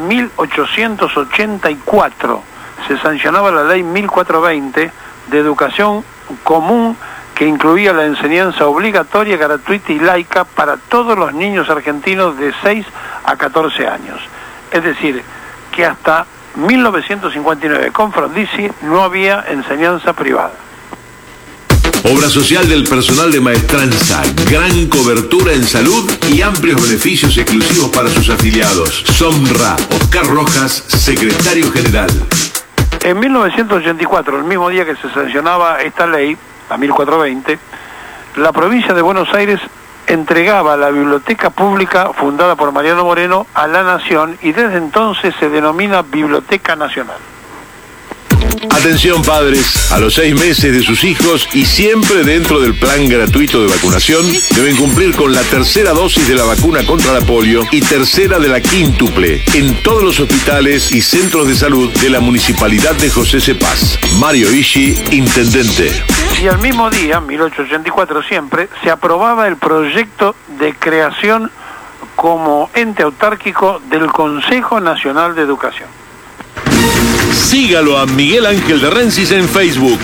1884 se sancionaba la ley 1420 de educación común, que incluía la enseñanza obligatoria, gratuita y laica para todos los niños argentinos de 6 a 14 años. Es decir, que hasta 1959 con Frondizi no había enseñanza privada. Obra social del personal de maestranza, gran cobertura en salud y amplios beneficios exclusivos para sus afiliados. Somra, Oscar Rojas, secretario general. En 1984, el mismo día que se sancionaba esta ley, la 1420, la provincia de Buenos Aires entregaba la biblioteca pública fundada por Mariano Moreno a la Nación y desde entonces se denomina Biblioteca Nacional. Atención padres, a los 6 meses de sus hijos y siempre dentro del plan gratuito de vacunación, deben cumplir con la tercera dosis de la vacuna contra la polio y tercera de la quíntuple en todos los hospitales y centros de salud de la Municipalidad de José C. Paz. Mario Ishi, intendente. Y al mismo día, 1884 siempre, se aprobaba el proyecto de creación como ente autárquico del Consejo Nacional de Educación. Sígalo a Miguel Ángel de Rensis en Facebook.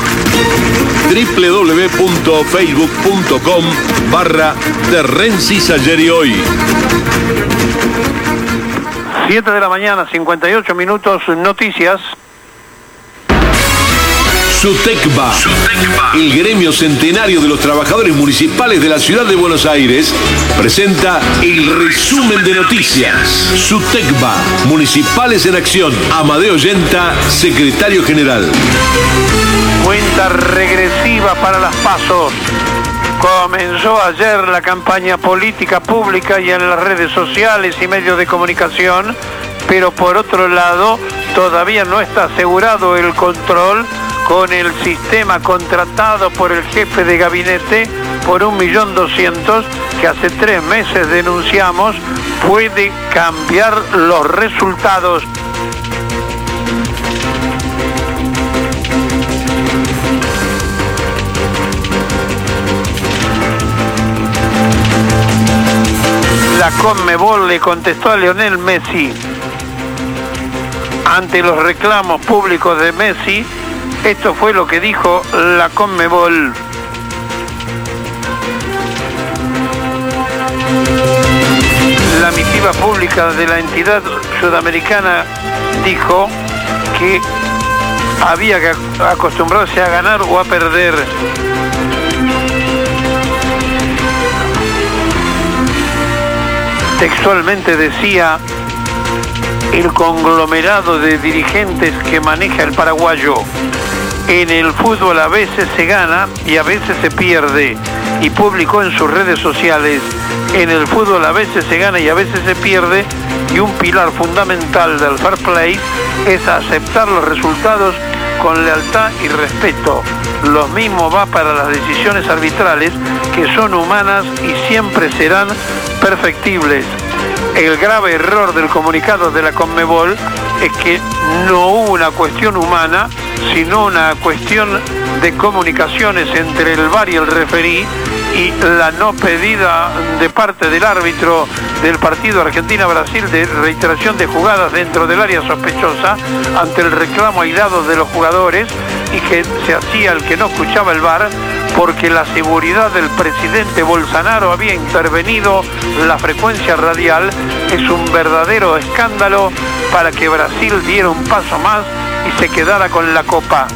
www.facebook.com/de Rensis ayer y hoy. 7 de la mañana, 58 minutos, noticias. SUTECBA, el gremio centenario de los trabajadores municipales de la ciudad de Buenos Aires, presenta el resumen de noticias. SUTECBA, Municipales en Acción. Amadeo Yenta, secretario general. Cuenta regresiva para las PASO. Comenzó ayer la campaña política pública y en las redes sociales y medios de comunicación, pero por otro lado, todavía no está asegurado el control con el sistema contratado por el jefe de gabinete por 1.200.000 que hace 3 meses denunciamos puede cambiar los resultados. La Conmebol le contestó a Lionel Messi ante los reclamos públicos de Messi. Esto fue lo que dijo la Conmebol. La misiva pública de la entidad sudamericana dijo que había que acostumbrarse a ganar o a perder. Textualmente decía: el conglomerado de dirigentes que maneja el paraguayo. En el fútbol a veces se gana y a veces se pierde. Y publicó en sus redes sociales: en el fútbol a veces se gana y a veces se pierde, y un pilar fundamental del fair play es aceptar los resultados con lealtad y respeto. Lo mismo va para las decisiones arbitrales, que son humanas y siempre serán perfectibles. El grave error del comunicado de la Conmebol es que no hubo una cuestión humana, sino una cuestión de comunicaciones entre el VAR y el referí, y la no pedida de parte del árbitro del partido Argentina-Brasil de reiteración de jugadas dentro del área sospechosa ante el reclamo airado de los jugadores, y que se hacía el que no escuchaba el VAR porque la seguridad del presidente Bolsonaro había intervenido la frecuencia radial. Es un verdadero escándalo para que Brasil diera un paso más y se quedara con la copa.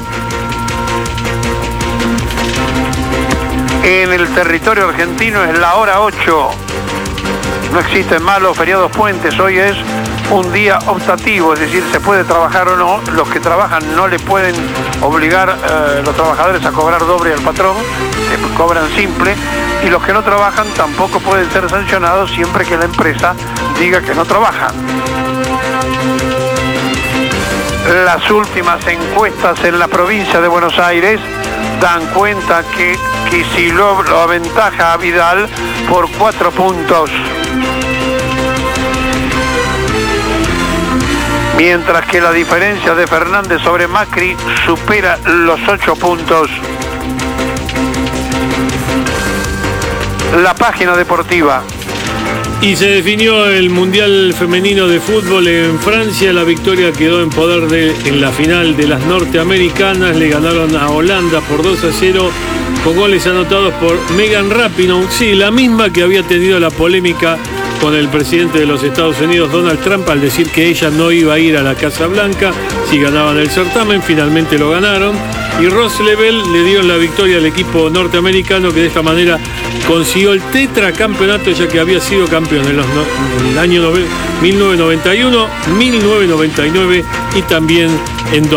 En el territorio argentino es la hora 8. No existen malos feriados puentes. Hoy es un día optativo, es decir, se puede trabajar o no. Los que trabajan no le pueden obligar los trabajadores a cobrar doble al patrón, cobran simple, y los que no trabajan tampoco pueden ser sancionados siempre que la empresa diga que no trabajan. Las últimas encuestas en la provincia de Buenos Aires dan cuenta que Kicillof lo aventaja a Vidal por 4 puntos. Mientras que la diferencia de Fernández sobre Macri supera los 8 puntos. La página deportiva. Y se definió el Mundial Femenino de Fútbol en Francia. La victoria quedó en poder en la final de las norteamericanas. Le ganaron a Holanda por 2-0 con goles anotados por Megan Rapinoe. Sí, la misma que había tenido la polémica con el presidente de los Estados Unidos, Donald Trump, al decir que ella no iba a ir a la Casa Blanca si ganaban el certamen. Finalmente lo ganaron. Y Ross Lebel le dieron la victoria al equipo norteamericano, que de esta manera consiguió el tetracampeonato, ya que había sido campeón en el año 1991, 1999 y también en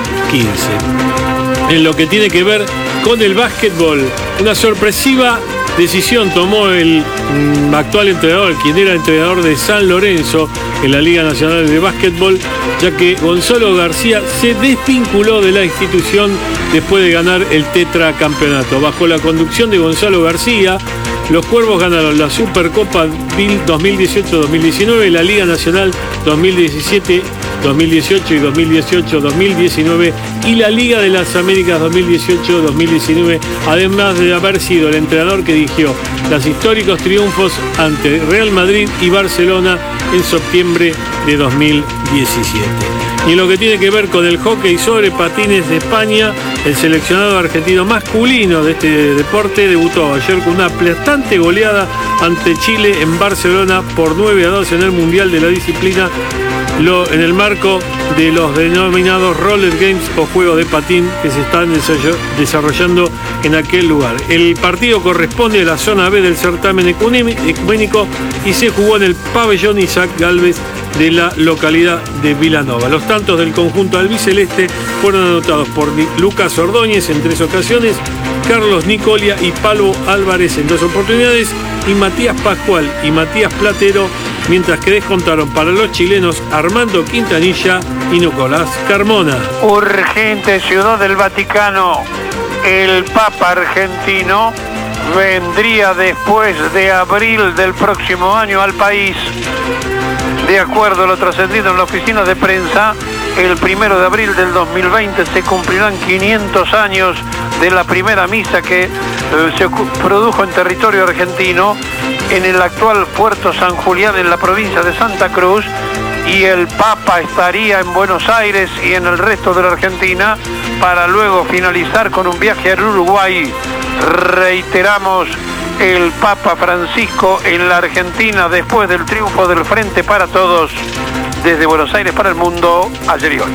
2015. En lo que tiene que ver con el básquetbol, una sorpresiva decisión tomó el actual entrenador, quien era entrenador de San Lorenzo en la Liga Nacional de Básquetbol, ya que Gonzalo García se desvinculó de la institución después de ganar el tetracampeonato. Bajo la conducción de Gonzalo García, los Cuervos ganaron la Supercopa 2018-2019, la Liga Nacional 2017-2018 y 2018-2019 y la Liga de las Américas 2018-2019, además de haber sido el entrenador que dirigió los históricos triunfos ante Real Madrid y Barcelona en septiembre de 2017. Y en lo que tiene que ver con el hockey sobre patines de España, el seleccionado argentino masculino de este deporte debutó ayer con una aplastante goleada ante Chile en Barcelona por 9-2 en el Mundial de la disciplina, en el marco de los denominados Roller Games o juegos de patín que se están desarrollando en aquel lugar. El partido corresponde a la zona B del certamen ecuménico y se jugó en el pabellón Isaac Galvez de la localidad de Vilanova. Los tantos del conjunto albiceleste fueron anotados por Lucas Ordóñez en 3 ocasiones, Carlos Nicolia y Pablo Álvarez en 2 oportunidades, y Matías Pascual y Matías Platero, mientras que descontaron para los chilenos Armando Quintanilla y Nicolás Carmona. Urgente, Ciudad del Vaticano. El Papa argentino vendría después de abril del próximo año al país. De acuerdo a lo trascendido en la oficina de prensa, el 1 de abril del 2020 se cumplirán 500 años de la primera misa que se produjo en territorio argentino, en el actual Puerto San Julián, en la provincia de Santa Cruz, y el Papa estaría en Buenos Aires y en el resto de la Argentina para luego finalizar con un viaje al Uruguay. Reiteramos, el Papa Francisco en la Argentina después del triunfo del Frente para Todos, desde Buenos Aires para el mundo, ayer y hoy.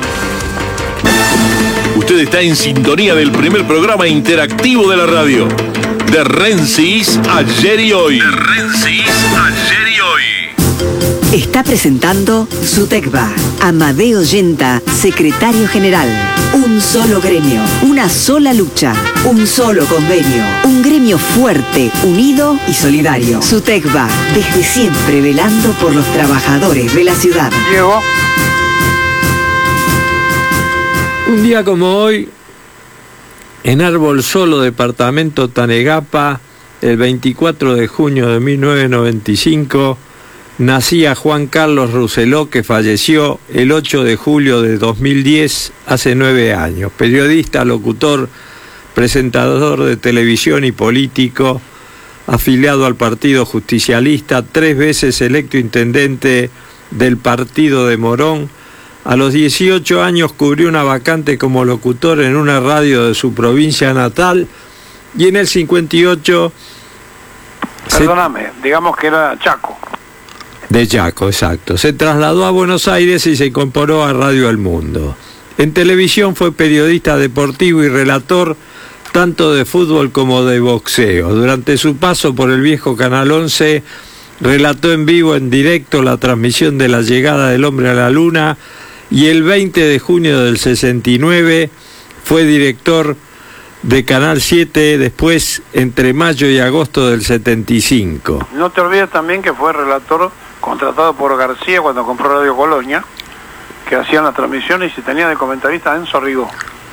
Usted está en sintonía del primer programa interactivo de la radio, de Rensis Ayer y Hoy. De Rensis Ayer y Hoy. Está presentando SUTECBA. Amadeo Yenta, secretario general. Un solo gremio, una sola lucha, un solo convenio. Un gremio fuerte, unido y solidario. SUTECBA, desde siempre velando por los trabajadores de la ciudad. Diego. Un día como hoy, en Árbol Solo, departamento Tanegapa, el 24 de junio de 1995, nacía Juan Carlos Rousselot, que falleció el 8 de julio de 2010, hace 9 años. Periodista, locutor, presentador de televisión y político, afiliado al Partido Justicialista, 3 veces electo intendente del partido de Morón. A los 18 años cubrió una vacante como locutor en una radio de su provincia natal, y en el 58... Perdóname, digamos que era Chaco. De Chaco, exacto. Se trasladó a Buenos Aires y se incorporó a Radio El Mundo. En televisión fue periodista deportivo y relator tanto de fútbol como de boxeo. Durante su paso por el viejo Canal 11, relató en vivo, en directo, la transmisión de la llegada del hombre a la luna, y el 20 de junio del 69 fue director de Canal 7, después entre mayo y agosto del 75. No te olvides también que fue relator contratado por García cuando compró Radio Colonia, que hacían las transmisiones y se tenía de comentarista Enzo Rigó.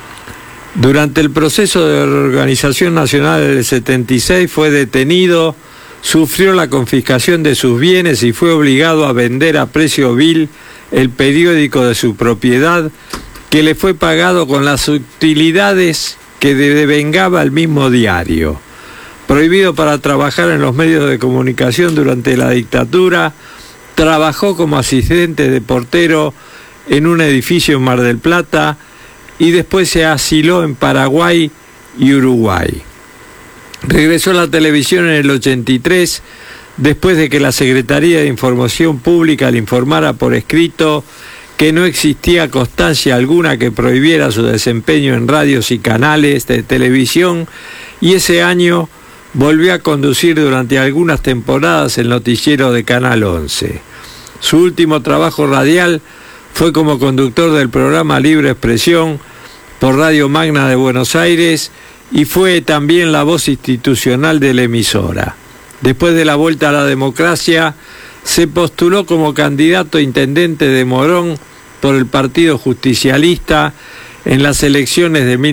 Durante el proceso de organización nacional del 76 fue detenido, sufrió la confiscación de sus bienes y fue obligado a vender a precio vil el periódico de su propiedad, que le fue pagado con las utilidades que devengaba el mismo diario. Prohibido para trabajar en los medios de comunicación durante la dictadura, trabajó como asistente de portero en un edificio en Mar del Plata y después se asiló en Paraguay y Uruguay. Regresó a la televisión en el 83, después de que la Secretaría de Información Pública le informara por escrito que no existía constancia alguna que prohibiera su desempeño en radios y canales de televisión, y ese año volvió a conducir durante algunas temporadas el noticiero de Canal 11. Su último trabajo radial fue como conductor del programa Libre Expresión por Radio Magna de Buenos Aires y fue también la voz institucional de la emisora. Después de la vuelta a la democracia, se postuló como candidato a intendente de Morón por el Partido Justicialista en las elecciones de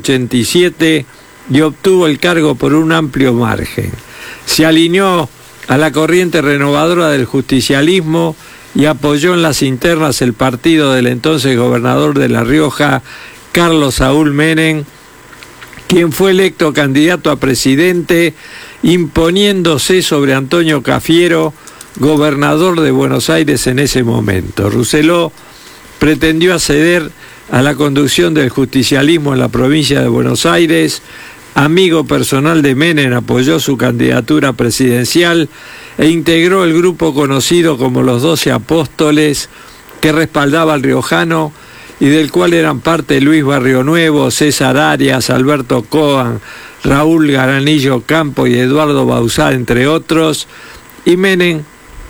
1987 y obtuvo el cargo por un amplio margen. Se alineó a la corriente renovadora del justicialismo y apoyó en las internas el partido del entonces gobernador de La Rioja, Carlos Saúl Menem, quien fue electo candidato a presidente, imponiéndose sobre Antonio Cafiero, gobernador de Buenos Aires en ese momento. Rousselot pretendió acceder a la conducción del justicialismo en la provincia de Buenos Aires. Amigo personal de Menem, apoyó su candidatura presidencial e integró el grupo conocido como los 12 Apóstoles, que respaldaba al riojano y del cual eran parte Luis Barrionuevo, César Arias, Alberto Coan, Raúl Garanillo Campo y Eduardo Bauzá, entre otros. Y Menem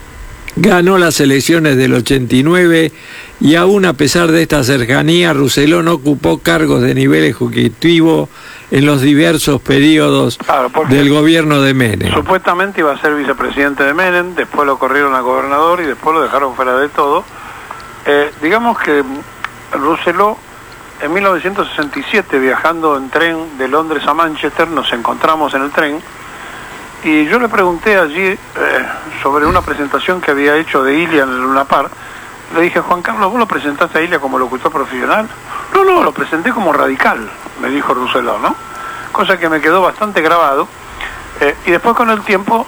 ganó las elecciones del 89 y aún a pesar de esta cercanía, Rousselot no ocupó cargos de nivel ejecutivo en los diversos periodos del gobierno de Menem. Supuestamente iba a ser vicepresidente de Menem, después lo corrieron a gobernador y después lo dejaron fuera de todo. Digamos que Rousselot en 1967, viajando en tren de Londres a Manchester, nos encontramos en el tren y yo le pregunté allí sobre una presentación que había hecho de Ilia en el Luna Park. Le dije: Juan Carlos, ¿vos lo presentaste a Ilia como locutor profesional? No, lo presenté como radical, me dijo Rousselot, ¿no? Cosa que me quedó bastante grabado. Y después con el tiempo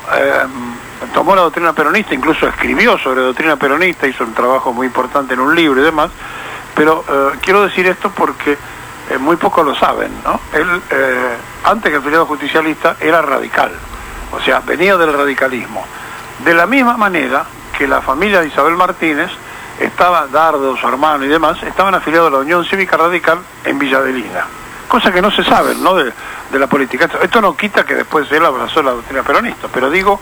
tomó la doctrina peronista, incluso escribió sobre doctrina peronista, hizo un trabajo muy importante en un libro y demás. Pero quiero decir esto porque muy pocos lo saben, ¿no? Él, antes que el afiliado justicialista, era radical, o sea, venía del radicalismo. De la misma manera que la familia de Isabel Martínez, estaba Dardo, su hermano y demás, estaban afiliados a la Unión Cívica Radical en Villa Adelina. Cosa que no se sabe, ¿no?, de la política. Esto no quita que después él abrazó la doctrina peronista, pero digo,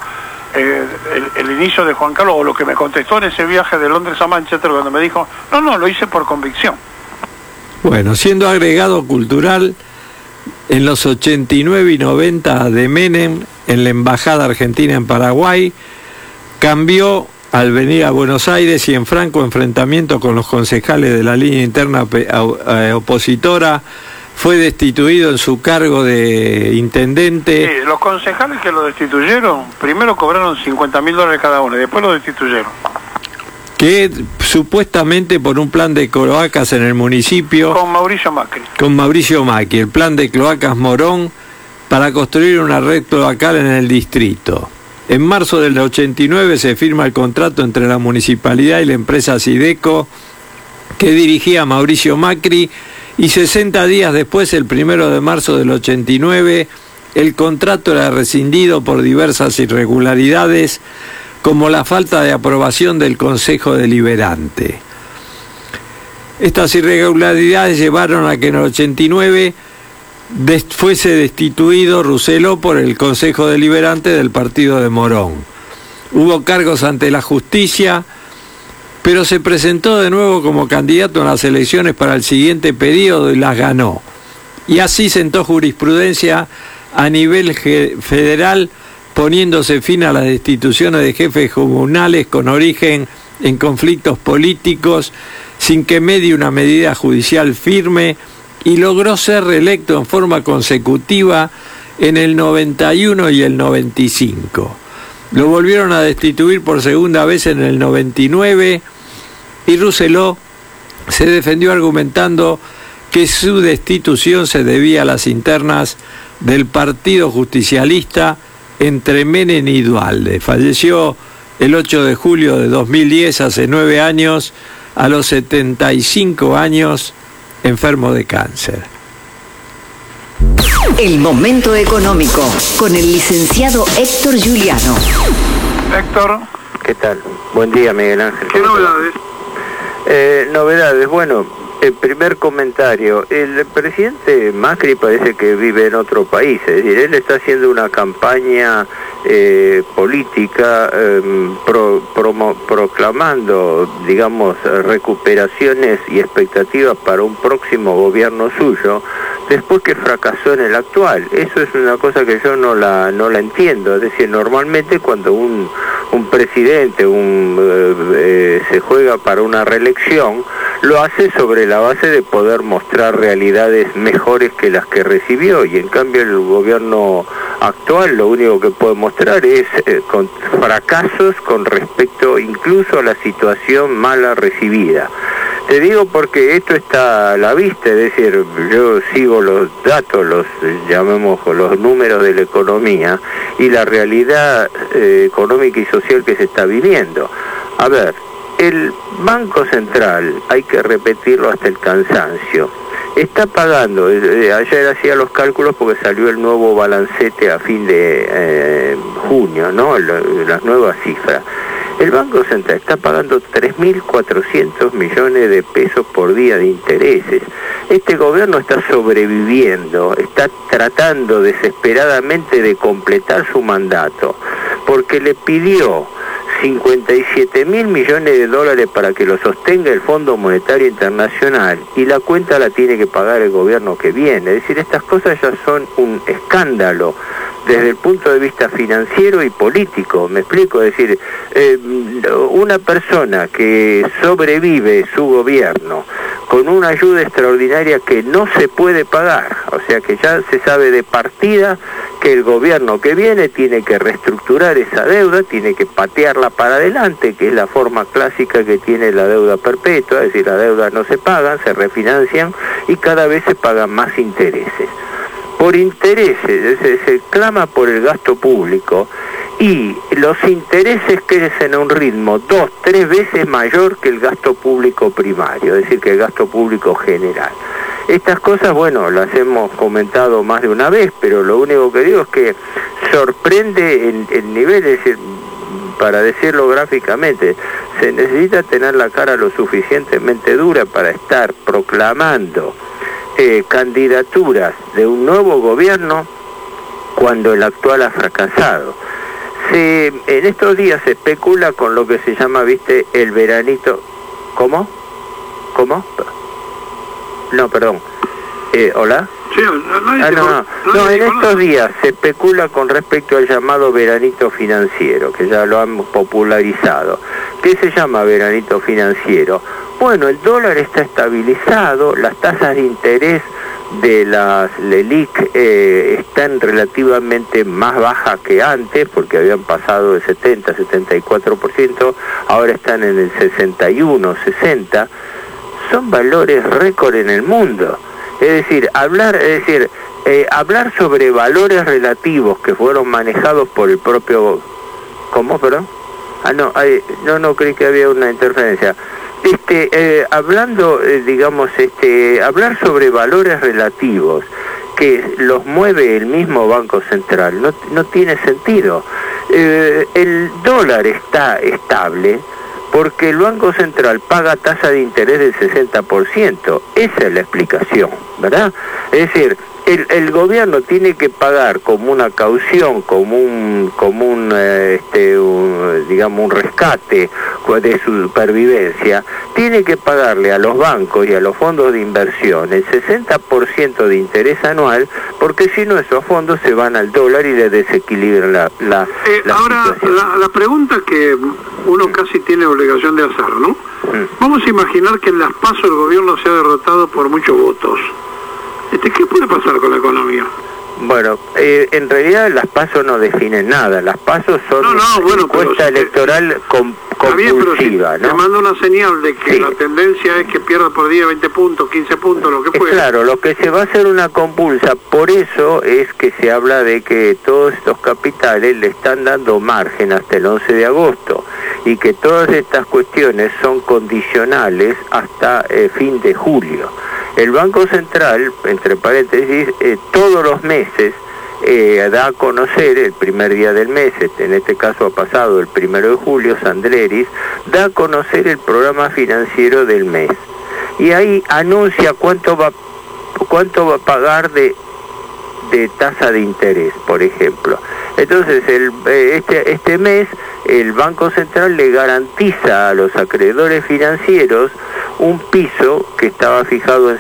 el inicio de Juan Carlos, o lo que me contestó en ese viaje de Londres a Manchester, cuando me dijo: no, lo hice por convicción. Bueno, siendo agregado cultural en los 89 y 90 de Menem en la Embajada Argentina en Paraguay, cambió al venir a Buenos Aires y en franco enfrentamiento con los concejales de la línea interna opositora, fue destituido en su cargo de intendente. Sí, los concejales que lo destituyeron, primero cobraron $50.000 cada uno y después lo destituyeron. Que supuestamente por un plan de cloacas en el municipio. Con Mauricio Macri. Con Mauricio Macri, el plan de cloacas Morón para construir una red cloacal en el distrito. En marzo del 89 se firma el contrato entre la municipalidad y la empresa Sideco, que dirigía Mauricio Macri, y 60 días después, el 1 de marzo del 89, el contrato era rescindido por diversas irregularidades, como la falta de aprobación del Consejo Deliberante. Estas irregularidades llevaron a que en el 89 fuese destituido Rousselot por el Consejo Deliberante del partido de Morón. Hubo cargos ante la justicia, pero se presentó de nuevo como candidato en las elecciones para el siguiente periodo y las ganó. Y así sentó jurisprudencia a nivel federal, poniéndose fin a las destituciones de jefes comunales con origen en conflictos políticos, sin que medie una medida judicial firme, y logró ser reelecto en forma consecutiva en el 91 y el 95. Lo volvieron a destituir por segunda vez en el 99 y Rousselot se defendió argumentando que su destitución se debía a las internas del Partido Justicialista entre Menem y Duhalde. Falleció el 8 de julio de 2010, hace 9 años, a los 75 años, enfermo de cáncer. El momento económico, con el licenciado Héctor Giuliano. Héctor. ¿Qué tal? Buen día, Miguel Ángel. ¿Qué novedades? Novedades, bueno, el primer comentario. El presidente Macri parece que vive en otro país, es decir, él está haciendo una campaña política proclamando, digamos, recuperaciones y expectativas para un próximo gobierno suyo, después que fracasó en el actual. Eso es una cosa que yo no la entiendo. Es decir, normalmente cuando un presidente se juega para una reelección, lo hace sobre la base de poder mostrar realidades mejores que las que recibió, y en cambio el gobierno actual lo único que puede mostrar es con fracasos con respecto incluso a la situación mala recibida. Te digo porque esto está a la vista, es decir, yo sigo los datos, llamemos los números de la economía y la realidad económica y social que se está viviendo. A ver, el Banco Central, hay que repetirlo hasta el cansancio, está pagando, ayer hacía los cálculos porque salió el nuevo balancete a fin de junio, ¿no? Las nuevas cifras. El Banco Central está pagando 3.400 millones de pesos por día de intereses. Este gobierno está sobreviviendo, está tratando desesperadamente de completar su mandato, porque le pidió 57.000 millones de dólares para que lo sostenga el Fondo Monetario Internacional, y la cuenta la tiene que pagar el gobierno que viene. Es decir, estas cosas ya son un escándalo desde el punto de vista financiero y político, me explico. Es decir, una persona que sobrevive su gobierno con una ayuda extraordinaria que no se puede pagar, o sea que ya se sabe de partida que el gobierno que viene tiene que reestructurar esa deuda, tiene que patearla para adelante, que es la forma clásica que tiene la deuda perpetua, es decir, las deudas no se pagan, se refinancian y cada vez se pagan más intereses. Por intereses, se clama por el gasto público, y los intereses crecen a un ritmo 2-3 veces mayor que el gasto público primario, es decir, que el gasto público general. Estas cosas, bueno, las hemos comentado más de una vez, pero lo único que digo es que sorprende el nivel, es decir, para decirlo gráficamente, se necesita tener la cara lo suficientemente dura para estar proclamando candidaturas de un nuevo gobierno cuando el actual ha fracasado. En estos días se especula con lo que se llama, viste, el veranito. ¿Cómo? No, perdón. ¿Hola? Sí, no, en estos días se especula con respecto al llamado veranito financiero, que ya lo han popularizado. ¿Qué se llama veranito financiero? Bueno, el dólar está estabilizado, las tasas de interés de las LELIQ están relativamente más bajas que antes, porque habían pasado de 70-74%, ahora están en el 61-60%, son valores récord en el mundo. Es decir, hablar sobre valores relativos que fueron manejados por el propio... ¿Cómo, perdón? No creí que había una interferencia. Hablar sobre valores relativos que los mueve el mismo Banco Central no tiene sentido. El dólar está estable porque el Banco Central paga tasa de interés del 60%. Esa es la explicación, ¿verdad? Es decir, el gobierno tiene que pagar como una caución, como un rescate de su supervivencia, tiene que pagarle a los bancos y a los fondos de inversión el 60% de interés anual, porque si no esos fondos se van al dólar y le desequilibran la ahora, situación. La pregunta que uno casi tiene obligación de hacer, ¿no? Vamos a imaginar que en las PASO el gobierno se ha derrotado por muchos votos. ¿Qué puede pasar con la economía? Bueno, en realidad las PASO no definen nada. Las PASO son una encuesta electoral compulsiva, ¿no? Te manda una señal de que la tendencia es que pierda por día 20 puntos, 15 puntos, lo que pueda. Claro, lo que se va a hacer una compulsa, por eso es que se habla de que todos estos capitales le están dando margen hasta el 11 de agosto y que todas estas cuestiones son condicionales hasta fin de julio. El Banco Central, entre paréntesis, todos los meses da a conocer el primer día del mes, en este caso ha pasado el 1 de julio, Sandleris, da a conocer el programa financiero del mes. Y ahí anuncia cuánto va a pagar de tasa de interés, por ejemplo. Entonces, este mes el Banco Central le garantiza a los acreedores financieros un piso que estaba fijado en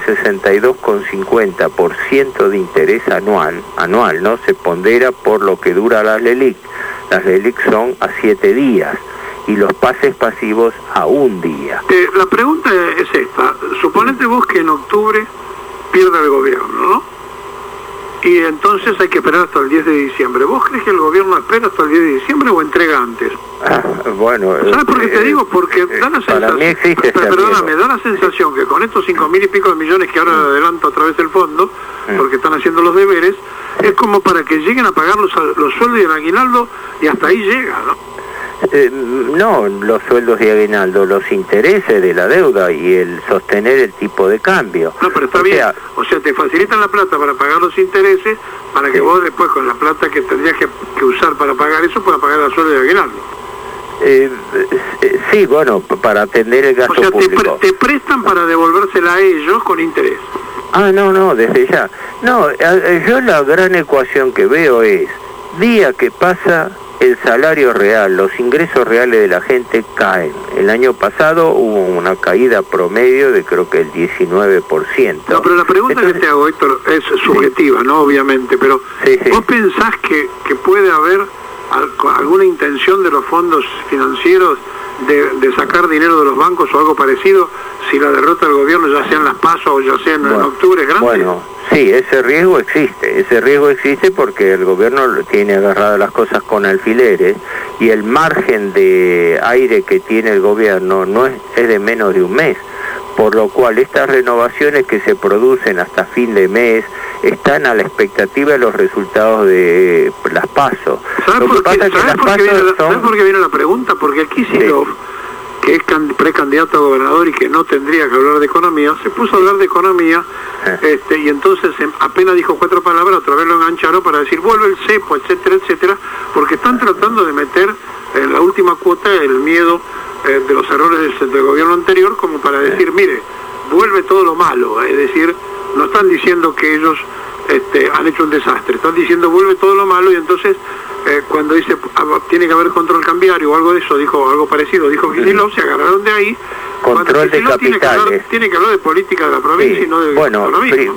62,50% de interés anual, ¿no? Se pondera por lo que dura la LELIQ. Las LELIQ son a 7 días y los pases pasivos a 1 día. La pregunta es esta. Suponete vos que en octubre pierda el gobierno, ¿no? Y entonces hay que esperar hasta el 10 de diciembre. ¿Vos crees que el gobierno espera hasta el 10 de diciembre o entrega antes? Bueno... ¿Sabes por qué te digo? Porque da la sensación... Para mí existe perdóname, da la sensación que con estos 5.000 y pico de millones que ahora adelanto a través del fondo, porque están haciendo los deberes, es como para que lleguen a pagar los sueldos y el aguinaldo y hasta ahí llega, ¿no? No, los sueldos y aguinaldo, los intereses de la deuda y el sostener el tipo de cambio. No, pero está bien. O sea, te facilitan la plata para pagar los intereses, para que vos después con la plata que tendrías que usar para pagar eso, puedas pagar el sueldo y aguinaldo. Sí, bueno, para atender el gasto público. Te prestan para devolvérsela a ellos con interés. No, desde ya. No, yo la gran ecuación que veo es, día que pasa, el salario real, los ingresos reales de la gente caen. El año pasado hubo una caída promedio de creo que el 19%. No, pero la pregunta que te hago, Héctor, es subjetiva, ¿no? Obviamente, pero ¿vos pensás que puede haber alguna intención de los fondos financieros de sacar dinero de los bancos o algo parecido si la derrota del gobierno, ya sea en las PASO o ya sea en octubre, es grande? Bueno, sí, ese riesgo existe porque el gobierno tiene agarradas las cosas con alfileres y el margen de aire que tiene el gobierno no es de menos de un mes, por lo cual estas renovaciones que se producen hasta fin de mes están a la expectativa de los resultados de las PASO. ¿Sabes por qué viene la pregunta? Porque aquí Kicillof, que es precandidato a gobernador y que no tendría que hablar de economía, se puso a hablar de economía y entonces apenas dijo 4 palabras, otra vez lo engancharon para decir vuelve el cepo, etcétera, etcétera, porque están tratando de meter en la última cuota el miedo de los errores del gobierno anterior, como para decir, mire, vuelve todo lo malo, es decir, no están diciendo que ellos han hecho un desastre, están diciendo vuelve todo lo malo, y entonces cuando dice tiene que haber control cambiario o algo de eso, dijo algo parecido, dijo Kicillof, se agarraron de ahí. Control de capitales. Tiene que hablar de política de la provincia y no de economía.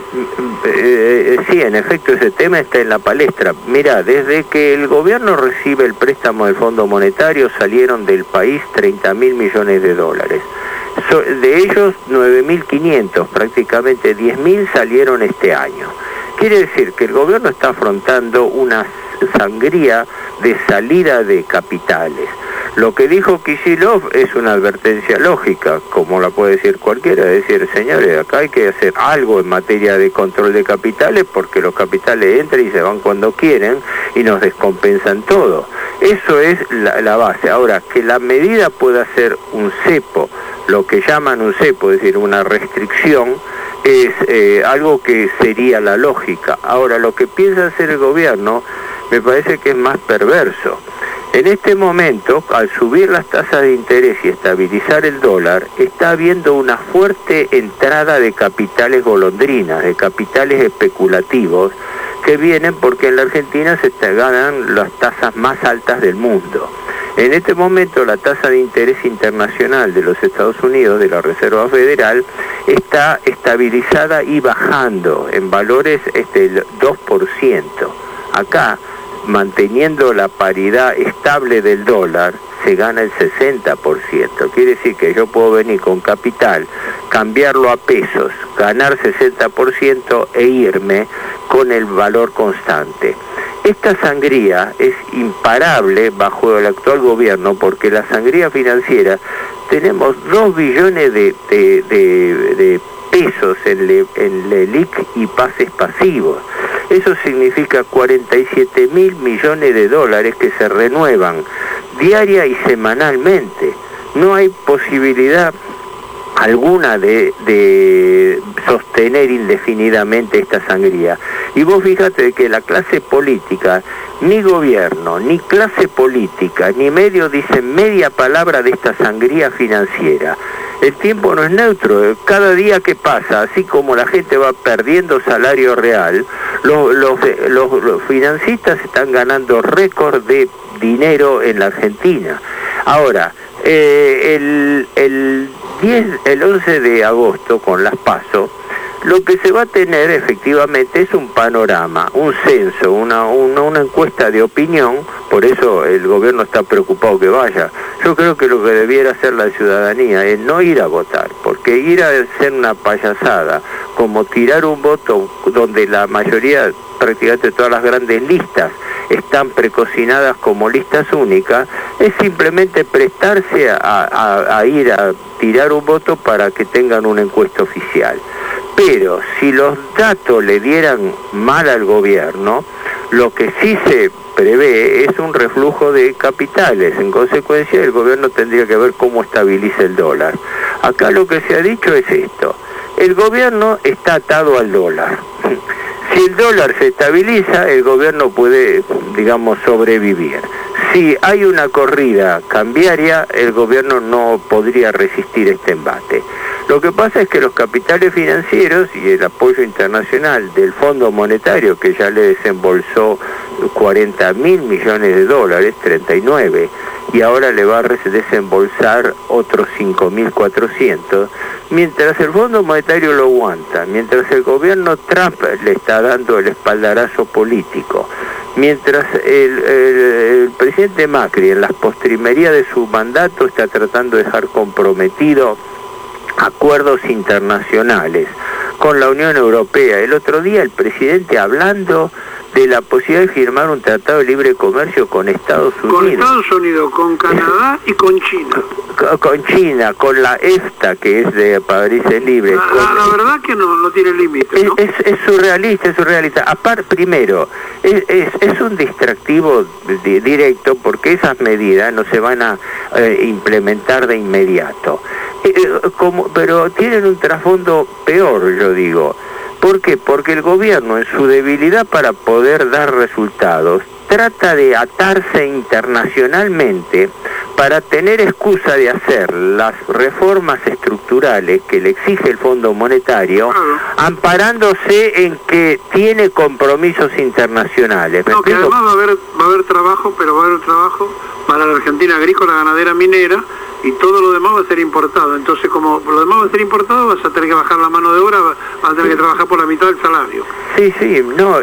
Sí, en efecto ese tema está en la palestra. Mira, desde que el gobierno recibe el préstamo del Fondo Monetario salieron del país 30.000 millones de dólares. De ellos 9.500, prácticamente 10.000 salieron este año. Quiere decir que el gobierno está afrontando una sangría de salida de capitales. Lo que dijo Kicillof es una advertencia lógica, como la puede decir cualquiera, es decir, señores, acá hay que hacer algo en materia de control de capitales porque los capitales entran y se van cuando quieren y nos descompensan todo. Eso es la base. Ahora, que la medida pueda ser un cepo, lo que llaman un cepo, es decir, una restricción, es algo que sería la lógica. Ahora, lo que piensa hacer el gobierno me parece que es más perverso. En este momento, al subir las tasas de interés y estabilizar el dólar, está habiendo una fuerte entrada de capitales golondrinas, de capitales especulativos, que vienen porque en la Argentina se ganan las tasas más altas del mundo. En este momento la tasa de interés internacional de los Estados Unidos, de la Reserva Federal, está estabilizada y bajando en valores del 2%. Acá, manteniendo la paridad estable del dólar, se gana el 60%. Quiere decir que yo puedo venir con capital, cambiarlo a pesos, ganar 60% e irme con el valor constante. Esta sangría es imparable bajo el actual gobierno porque la sangría financiera, tenemos 2 billones de pesos en LELIQ y pases pasivos. Eso significa 47.000 millones de dólares que se renuevan diaria y semanalmente. No hay posibilidad alguna de sostener indefinidamente esta sangría. Y vos fíjate que la clase política, ni gobierno, ni clase política, ni medio dicen media palabra de esta sangría financiera. El tiempo no es neutro, cada día que pasa, así como la gente va perdiendo salario real, los financistas están ganando récord de dinero en la Argentina. Ahora, el 11 de agosto, con las PASO, lo que se va a tener efectivamente es un panorama, un censo, una encuesta de opinión. Por eso el gobierno está preocupado que vaya. Yo creo que lo que debiera hacer la ciudadanía es no ir a votar, porque ir a hacer una payasada, como tirar un voto donde la mayoría, prácticamente todas las grandes listas, están precocinadas como listas únicas, es simplemente prestarse a ir a tirar un voto para que tengan una encuesta oficial. Pero si los datos le dieran mal al gobierno, lo que sí se prevé es un reflujo de capitales. En consecuencia, el gobierno tendría que ver cómo estabiliza el dólar. Acá lo que se ha dicho es esto: el gobierno está atado al dólar. Si el dólar se estabiliza, el gobierno puede, digamos, sobrevivir. Si hay una corrida cambiaria, el gobierno no podría resistir este embate. Lo que pasa es que los capitales financieros y el apoyo internacional del Fondo Monetario, que ya le desembolsó 40.000 millones de dólares, 39, y ahora le va a desembolsar otros 5.400, mientras el Fondo Monetario lo aguanta, mientras el gobierno Trump le está dando el espaldarazo político, mientras el presidente Macri en las postrimerías de su mandato está tratando de dejar comprometido acuerdos internacionales con la Unión Europea. El otro día el presidente hablando de la posibilidad de firmar un tratado de libre comercio con Estados Unidos. Con Estados Unidos, con Canadá y con China. Con China, con la EFTA, que es de países libres. La verdad que no tiene límite, ¿no? Es surrealista. Aparte, primero, es un distractivo directo, porque esas medidas no se van a implementar de inmediato. Pero tienen un trasfondo peor, yo digo. ¿Por qué? Porque el gobierno, en su debilidad para poder dar resultados, trata de atarse internacionalmente para tener excusa de hacer las reformas estructurales que le exige el Fondo Monetario, amparándose en que tiene compromisos internacionales. No, que además va a haber trabajo, pero va a haber trabajo para la Argentina agrícola, ganadera, minera, y todo lo demás va a ser importado. Entonces, como lo demás va a ser importado, vas a tener que bajar la mano de obra, vas a tener que trabajar por la mitad del salario. Sí, no,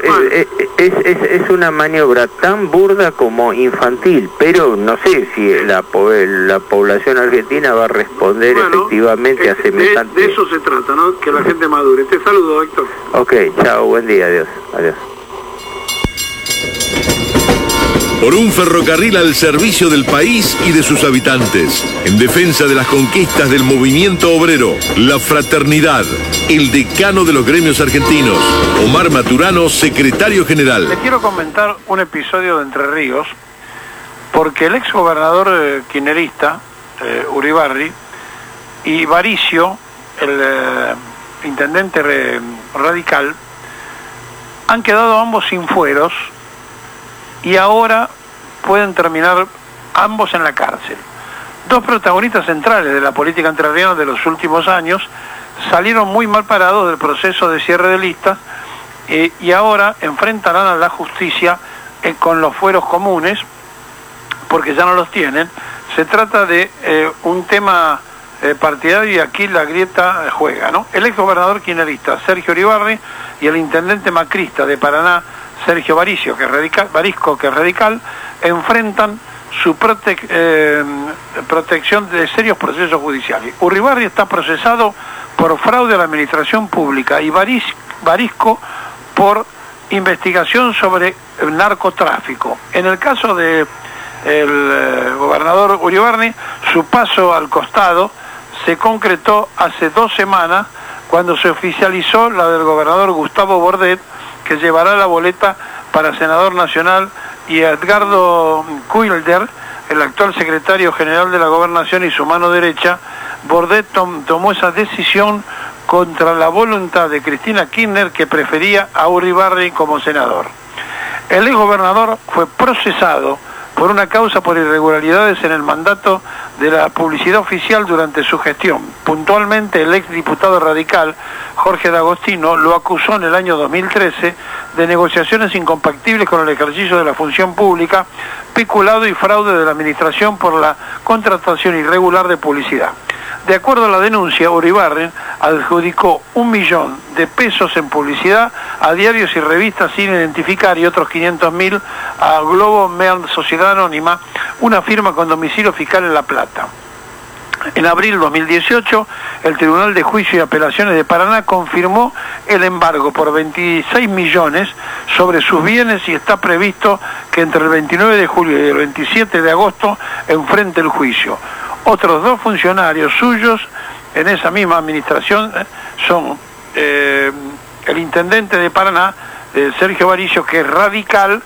es una maniobra tan burda como infantil, pero no sé si la población argentina va a responder efectivamente a semejante... De eso se trata, ¿no? Que la gente madure. Te saludo, Héctor. Ok, chao, buen día, adiós. Por un ferrocarril al servicio del país y de sus habitantes, en defensa de las conquistas del movimiento obrero, la fraternidad, el decano de los gremios argentinos, Omar Maturano, secretario general. Le quiero comentar un episodio de Entre Ríos, porque el ex gobernador kirchnerista, Uribarri, y Varicio, el intendente radical, han quedado ambos sin fueros, y ahora pueden terminar ambos en la cárcel. Dos protagonistas centrales de la política entrerriana de los últimos años salieron muy mal parados del proceso de cierre de listas y ahora enfrentarán a la justicia con los fueros comunes, porque ya no los tienen. Se trata de un tema partidario, y aquí la grieta juega, ¿no? El ex gobernador kirchnerista Sergio Uribarri y el intendente macrista de Paraná, Sergio Varisco, que es radical, enfrentan su protección de serios procesos judiciales. Uribarri está procesado por fraude a la administración pública y Varisco por investigación sobre narcotráfico. En el caso de el gobernador Uribarri, su paso al costado se concretó hace 2 semanas, cuando se oficializó la del gobernador Gustavo Bordet, que llevará la boleta para senador nacional, y Edgardo Kuilder, el actual secretario general de la Gobernación y su mano derecha. Bordet tomó esa decisión contra la voluntad de Cristina Kirchner, que prefería a Uribarri como senador. El ex gobernador fue procesado por una causa por irregularidades en el mandato de la publicidad oficial durante su gestión. Puntualmente, el exdiputado radical Jorge D'Agostino lo acusó en el año 2013 de negociaciones incompatibles con el ejercicio de la función pública, peculado y fraude de la administración por la contratación irregular de publicidad. De acuerdo a la denuncia, Uribarren adjudicó 1 millón de pesos en publicidad a diarios y revistas sin identificar y otros 500.000 a Globo Mail Sociedad Anónima, una firma con domicilio fiscal en La Plata. En abril de 2018, el Tribunal de Juicio y Apelaciones de Paraná confirmó el embargo por 26 millones sobre sus bienes y está previsto que entre el 29 de julio y el 27 de agosto enfrente el juicio. Otros 2 funcionarios suyos en esa misma administración son el intendente de Paraná, Sergio Varillo, que es radical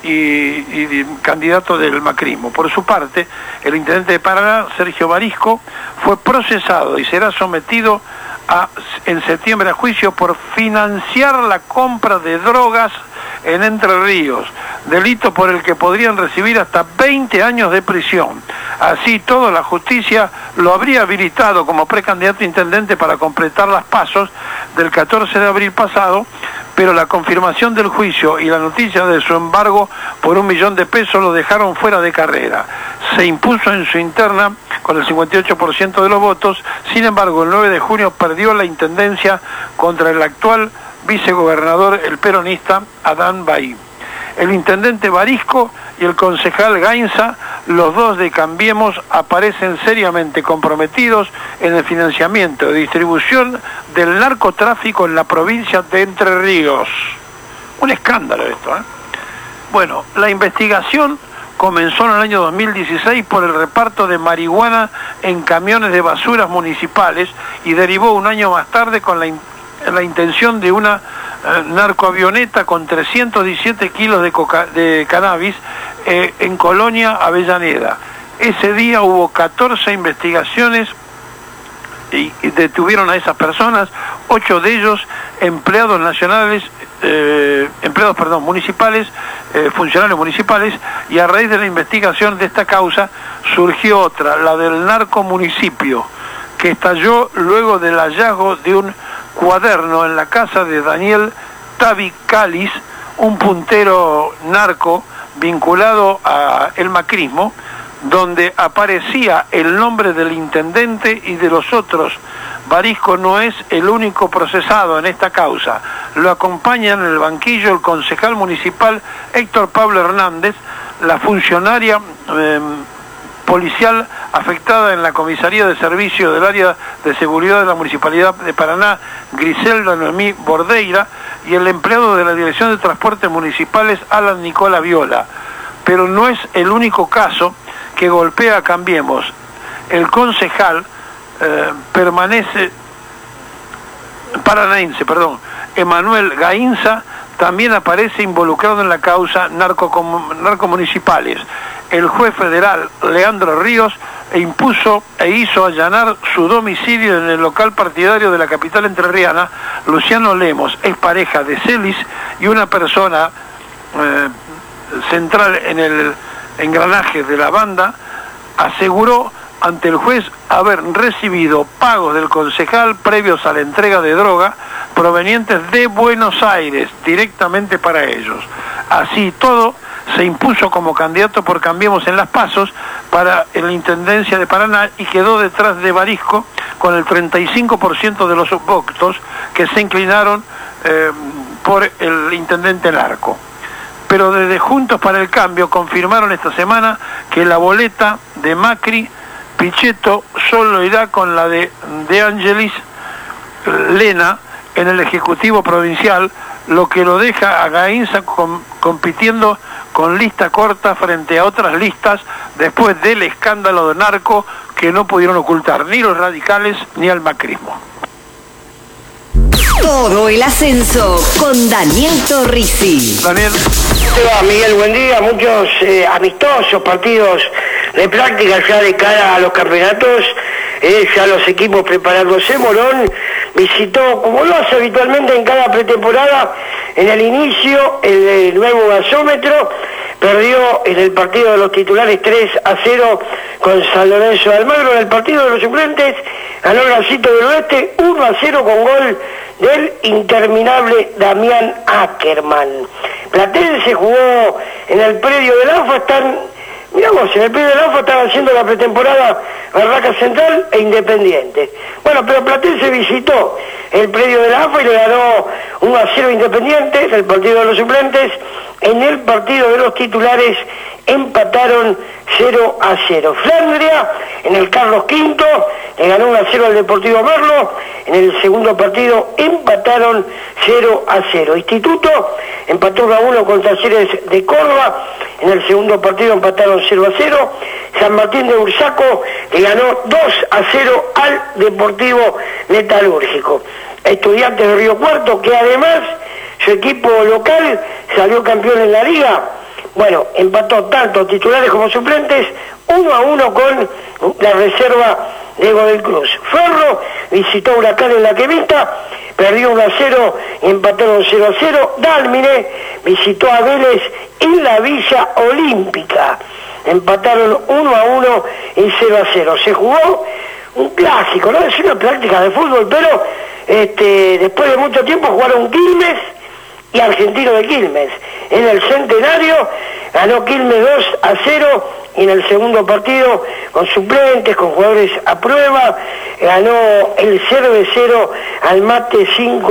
y candidato del macrismo. Por su parte, el intendente de Paraná, Sergio Varisco, fue procesado y será sometido en septiembre a juicio por financiar la compra de drogas en Entre Ríos, delito por el que podrían recibir hasta 20 años de prisión. Así todo, la justicia lo habría habilitado como precandidato a intendente para completar las pasos del 14 de abril pasado, pero la confirmación del juicio y la noticia de su embargo por 1 millón de pesos lo dejaron fuera de carrera. Se impuso en su interna con el 58% de los votos, sin embargo el 9 de junio perdió la intendencia contra el actual vicegobernador, el peronista Adán Bahí. El intendente Varisco y el concejal Gainza, los dos de Cambiemos, aparecen seriamente comprometidos en el financiamiento y distribución del narcotráfico en la provincia de Entre Ríos. Un escándalo esto, ¿eh? Bueno, la investigación comenzó en el año 2016 por el reparto de marihuana en camiones de basuras municipales y derivó un año más tarde con la intención de una narcoavioneta con 317 kilos de cannabis en Colonia, Avellaneda. Ese día hubo 14 investigaciones y detuvieron a esas personas, 8 de ellos empleados municipales, funcionarios municipales, y a raíz de la investigación de esta causa surgió otra, la del narcomunicipio, que estalló luego del hallazgo de un cuaderno en la casa de Daniel Tavi Cáliz, un puntero narco vinculado a el macrismo, donde aparecía el nombre del intendente y de los otros. Varisco no es el único procesado en esta causa. Lo acompañan en el banquillo el concejal municipal Héctor Pablo Hernández, la funcionaria policial afectada en la comisaría de servicio del área de seguridad de la Municipalidad de Paraná, Griselda Noemí Bordeira, y el empleado de la Dirección de Transportes Municipales, Alan Nicola Viola. Pero no es el único caso que golpea a Cambiemos. El concejal paranaense, Emanuel Gainza, también aparece involucrado en la causa narcomunicipales. El juez federal Leandro Ríos impuso e hizo allanar su domicilio en el local partidario de la capital entrerriana. Luciano Lemos es pareja de Celis y una persona central en el engranaje de la banda, aseguró ante el juez haber recibido pagos del concejal previos a la entrega de droga provenientes de Buenos Aires directamente para ellos. Así todo, se impuso como candidato por Cambiemos en las PASOs para la Intendencia de Paraná y quedó detrás de Varisco con el 35% de los votos, que se inclinaron por el intendente narco. Pero desde Juntos para el Cambio confirmaron esta semana que la boleta de Macri Pichetto solo irá con la de Angelis Lena en el Ejecutivo Provincial, lo que lo deja a Gainza compitiendo con lista corta frente a otras listas después del escándalo de narco que no pudieron ocultar ni los radicales ni al macrismo. Todo el ascenso con Daniel Torrisi. Daniel. ¿Cómo te va, Miguel? Buen día. Muchos amistosos partidos de práctica ya de cara a los campeonatos. Ya los equipos preparándose. Morón visitó, como lo hace habitualmente en cada pretemporada, en el inicio el nuevo gasómetro. Perdió empató en el partido de los titulares 3-0 con San Lorenzo de Almagro. En el partido de los suplentes ganó Gracito del Oeste 1-0 con gol del interminable Damián Ackerman. Platense jugó en el predio del AFA, miramos, en el predio del AFA estaban haciendo la pretemporada Barraca Central e Independiente. Bueno, pero Platense visitó el predio del AFA y le ganó 1-0 Independiente en el partido de los suplentes. En el partido de los titulares empataron 0-0. Flandria, en el Carlos V, le ganó 1-0 al Deportivo Merlo. En el segundo partido empataron 0-0. Instituto empató 1-1 con Talleres de Córdoba. En el segundo partido empataron 0-0. San Martín de Bursaco le ganó 2-0 al Deportivo Metalúrgico. Estudiantes de Río Cuarto, que además su equipo local salió campeón en la liga. Bueno, empató tanto titulares como suplentes 1-1 con la reserva de Godoy Cruz. Ferro visitó Huracán en la Quevita, perdió 1-0 y empataron 0-0. Dálmine visitó a Vélez en la Villa Olímpica, empataron 1-1 y 0-0. Se jugó un clásico, no es una práctica de fútbol, pero después de mucho tiempo jugaron Quilmes y Argentino de Quilmes. En el Centenario ganó Quilmes 2-0 y en el segundo partido, con suplentes, con jugadores a prueba, ganó el Cervecero al Mate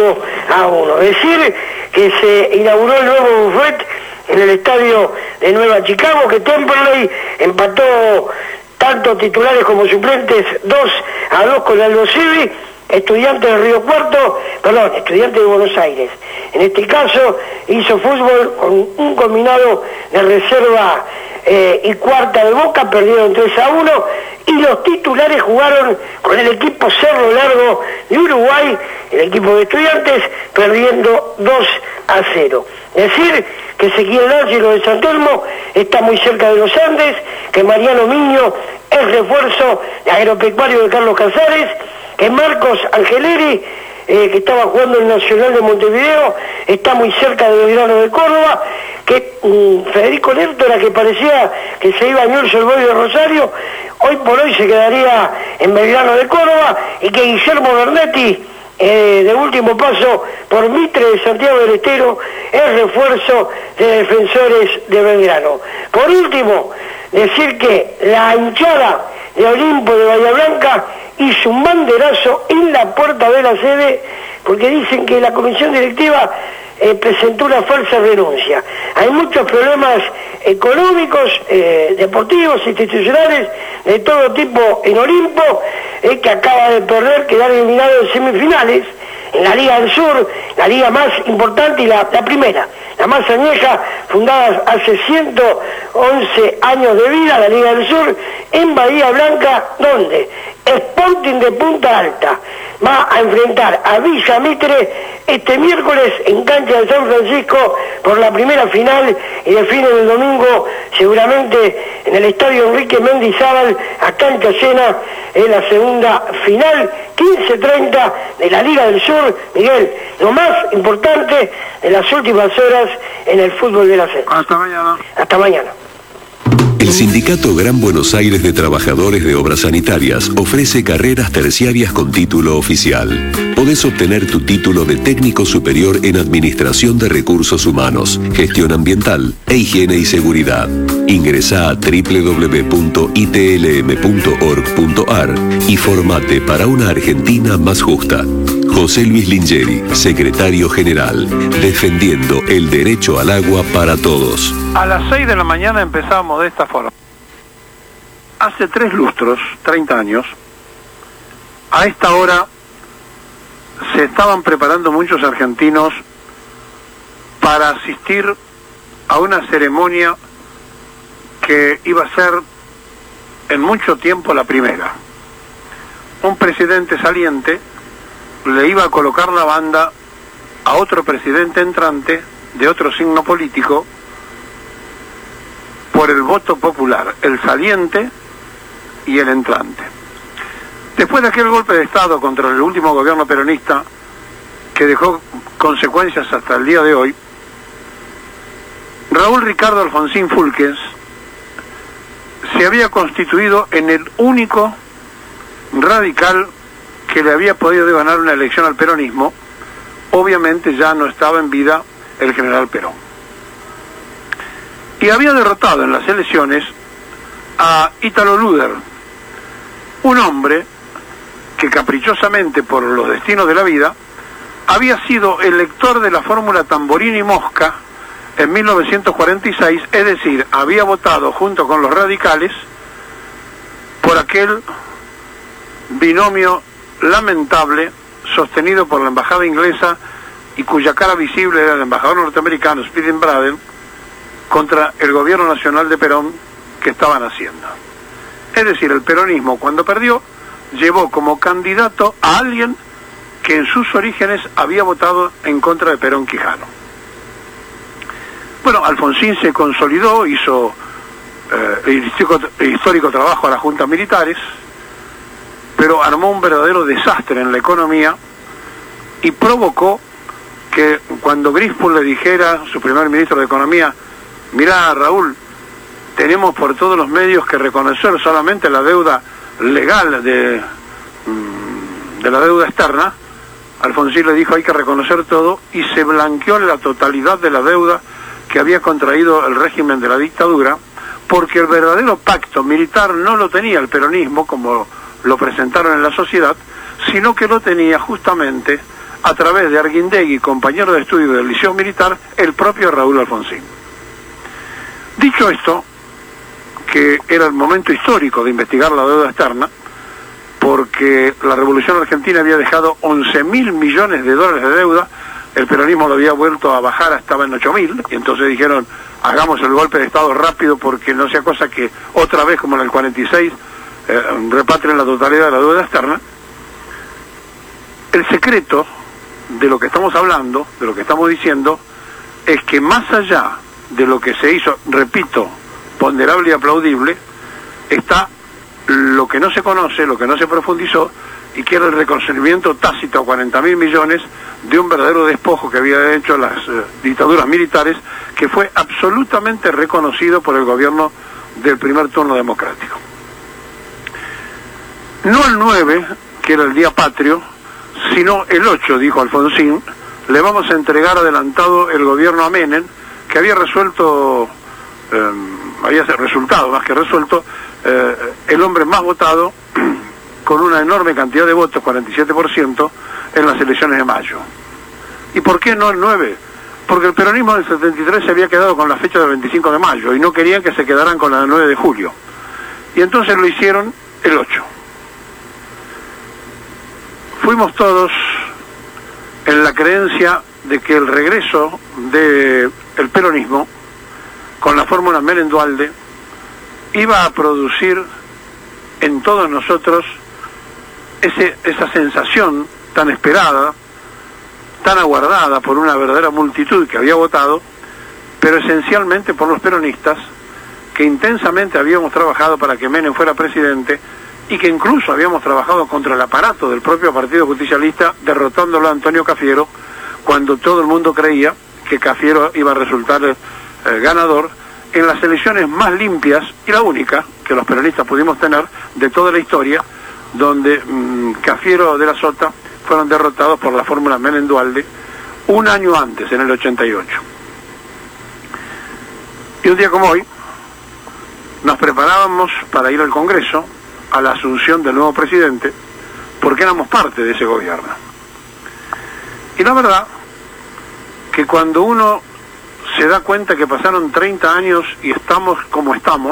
5-1. Es decir, que se inauguró el nuevo buffet en el estadio de Nueva Chicago, que Temperley empató tanto titulares como suplentes 2-2 con Aldo Civi. Estudiantes de Río Cuarto, Estudiantes de Buenos Aires. En este caso hizo fútbol con un combinado de reserva y cuarta de Boca, perdieron 3-1, y los titulares jugaron con el equipo Cerro Largo de Uruguay, el equipo de Estudiantes, perdiendo 2-0. Es decir, que Ezequiel D'Angelo de San Telmo está muy cerca de los Andes, que Mariano Miño es refuerzo de Agropecuario de Carlos Casares, que Marcos Angeleri, que estaba jugando en el Nacional de Montevideo, está muy cerca de Belgrano de Córdoba, que Federico Lertora, que parecía que se iba a Newell's Old Boys de Rosario, hoy por hoy se quedaría en Belgrano de Córdoba, y que Guillermo Bernetti, de último paso por Mitre de Santiago del Estero, es refuerzo de Defensores de Belgrano. Por último, decir que la hinchada de Olimpo de Bahía Blanca hizo un banderazo en la puerta de la sede, porque dicen que la comisión directiva presentó una falsa renuncia. Hay muchos problemas económicos, deportivos, institucionales, de todo tipo en Olimpo, que acaba de perder, quedar eliminado en semifinales en la Liga del Sur, la liga más importante y la primera, la más añeja, fundada hace 111 años de vida, la Liga del Sur, en Bahía Blanca, donde Sporting de Punta Alta va a enfrentar a Villa Mitre este miércoles en cancha de San Francisco por la primera final, y definen el domingo seguramente en el estadio Enrique Mendizábal a cancha llena en la segunda final, 15:30 de la Liga del Sur. Miguel, lo más importante de las últimas horas en el fútbol de la sede. Hasta mañana. Hasta mañana. El Sindicato Gran Buenos Aires de Trabajadores de Obras Sanitarias ofrece carreras terciarias con título oficial. Podés obtener tu título de técnico superior en Administración de Recursos Humanos, Gestión Ambiental e Higiene y Seguridad. Ingresá a www.itlm.org.ar y formate para una Argentina más justa. José Luis Lingeri, secretario general, defendiendo el derecho al agua para todos. A las 6 de la mañana empezamos de esta forma. Hace 3 lustros, 30 años, a esta hora se estaban preparando muchos argentinos para asistir a una ceremonia que iba a ser en mucho tiempo la primera. Un presidente saliente le iba a colocar la banda a otro presidente entrante de otro signo político por el voto popular, el saliente y el entrante. Después de aquel golpe de Estado contra el último gobierno peronista, que dejó consecuencias hasta el día de hoy, Raúl Ricardo Alfonsín Fúlquez se había constituido en el único radical que le había podido ganar una elección al peronismo. Obviamente ya no estaba en vida el general Perón. Y había derrotado en las elecciones a Ítalo Luder, un hombre que caprichosamente por los destinos de la vida había sido elector de la fórmula Tamborini-Mosca en 1946, es decir, había votado junto con los radicales por aquel binomio lamentable sostenido por la embajada inglesa y cuya cara visible era el embajador norteamericano Speedy Braden contra el gobierno nacional de Perón que estaban haciendo. Es decir, el peronismo cuando perdió llevó como candidato a alguien que en sus orígenes había votado en contra de Perón Quijano. Bueno, Alfonsín se consolidó, hizo histórico trabajo a las juntas militares, pero armó un verdadero desastre en la economía y provocó que cuando Grispol le dijera, su primer ministro de Economía, mirá Raúl, tenemos por todos los medios que reconocer solamente la deuda legal de la deuda externa, Alfonsín le dijo hay que reconocer todo y se blanqueó la totalidad de la deuda que había contraído el régimen de la dictadura, porque el verdadero pacto militar no lo tenía el peronismo como lo presentaron en la sociedad, sino que lo tenía justamente a través de Arguindegui, compañero de estudio del Liceo Militar, el propio Raúl Alfonsín. Dicho esto, que era el momento histórico de investigar la deuda externa, porque la Revolución Argentina había dejado 11.000 millones de dólares de deuda, el peronismo lo había vuelto a bajar, estaba en 8.000, y entonces dijeron, hagamos el golpe de Estado rápido porque no sea cosa que otra vez, como en el 46, repatrien la totalidad de la deuda externa. El secreto de lo que estamos hablando, de lo que estamos diciendo, es que más allá de lo que se hizo, repito, ponderable y aplaudible, está lo que no se conoce, lo que no se profundizó, y que era el reconocimiento tácito a 40.000 millones de un verdadero despojo que había hecho las dictaduras militares, que fue absolutamente reconocido por el gobierno del primer turno democrático. No el 9, que era el día patrio, sino el 8, dijo Alfonsín, le vamos a entregar adelantado el gobierno a Menem, que había resuelto, había resultado más que resuelto, el hombre más votado con una enorme cantidad de votos, 47%, en las elecciones de mayo. ¿Y por qué no el 9? Porque el peronismo del 73 se había quedado con la fecha del 25 de mayo y no querían que se quedaran con la del 9 de julio. Y entonces lo hicieron el 8. Fuimos todos en la creencia de que el regreso del peronismo con la fórmula Menem-Duhalde iba a producir en todos nosotros esa sensación tan esperada, tan aguardada por una verdadera multitud que había votado, pero esencialmente por los peronistas que intensamente habíamos trabajado para que Menem fuera presidente y que incluso habíamos trabajado contra el aparato del propio Partido Justicialista, derrotándolo a Antonio Cafiero, cuando todo el mundo creía que Cafiero iba a resultar ganador en las elecciones más limpias, y la única que los peronistas pudimos tener de toda la historia, donde Cafiero de la Sota fueron derrotados por la fórmula Menem-Duhalde un año antes, en el 88. Y un día como hoy, nos preparábamos para ir al Congreso, a la asunción del nuevo presidente, porque éramos parte de ese gobierno. Y la verdad que cuando uno se da cuenta que pasaron 30 años y estamos como estamos,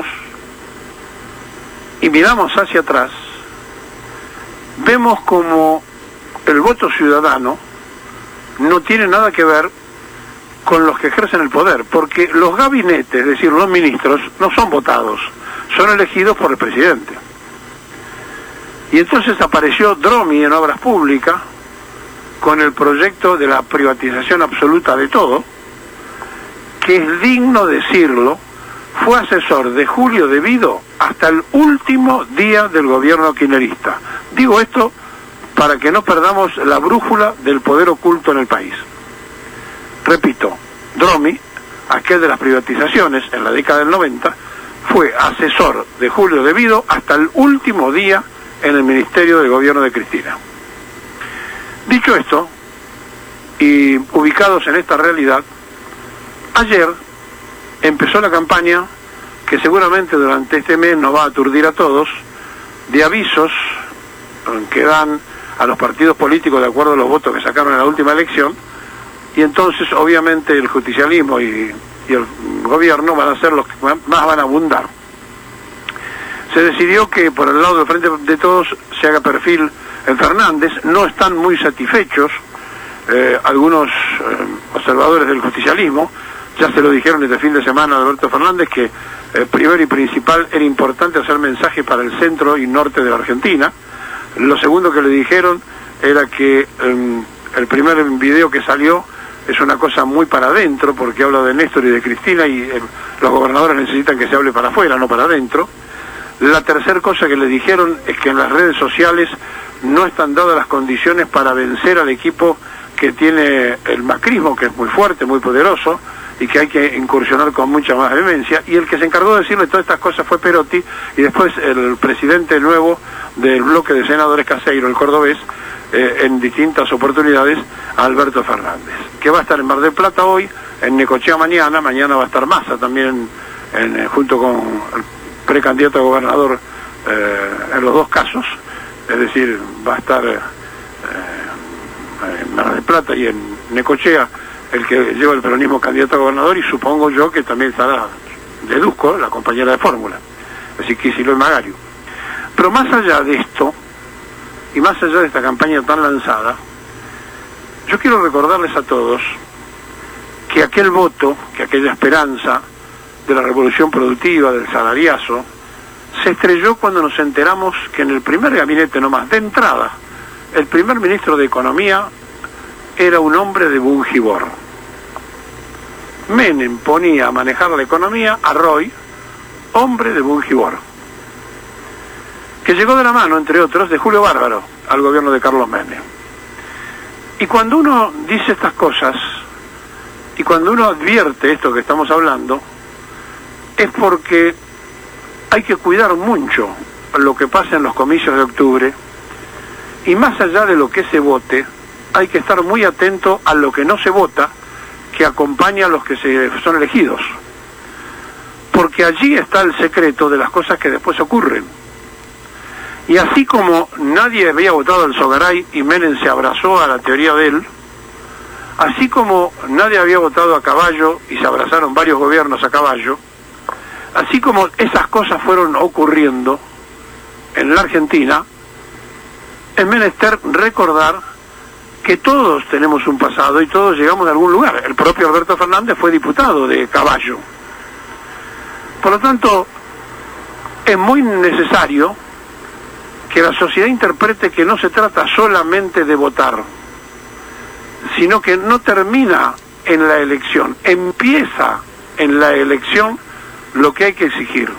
y miramos hacia atrás, vemos como el voto ciudadano no tiene nada que ver con los que ejercen el poder, porque los gabinetes, es decir, los ministros, no son votados, son elegidos por el presidente. Y entonces apareció Dromi en Obras Públicas con el proyecto de la privatización absoluta de todo, que es digno decirlo, fue asesor de Julio De Vido hasta el último día del gobierno kirchnerista. Digo esto para que no perdamos la brújula del poder oculto en el país. Repito, Dromi aquel de las privatizaciones en la década del 90, fue asesor de Julio De Vido hasta el último día en el Ministerio de Gobierno de Cristina. Dicho esto, y ubicados en esta realidad, ayer empezó la campaña que seguramente durante este mes nos va a aturdir a todos, de avisos que dan a los partidos políticos de acuerdo a los votos que sacaron en la última elección, y entonces obviamente el justicialismo y el gobierno van a ser los que más van a abundar. Se decidió que por el lado del Frente de Todos se haga perfil en Fernández. No están muy satisfechos algunos observadores del justicialismo. Ya se lo dijeron este fin de semana a Alberto Fernández que primero y principal era importante hacer mensaje para el centro y norte de la Argentina. Lo segundo que le dijeron era que el primer video que salió es una cosa muy para adentro, porque habla de Néstor y de Cristina, y los gobernadores necesitan que se hable para afuera, no para adentro. La tercera cosa que le dijeron es que en las redes sociales no están dadas las condiciones para vencer al equipo que tiene el macrismo, que es muy fuerte, muy poderoso, y que hay que incursionar con mucha más vehemencia. Y el que se encargó de decirle todas estas cosas fue Perotti, y después el presidente nuevo del bloque de senadores Caseiro, el cordobés, en distintas oportunidades, a Alberto Fernández, que va a estar en Mar del Plata hoy, en Necochea mañana va a estar Massa también junto con el precandidato a gobernador en los dos casos, es decir, va a estar en Mar del Plata y en Necochea el que lleva el peronismo candidato a gobernador, y supongo yo que también estará, deduzco, la compañera de fórmula, así que Kicillof Magario. Pero más allá de esto, y más allá de esta campaña tan lanzada, yo quiero recordarles a todos que aquel voto, que aquella esperanza de la revolución productiva, del salariazo, se estrelló cuando nos enteramos que en el primer gabinete nomás, de entrada, el primer ministro de Economía era un hombre de Bungibor. Menem ponía a manejar la economía a Roy, hombre de Bungibor, que llegó de la mano, entre otros, de Julio Bárbaro al gobierno de Carlos Menem. Y cuando uno dice estas cosas, y cuando uno advierte esto que estamos hablando, es porque hay que cuidar mucho lo que pasa en los comicios de octubre, y más allá de lo que se vote, hay que estar muy atento a lo que no se vota, que acompaña a los que son elegidos. Porque allí está el secreto de las cosas que después ocurren. Y así como nadie había votado al Sogaray y Menem se abrazó a la teoría de él, así como nadie había votado a Caballo y se abrazaron varios gobiernos a Caballo, así como esas cosas fueron ocurriendo en la Argentina, es menester recordar que todos tenemos un pasado y todos llegamos de algún lugar. El propio Alberto Fernández fue diputado de Caballo. Por lo tanto, es muy necesario que la sociedad interprete que no se trata solamente de votar, sino que no termina en la elección, empieza en la elección lo que hay que exigir.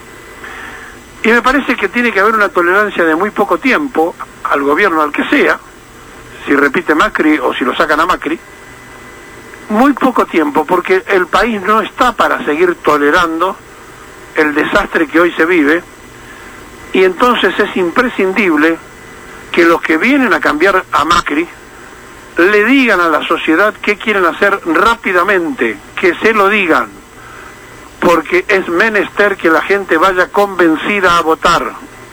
Y me parece que tiene que haber una tolerancia de muy poco tiempo al gobierno, al que sea, si repite Macri o si lo sacan a Macri, muy poco tiempo, porque el país no está para seguir tolerando el desastre que hoy se vive, y entonces es imprescindible que los que vienen a cambiar a Macri le digan a la sociedad qué quieren hacer rápidamente, que se lo digan, porque es menester que la gente vaya convencida a votar.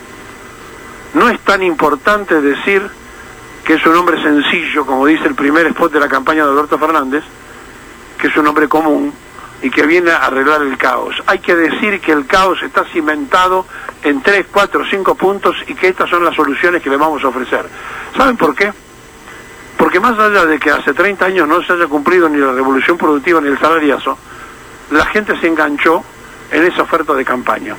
No es tan importante decir que es un hombre sencillo, como dice el primer spot de la campaña de Alberto Fernández, que es un hombre común y que viene a arreglar el caos. Hay que decir que el caos está cimentado en 3, 4, 5 puntos y que estas son las soluciones que le vamos a ofrecer. ¿Saben por qué? Porque más allá de que hace 30 años no se haya cumplido ni la revolución productiva ni el salariazo, la gente se enganchó en esa oferta de campaña.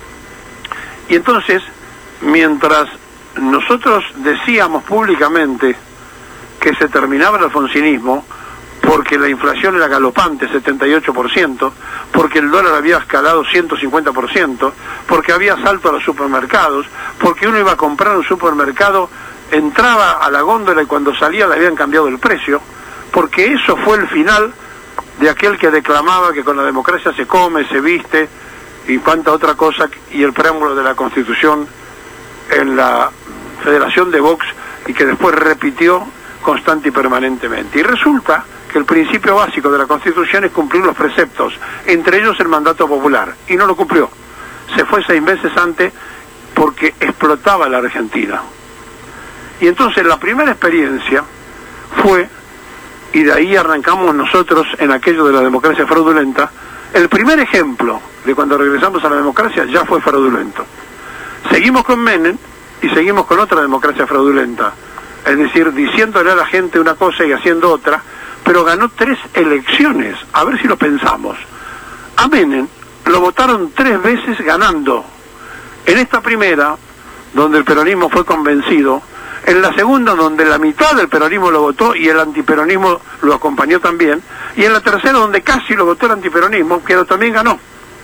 Y entonces, mientras nosotros decíamos públicamente que se terminaba el alfonsinismo, porque la inflación era galopante, 78%, porque el dólar había escalado 150%, porque había asalto a los supermercados, porque uno iba a comprar un supermercado, entraba a la góndola y cuando salía le habían cambiado el precio, porque eso fue el final de aquel que declamaba que con la democracia se come, se viste y cuánta otra cosa, y el preámbulo de la Constitución en la Federación de Vox, y que después repitió constante y permanentemente. Y resulta que el principio básico de la Constitución es cumplir los preceptos, entre ellos el mandato popular, y no lo cumplió. Se fue 6 meses antes porque explotaba la Argentina. Y entonces la primera experiencia fue, y de ahí arrancamos nosotros en aquello de la democracia fraudulenta, el primer ejemplo de cuando regresamos a la democracia ya fue fraudulento. Seguimos con Menem y seguimos con otra democracia fraudulenta, es decir, diciéndole a la gente una cosa y haciendo otra, pero ganó 3 elecciones, a ver si lo pensamos. A Menem lo votaron 3 veces ganando. En esta primera, donde el peronismo fue convencido, en la segunda, donde la mitad del peronismo lo votó y el antiperonismo lo acompañó también, y en la tercera, donde casi lo votó el antiperonismo, que también ganó.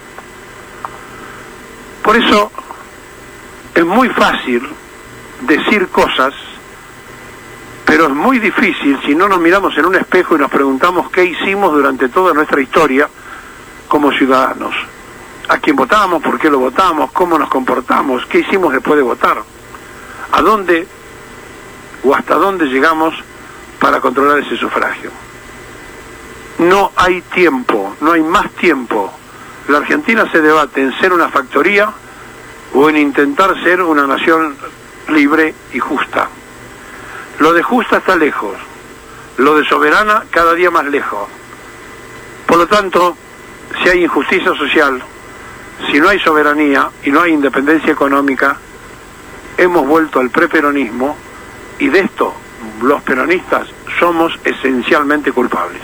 Por eso es muy fácil decir cosas, pero es muy difícil si no nos miramos en un espejo y nos preguntamos qué hicimos durante toda nuestra historia como ciudadanos. A quién votábamos, por qué lo votamos, cómo nos comportamos, qué hicimos después de votar, a dónde o hasta dónde llegamos para controlar ese sufragio. No hay tiempo, no hay más tiempo. La Argentina se debate en ser una factoría o en intentar ser una nación libre y justa. Lo de justa está lejos, lo de soberana cada día más lejos. Por lo tanto, si hay injusticia social, si no hay soberanía y no hay independencia económica, hemos vuelto al preperonismo, y de esto los peronistas somos esencialmente culpables.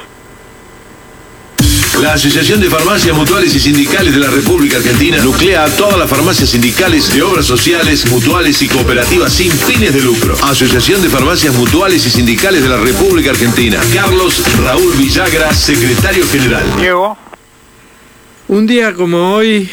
La Asociación de Farmacias Mutuales y Sindicales de la República Argentina nuclea a todas las farmacias sindicales de obras sociales, mutuales y cooperativas sin fines de lucro. Asociación de Farmacias Mutuales y Sindicales de la República Argentina. Carlos Raúl Villagra, secretario general. Diego. Un día como hoy,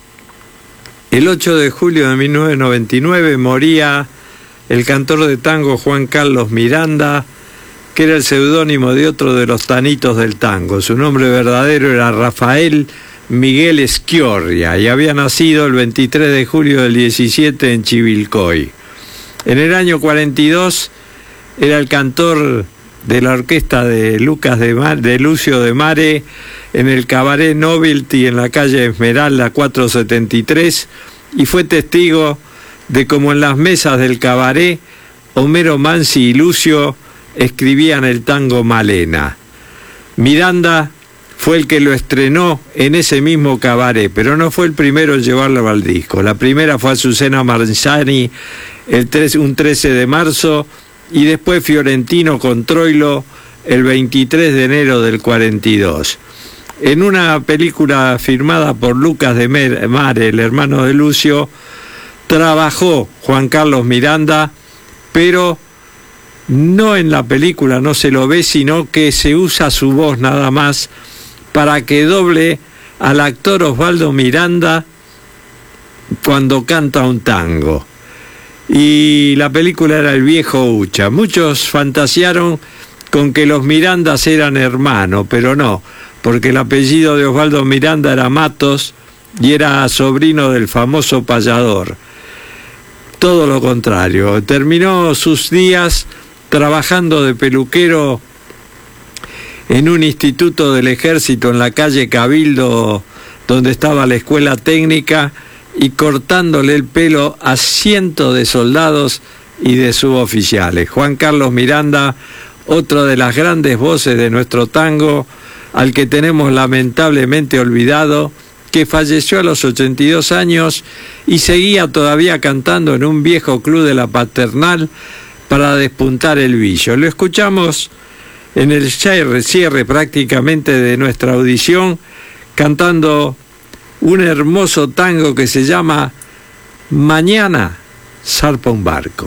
el 8 de julio de 1999, moría el cantor de tango Juan Carlos Miranda, que era el seudónimo de otro de los tanitos del tango. Su nombre verdadero era Rafael Miguel Schiorria y había nacido el 23 de julio del 17 en Chivilcoy. En el año 42 era el cantor de la orquesta de Lucio de Mare en el Cabaret Novelty en la calle Esmeralda 473, y fue testigo de cómo en las mesas del cabaret Homero Mansi y Lucio escribían el tango Malena. Miranda fue el que lo estrenó en ese mismo cabaret, pero no fue el primero en llevarlo al disco. La primera fue Azucena Marzani un 13 de marzo, y después Fiorentino con Troilo el 23 de enero del 42. En una película firmada por Lucas de Mare, el hermano de Lucio, trabajó Juan Carlos Miranda, pero no en la película, no se lo ve, sino que se usa su voz nada más para que doble al actor Osvaldo Miranda cuando canta un tango. Y la película era El viejo Ucha. Muchos fantasearon con que los Mirandas eran hermanos, pero no, porque el apellido de Osvaldo Miranda era Matos y era sobrino del famoso payador. Todo lo contrario, terminó sus días trabajando de peluquero en un instituto del ejército en la calle Cabildo, donde estaba la escuela técnica, y cortándole el pelo a cientos de soldados y de suboficiales. Juan Carlos Miranda, otra de las grandes voces de nuestro tango, al que tenemos lamentablemente olvidado, que falleció a los 82 años y seguía todavía cantando en un viejo club de la Paternal para despuntar el brillo. Lo escuchamos en el cierre prácticamente de nuestra audición, cantando un hermoso tango que se llama Mañana zarpa un barco.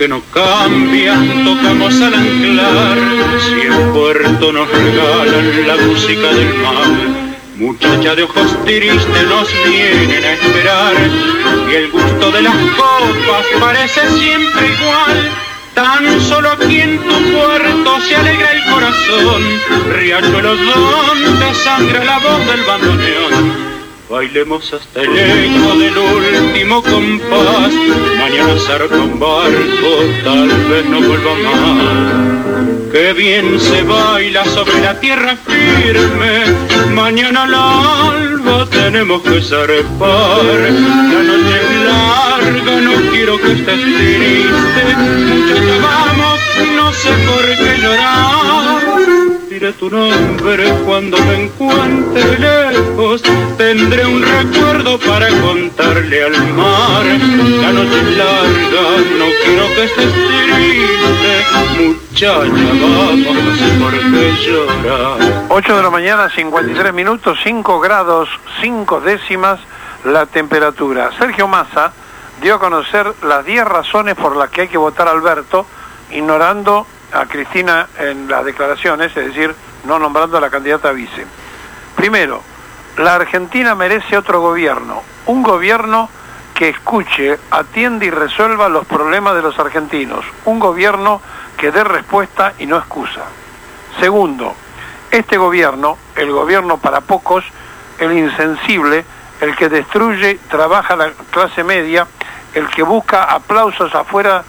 que no cambian, tocamos al anclar, si en puerto nos regalan la música del mar. Muchacha de ojos tristes nos vienen a esperar, y el gusto de las copas parece siempre igual. Tan solo aquí en tu puerto se alegra el corazón, riachuelos donde sangra la voz del bandoneón. Bailemos hasta el eco del último compás, mañana zarpa un barco, tal vez no vuelva más. Qué bien se baila sobre la tierra firme, mañana al alba tenemos que zarpar. La noche es larga, no quiero que estés triste, muchacha vamos, no sé por qué llorar. Diré tu nombre cuando me encuentre lejos, tendré un recuerdo para contarle al mar. La noche es larga, no quiero que estés triste, muchacha, vamos, no sé por qué llorar. 8 de la mañana, 53 minutos, 5 grados, 5 décimas la temperatura. Sergio Massa dio a conocer las 10 razones por las que hay que votar a Alberto, ignorando a Cristina en las declaraciones, es decir, no nombrando a la candidata a vice. Primero, la Argentina merece otro gobierno, un gobierno que escuche, atienda y resuelva los problemas de los argentinos, un gobierno que dé respuesta y no excusa. Segundo, este gobierno, el gobierno para pocos, el insensible, el que destruye, trabaja la clase media, el que busca aplausos afuera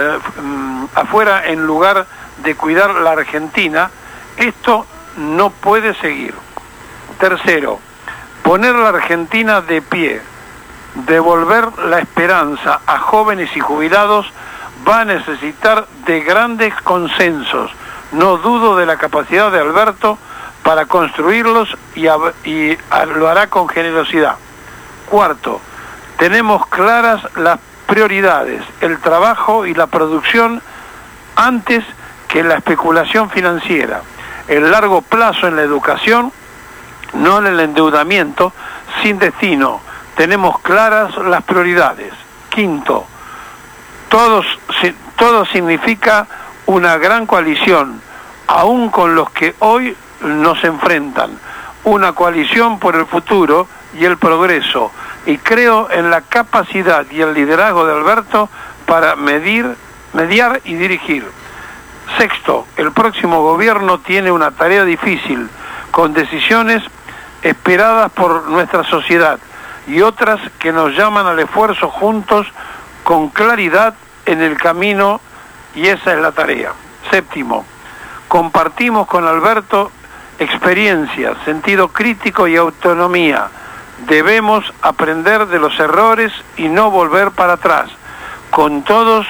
en lugar de cuidar la Argentina, esto no puede seguir. Tercero, poner la Argentina de pie, devolver la esperanza a jóvenes y jubilados va a necesitar de grandes consensos. No dudo de la capacidad de Alberto para construirlos y lo hará con generosidad. Cuarto, tenemos claras las prioridades, el trabajo y la producción antes que la especulación financiera, el largo plazo en la educación, no en el endeudamiento sin destino. Tenemos claras las prioridades. Quinto, todo significa una gran coalición, aún con los que hoy nos enfrentan, una coalición por el futuro y el progreso, y creo en la capacidad y el liderazgo de Alberto para mediar y dirigir. Sexto, el próximo gobierno tiene una tarea difícil, con decisiones esperadas por nuestra sociedad y otras que nos llaman al esfuerzo juntos con claridad en el camino, y esa es la tarea. Séptimo, compartimos con Alberto experiencia, sentido crítico y autonomía. Debemos aprender de los errores y no volver para atrás. Con todos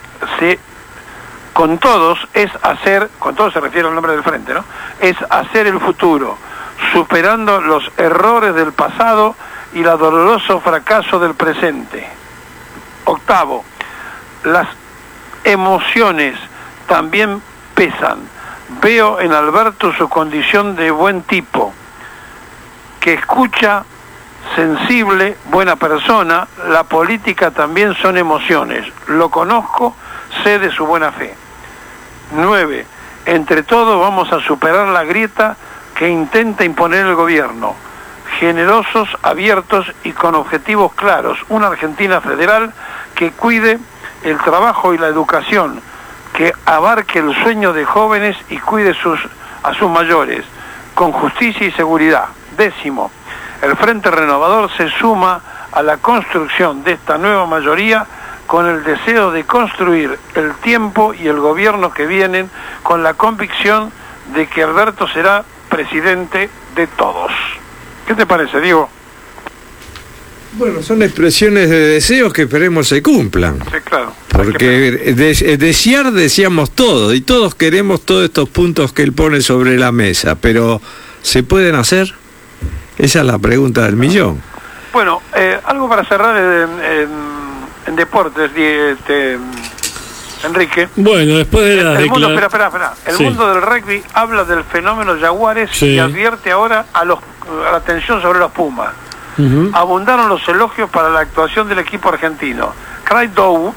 se refiere al nombre del frente, ¿no? Es hacer el futuro, superando los errores del pasado y el doloroso fracaso del presente. Octavo, las emociones también pesan. Veo en Alberto su condición de buen tipo, que escucha, sensible, buena persona. La política también son emociones. Lo conozco, sé de su buena fe. 9. Entre todos vamos a superar la grieta que intenta imponer el gobierno. Generosos, abiertos y con objetivos claros. Una Argentina federal que cuide el trabajo y la educación, que abarque el sueño de jóvenes y cuide a sus mayores, con justicia y seguridad. 10. El Frente Renovador se suma a la construcción de esta nueva mayoría con el deseo de construir el tiempo y el gobierno que vienen, con la convicción de que Alberto será presidente de todos. ¿Qué te parece, Diego? Bueno, son expresiones de deseos que esperemos se cumplan. Sí, claro. Porque desear deseamos todo, y todos queremos todos estos puntos que él pone sobre la mesa, pero ¿se pueden hacer? Esa es la pregunta del millón. Bueno, algo para cerrar en deportes, Enrique. Bueno, después de la declaración... Espera. El mundo del rugby habla del fenómeno Jaguares y advierte ahora a la atención sobre los Pumas. Abundaron los elogios para la actuación del equipo argentino. Craig Dow,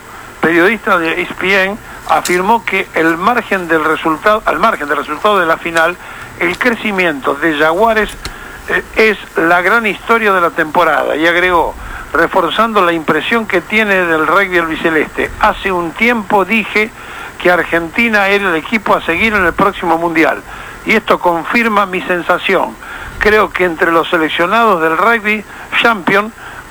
periodista de ESPN afirmó que al margen del resultado de la final, el crecimiento de Jaguares es la gran historia de la temporada, y agregó, reforzando la impresión que tiene del rugby albiceleste: hace un tiempo dije que Argentina era el equipo a seguir en el próximo Mundial, y esto confirma mi sensación. Creo que entre los seleccionados del rugby champion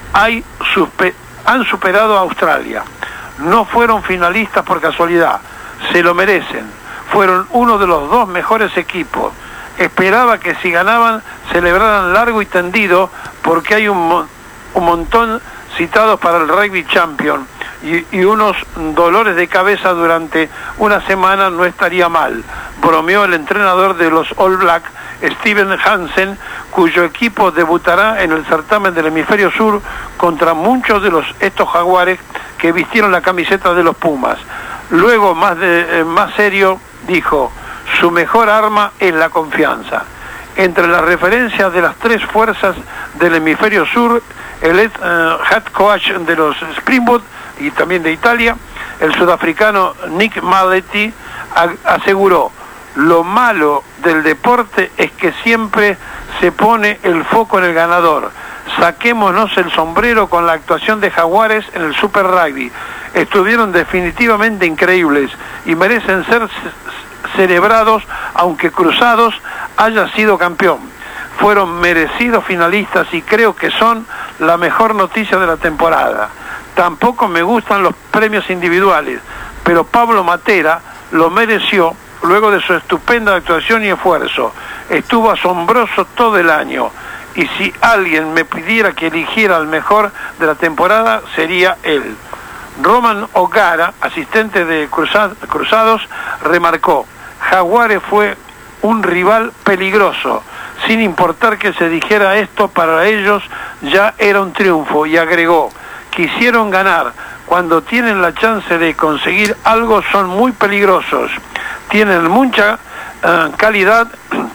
han superado a Australia. No fueron finalistas por casualidad, se lo merecen. Fueron uno de los dos mejores equipos. Esperaba que si ganaban celebraran largo y tendido, porque hay un montón citados para el rugby champion, y unos dolores de cabeza durante una semana no estaría mal, bromeó el entrenador de los All Blacks, Steven Hansen, cuyo equipo debutará en el certamen del hemisferio sur contra muchos de estos jaguares que vistieron la camiseta de los Pumas. Luego, más serio, dijo: su mejor arma es la confianza. Entre las referencias de las tres fuerzas del hemisferio sur, el head coach de los Springboks y también de Italia, el sudafricano Nick Maletti, aseguró: lo malo del deporte es que siempre se pone el foco en el ganador. Saquémonos el sombrero con la actuación de Jaguares en el Super Rugby. Estuvieron definitivamente increíbles y merecen ser celebrados, aunque Cruzados haya sido campeón. Fueron merecidos finalistas y creo que son la mejor noticia de la temporada. Tampoco me gustan los premios individuales, pero Pablo Matera lo mereció luego de su estupenda actuación y esfuerzo. Estuvo asombroso todo el año, y si alguien me pidiera que eligiera al mejor de la temporada, sería él. Roman O'Gara, asistente de Cruzados, remarcó: Jaguares fue un rival peligroso. Sin importar que se dijera esto, para ellos ya era un triunfo, y agregó: quisieron ganar. Cuando tienen la chance de conseguir algo son muy peligrosos. Tienen mucha calidad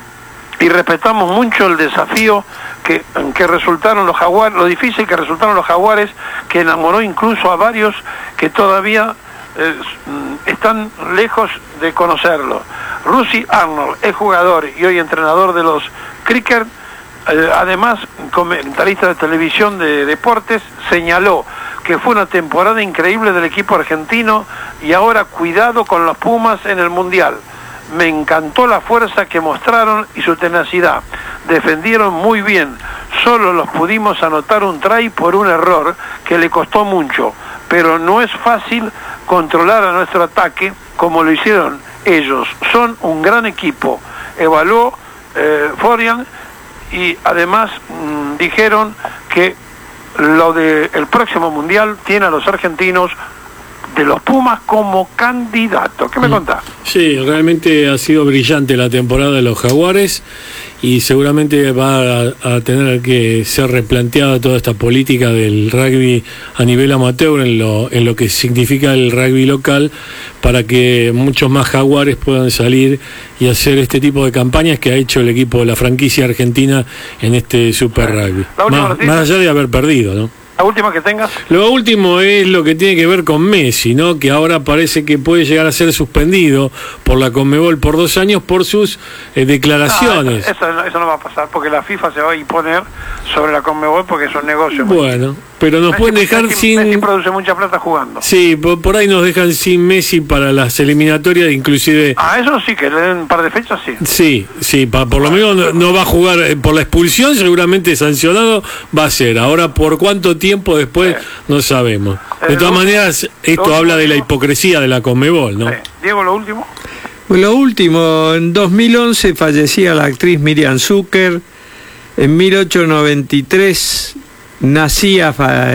y respetamos mucho el desafío que resultaron los Jaguares, lo difícil que resultaron los Jaguares, que enamoró incluso a varios que todavía están lejos de conocerlo. Rusty Arnold es jugador y hoy entrenador de los Cricket, además comentarista de televisión de deportes, señaló que fue una temporada increíble del equipo argentino y ahora cuidado con los Pumas en el Mundial. Me encantó la fuerza que mostraron y su tenacidad. Defendieron muy bien. Solo los pudimos anotar un try por un error que le costó mucho. Pero no es fácil controlar a nuestro ataque como lo hicieron ellos. Son un gran equipo. Evaluó Florian, y además dijeron que lo del próximo Mundial tiene a los argentinos de los Pumas como candidatos. ¿Qué me contás? Sí, realmente ha sido brillante la temporada de los Jaguares, y seguramente va a tener que ser replanteada toda esta política del rugby a nivel amateur en lo que significa el rugby local, para que muchos más Jaguares puedan salir y hacer este tipo de campañas que ha hecho el equipo de la franquicia argentina en este Super Rugby. Más allá de haber perdido, ¿no? ¿La última que tengas? Lo último es lo que tiene que ver con Messi, ¿no? Que ahora parece que puede llegar a ser suspendido por la Conmebol por 2 años por sus declaraciones. Eso no va a pasar, porque la FIFA se va a imponer sobre la Conmebol porque es un negocio. Bueno, pero nos pueden dejar sin... Messi produce mucha plata jugando. Sí, por ahí nos dejan sin Messi para las eliminatorias, inclusive... Eso sí, que le den un par de fechas, sí. Sí, por lo menos no va a jugar por la expulsión, seguramente sancionado va a ser. Ahora, ¿por cuánto tiempo después? No sabemos. De todas maneras, esto habla de la hipocresía de la Conmebol, ¿no? Diego, lo último. Lo último, en 2011 fallecía la actriz Miriam Zucker. En 1893 nacía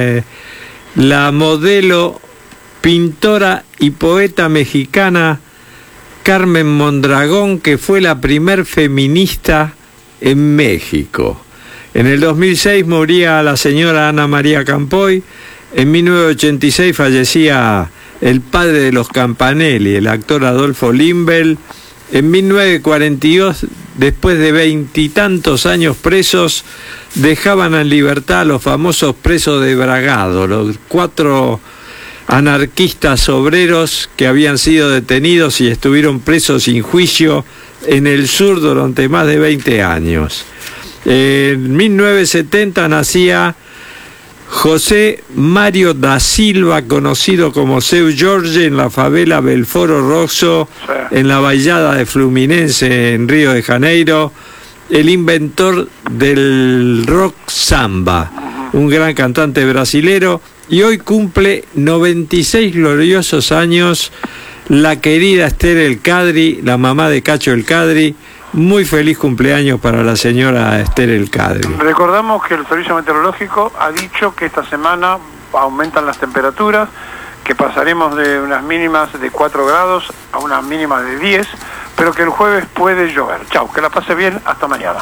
la modelo, pintora y poeta mexicana Carmen Mondragón, que fue la primer feminista en México. En el 2006 moría la señora Ana María Campoy. En 1986 fallecía el padre de los Campanelli, el actor Adolfo Limbel. En 1942, después de 20 y tantos años presos, dejaban en libertad a los famosos presos de Bragado, los 4 anarquistas obreros que habían sido detenidos y estuvieron presos sin juicio en el sur durante más de 20 años. En 1970 nacía José Mario da Silva, conocido como Seu Jorge, en la favela Belforo Roxo, en la Baixada de Fluminense, en Río de Janeiro, el inventor del rock samba, un gran cantante brasilero, y hoy cumple 96 gloriosos años la querida Esther El Cadri, la mamá de Cacho El Cadri. Muy feliz cumpleaños para la señora Esther El Cadri. Recordamos que el Servicio Meteorológico ha dicho que esta semana aumentan las temperaturas, que pasaremos de unas mínimas de 4 grados a unas mínimas de 10, pero que el jueves puede llover. Chau, que la pase bien, hasta mañana.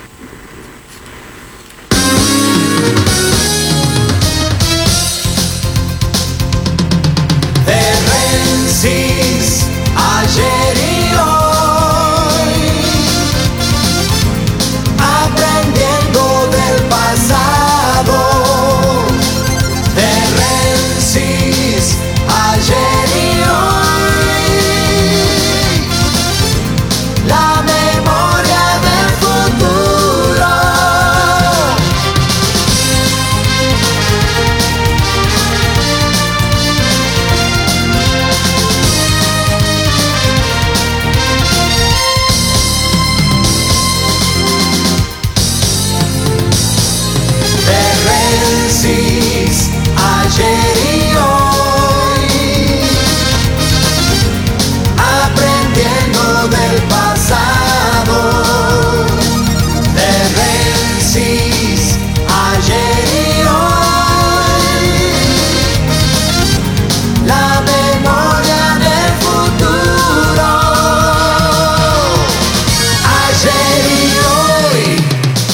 Ayer y hoy, aprendiendo del pasado. De Rensis, ayer y hoy, la memoria del futuro. Ayer y hoy, aprendiendo del pasado. De Rensis, ayer y hoy, la memoria del futuro. Ayer y hoy.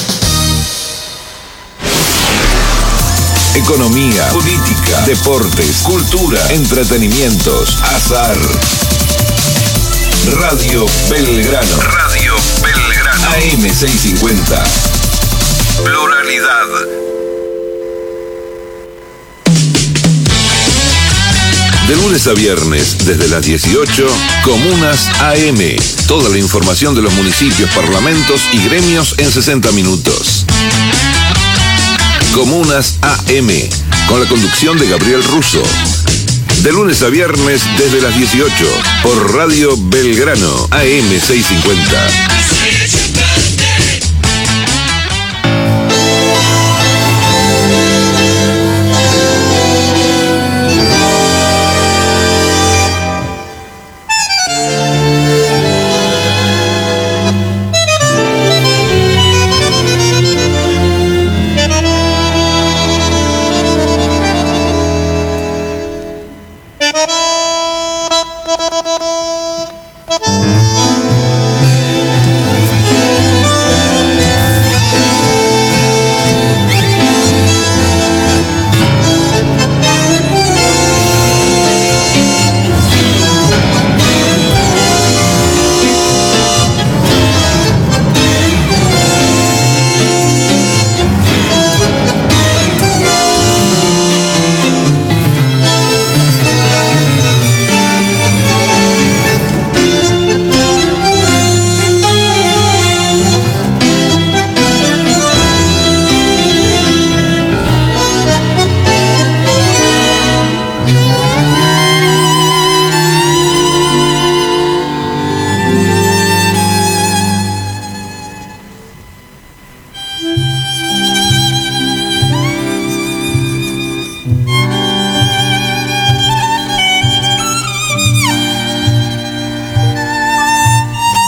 Economía, política, deportes, cultura, entretenimientos, azar. Radio Belgrano. Radio Belgrano. AM650. Pluralidad. De lunes a viernes, desde las 18, Comunas AM. Toda la información de los municipios, parlamentos y gremios en 60 minutos. Comunas AM, con la conducción de Gabriel Russo. De lunes a viernes desde las 18, por Radio Belgrano, AM650.